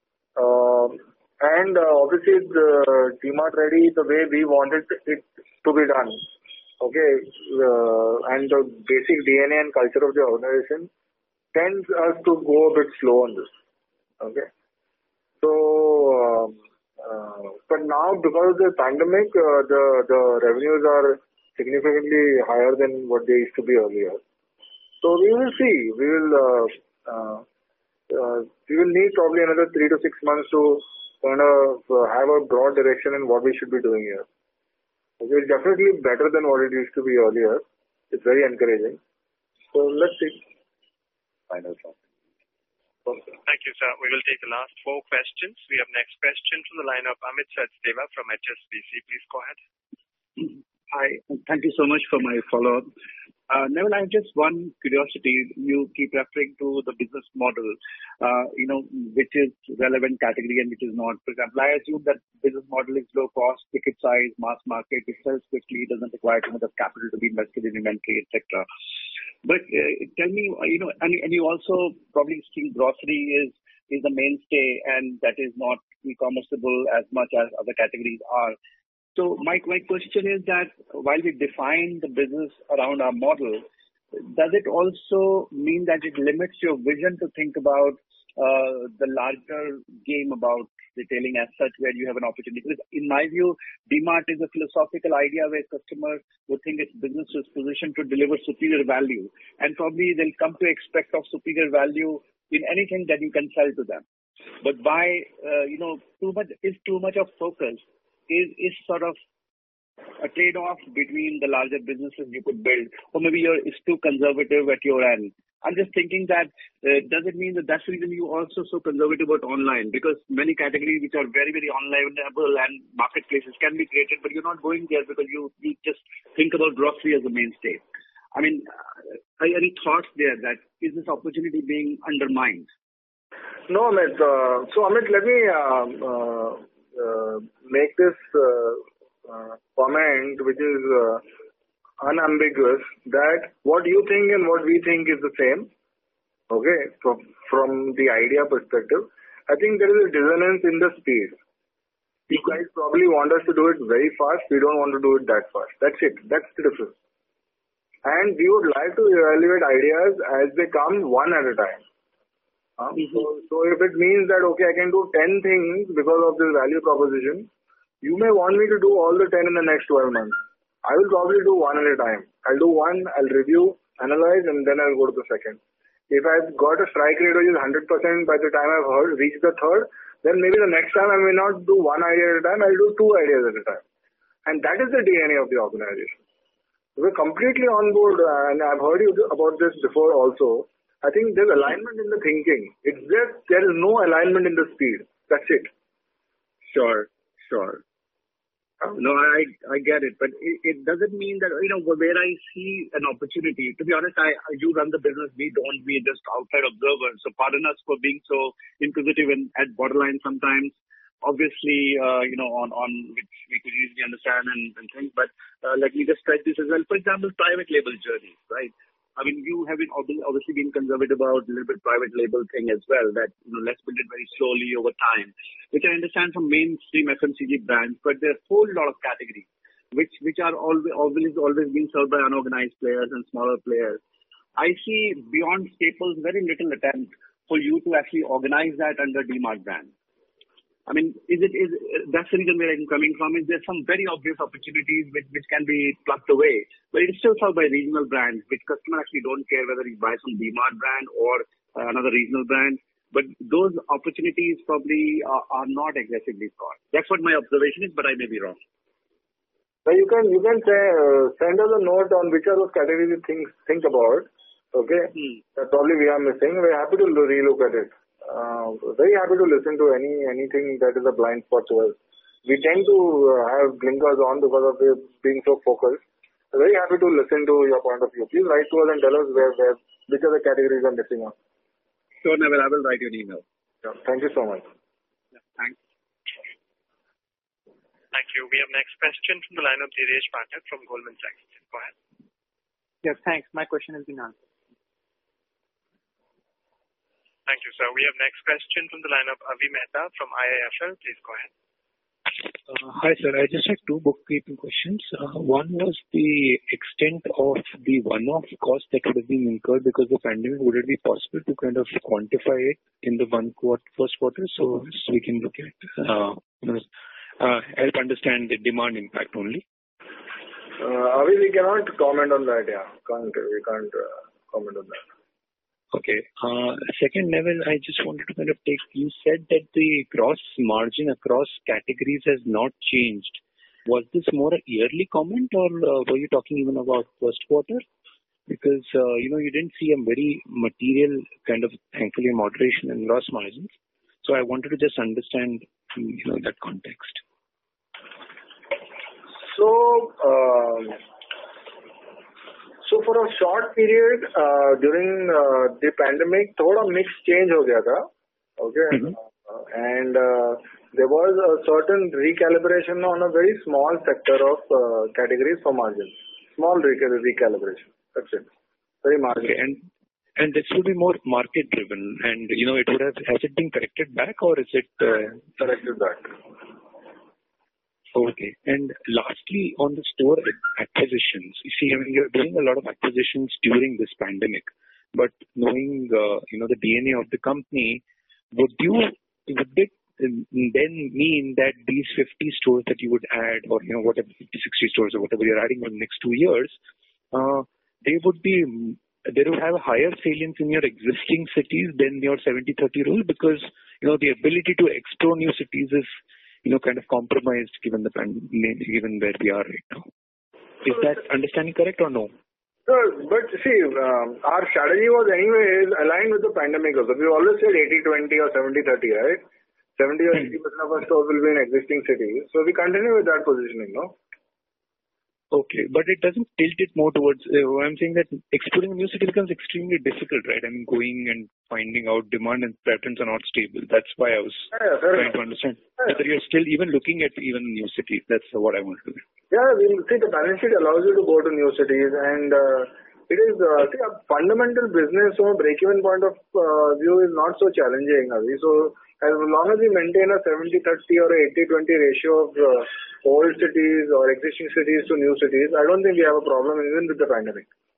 Um, and uh, obviously the DMart Ready, the way we wanted it to be done. Okay, uh, and the basic D N A and culture of the organization tends us to go a bit slow on this. Okay. So, um, uh, but now because of the pandemic, uh, the, the revenues are significantly higher than what they used to be earlier. So we will see. We will, uh, uh, uh, we will need probably another three to six months to kind of uh, have a broad direction in what we should be doing here. Okay, it's definitely better than what it used to be earlier. It's very encouraging. So let's see. Final thought. Okay. Thank you, sir. We will take the last four questions. We have next question from the line of Amit Sachdeva from H S B C. Please go ahead. Hi. Thank you so much for my follow-up. Uh, Neville, I have just one curiosity. You keep referring to the business model, uh, you know, which is relevant category and which is not. For example, I assume that business model is low cost, ticket size, mass market, it sells quickly, doesn't require too much of capital to be invested in inventory, et cetera. But uh, tell me, you know, and, and you also probably think grocery is is the mainstay, and that is not e-commerceable as much as other categories are. So my my question is that while we define the business around our model, does it also mean that it limits your vision to think about uh, the larger game about retailing as such, where you have an opportunity? Because in my view, DMart is a philosophical idea where customers would think its business is positioned to deliver superior value, and probably they'll come to expect of superior value in anything that you can sell to them. But by uh, you know, too much is too much of focus is is sort of a trade-off between the larger businesses you could build, or maybe you're is too conservative at your end. I'm just thinking that uh, does it mean that that's the reason you also so conservative about online? Because many categories which are very very onlineable and marketplaces can be created, but you're not going there because you you just think about grocery as a mainstay. I mean, uh, any thoughts there that is this opportunity being undermined? No, Amit. Uh, so Amit, let me uh, uh, uh, make this uh, uh, comment, which is uh, unambiguous, that what you think and what we think is the same. Okay, from from the idea perspective, I think there is a dissonance in the speed. You guys probably want us to do it very fast. We don't want to do it that fast. That's it. That's the difference. and we would like to evaluate ideas as they come one at a time. Uh, mm-hmm. so, so if it means that, okay, I can do ten things because of this value proposition, you may want me to do all the ten in the next twelve months. I will probably do one at a time. I'll do one, I'll review, analyze, and then I'll go to the second. If I've got a strike rate which is one hundred percent by the time I've heard, reached the third, then maybe the next time I may not do one idea at a time, I'll do two ideas at a time. And that is the D N A of the organization. We're completely on board, and I've heard you about this before also. I think there's alignment in the thinking. It's just there is no alignment in the speed. That's it. Sure, sure. No, I I get it, but it, it doesn't mean that, you know, where I see an opportunity. To be honest, I you run the business. We don't. We're just outside observers. So pardon us for being so inquisitive and at borderline sometimes. Obviously, uh, you know, on, on which we could easily understand and, and think, but uh, let me just stress this as well. For example, private label journey, right? I mean, you have been obviously been conservative about a little bit private label thing as well, that, you know, let's build it very slowly over time, which I understand from mainstream F M C G brands, but there are a whole lot of categories which, which are always, always, always being served by unorganized players and smaller players. I see beyond staples very little attempt for you to actually organize that under D-Mart brand. I mean, is it is that's the reason where I'm coming from? Is there some very obvious opportunities which, which can be plucked away, but it is still served by regional brands, which customers actually don't care whether he buys from D-Mart brand or uh, another regional brand. But those opportunities probably are, are not aggressively sought. That's what my observation is, but I may be wrong. So you can you can say, uh, send us a note on which are those categories you think think about. Okay, hmm. that probably we are missing. We're happy to relook at it. Uh, very happy to listen to any anything that is a blind spot to us. We tend to uh, have blinkers on because of it being so focused. Very happy to listen to your point of view. Please write to us and tell us where, where which are the categories are missing on. Sure, Neville. I will write you an email. Yeah, thank you so much. Yeah, thanks. Thank you. We have next question from the line of Dheeresh Pathak from Goldman Sachs. Go ahead. Yes, thanks. My question has been answered. Thank you, sir. We have next question from the line of Avi Mehta from I I F L. Please go ahead. Uh, hi, sir. I just had two bookkeeping questions. Uh, one was the extent of the one-off cost that would have been incurred because of the pandemic. Would it be possible to kind of quantify it in the one quarter, first quarter, so, so we can look at uh, uh, help understand the demand impact only? Uh, Avi, we cannot comment on that. Yeah, can't we can't uh, comment on that. Okay. Uh, second, Neville, I just wanted to kind of take, you said that the gross margin across categories has not changed. Was this more a yearly comment, or uh, were you talking even about first quarter? Because, uh, you know, you didn't see a very material kind of, thankfully, moderation in gross margins. So I wanted to just understand, you know, that context. So, um, So for a short period uh, during uh, the pandemic, thoda mix change ho gaya tha. Okay, mm-hmm. uh, and uh, there was a certain recalibration on a very small sector of uh, categories for margins. Small recal- recalibration. That's it. Very marginal. Okay, and and this would be more market driven, and you know, it would have has it been corrected back, or is it uh, corrected back? Okay. And lastly, on the store acquisitions, you see, I mean, you're doing a lot of acquisitions during this pandemic, but knowing, uh, you know, the D N A of the company, would you, would it then mean that these fifty stores that you would add, or, you know, whatever, fifty, sixty stores or whatever you're adding in the next two years, uh, they would be, they would have a higher salience in your existing cities than your seventy thirty rule, because, you know, the ability to explore new cities is, you know, kind of compromised given the pandemic, given where we are right now. Is that understanding correct or no? Sure, but see, um, our strategy was anyway aligned with the pandemic also. We always said eighty twenty or seventy thirty, right? seventy or eighty percent of our stores will be in existing cities. So we continue with that positioning, no? Okay, but it doesn't tilt it more towards, uh, I'm saying that exploring a new city becomes extremely difficult, right? I mean, going and finding out demand and patterns are not stable. That's why I was yeah, trying enough. to understand yeah. whether you're still even looking at even new cities. That's what I want to do. Yeah, we see the balance sheet allows you to go to new cities, and uh, it is uh, see, a fundamental business from a break-even point of uh, view is not so challenging, Avi. So as long as we maintain a seventy thirty or eighty twenty ratio of uh, old cities or existing cities to new cities, I don't think we have a problem even with the pandemic.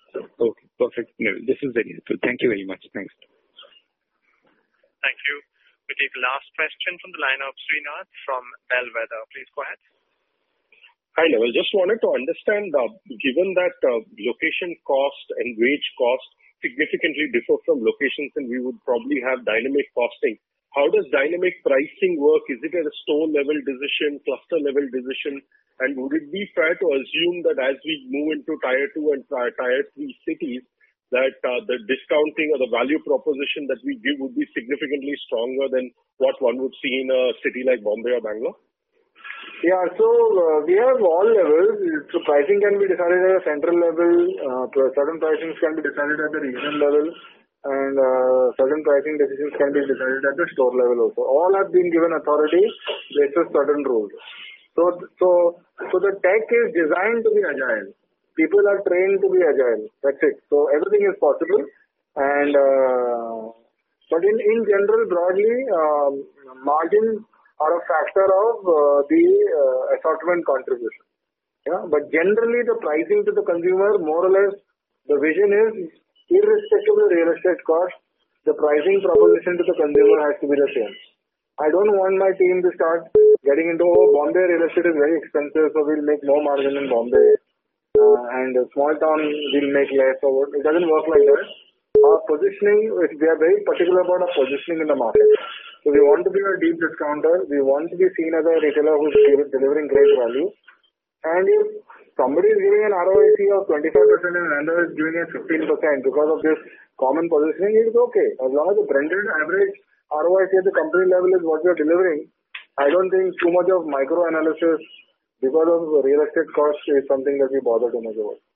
Okay, perfect. No, this is very helpful. Thank you very much. Thanks. Thank you. We take the last question from the line of Srinath from Bellwether. Please go ahead. Hi, Neville. Just wanted to understand, uh, given that uh, location cost and wage cost significantly differ from locations, and we would probably have dynamic costing. How does dynamic pricing work? Is it at a store level decision, cluster level decision? And would it be fair to assume that as we move into tier two and tier three cities, that uh, the discounting or the value proposition that we give would be significantly stronger than what one would see in a city like Bombay or Bangalore? Yeah, so uh, we have all levels. So pricing can be decided at a central level. Uh, certain pricings can be decided at the regional level, and uh, certain pricing decisions can be decided at the store level also. All have been given authority based on certain rules. So, so, so the tech is designed to be agile. People are trained to be agile. That's it. So everything is possible, and uh, but in in general, broadly, um, margins are a factor of uh, the uh, assortment contribution. Yeah, but generally the pricing to the consumer, more or less, the vision is irrespective of the real estate cost, the pricing proposition to the consumer has to be the same. I don't want my team to start getting into, oh, Bombay real estate is very expensive, so we'll make more margin in Bombay, uh, and a small town will make less. Or it doesn't work like that. Our positioning, we are very particular about our positioning in the market. So we want to be a deep discounter. We want to be seen as a retailer who's delivering great value. And if somebody is giving an R O I C of twenty-five percent and another is giving it fifteen percent because of this common positioning, it is okay. As long as the blended average R O I C at the company level is what we are delivering, I don't think too much of micro-analysis because of real estate cost is something that we bother too much about.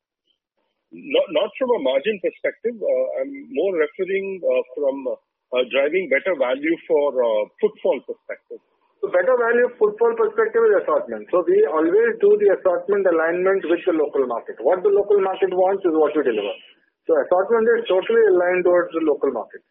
Not, not from a margin perspective. Uh, I'm more referring uh, from uh, driving better value for uh, footfall perspective. So better value footfall perspective is assortment. So we always do the assortment alignment with the local market. What the local market wants is what we deliver. So assortment is totally aligned towards the local market.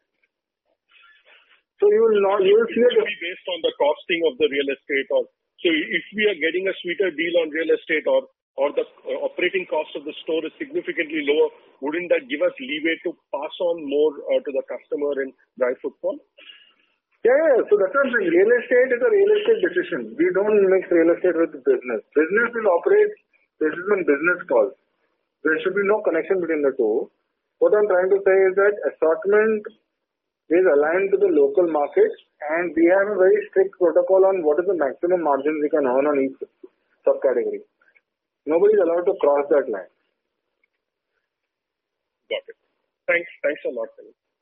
So you will not, you will see it be based on the costing of the real estate, or so if we are getting a sweeter deal on real estate, or or the uh, operating cost of the store is significantly lower, wouldn't that give us leeway to pass on more uh, to the customer and drive footfall? Yeah, yeah, so that's what I'm saying. Real estate is a real estate decision. We don't mix real estate with business. Business will operate based on business calls. There should be no connection between the two. What I'm trying to say is that assortment is aligned to the local market, and we have a very strict protocol on what is the maximum margin we can earn on each subcategory. Nobody is allowed to cross that line. Got it. Thanks. Thanks a lot.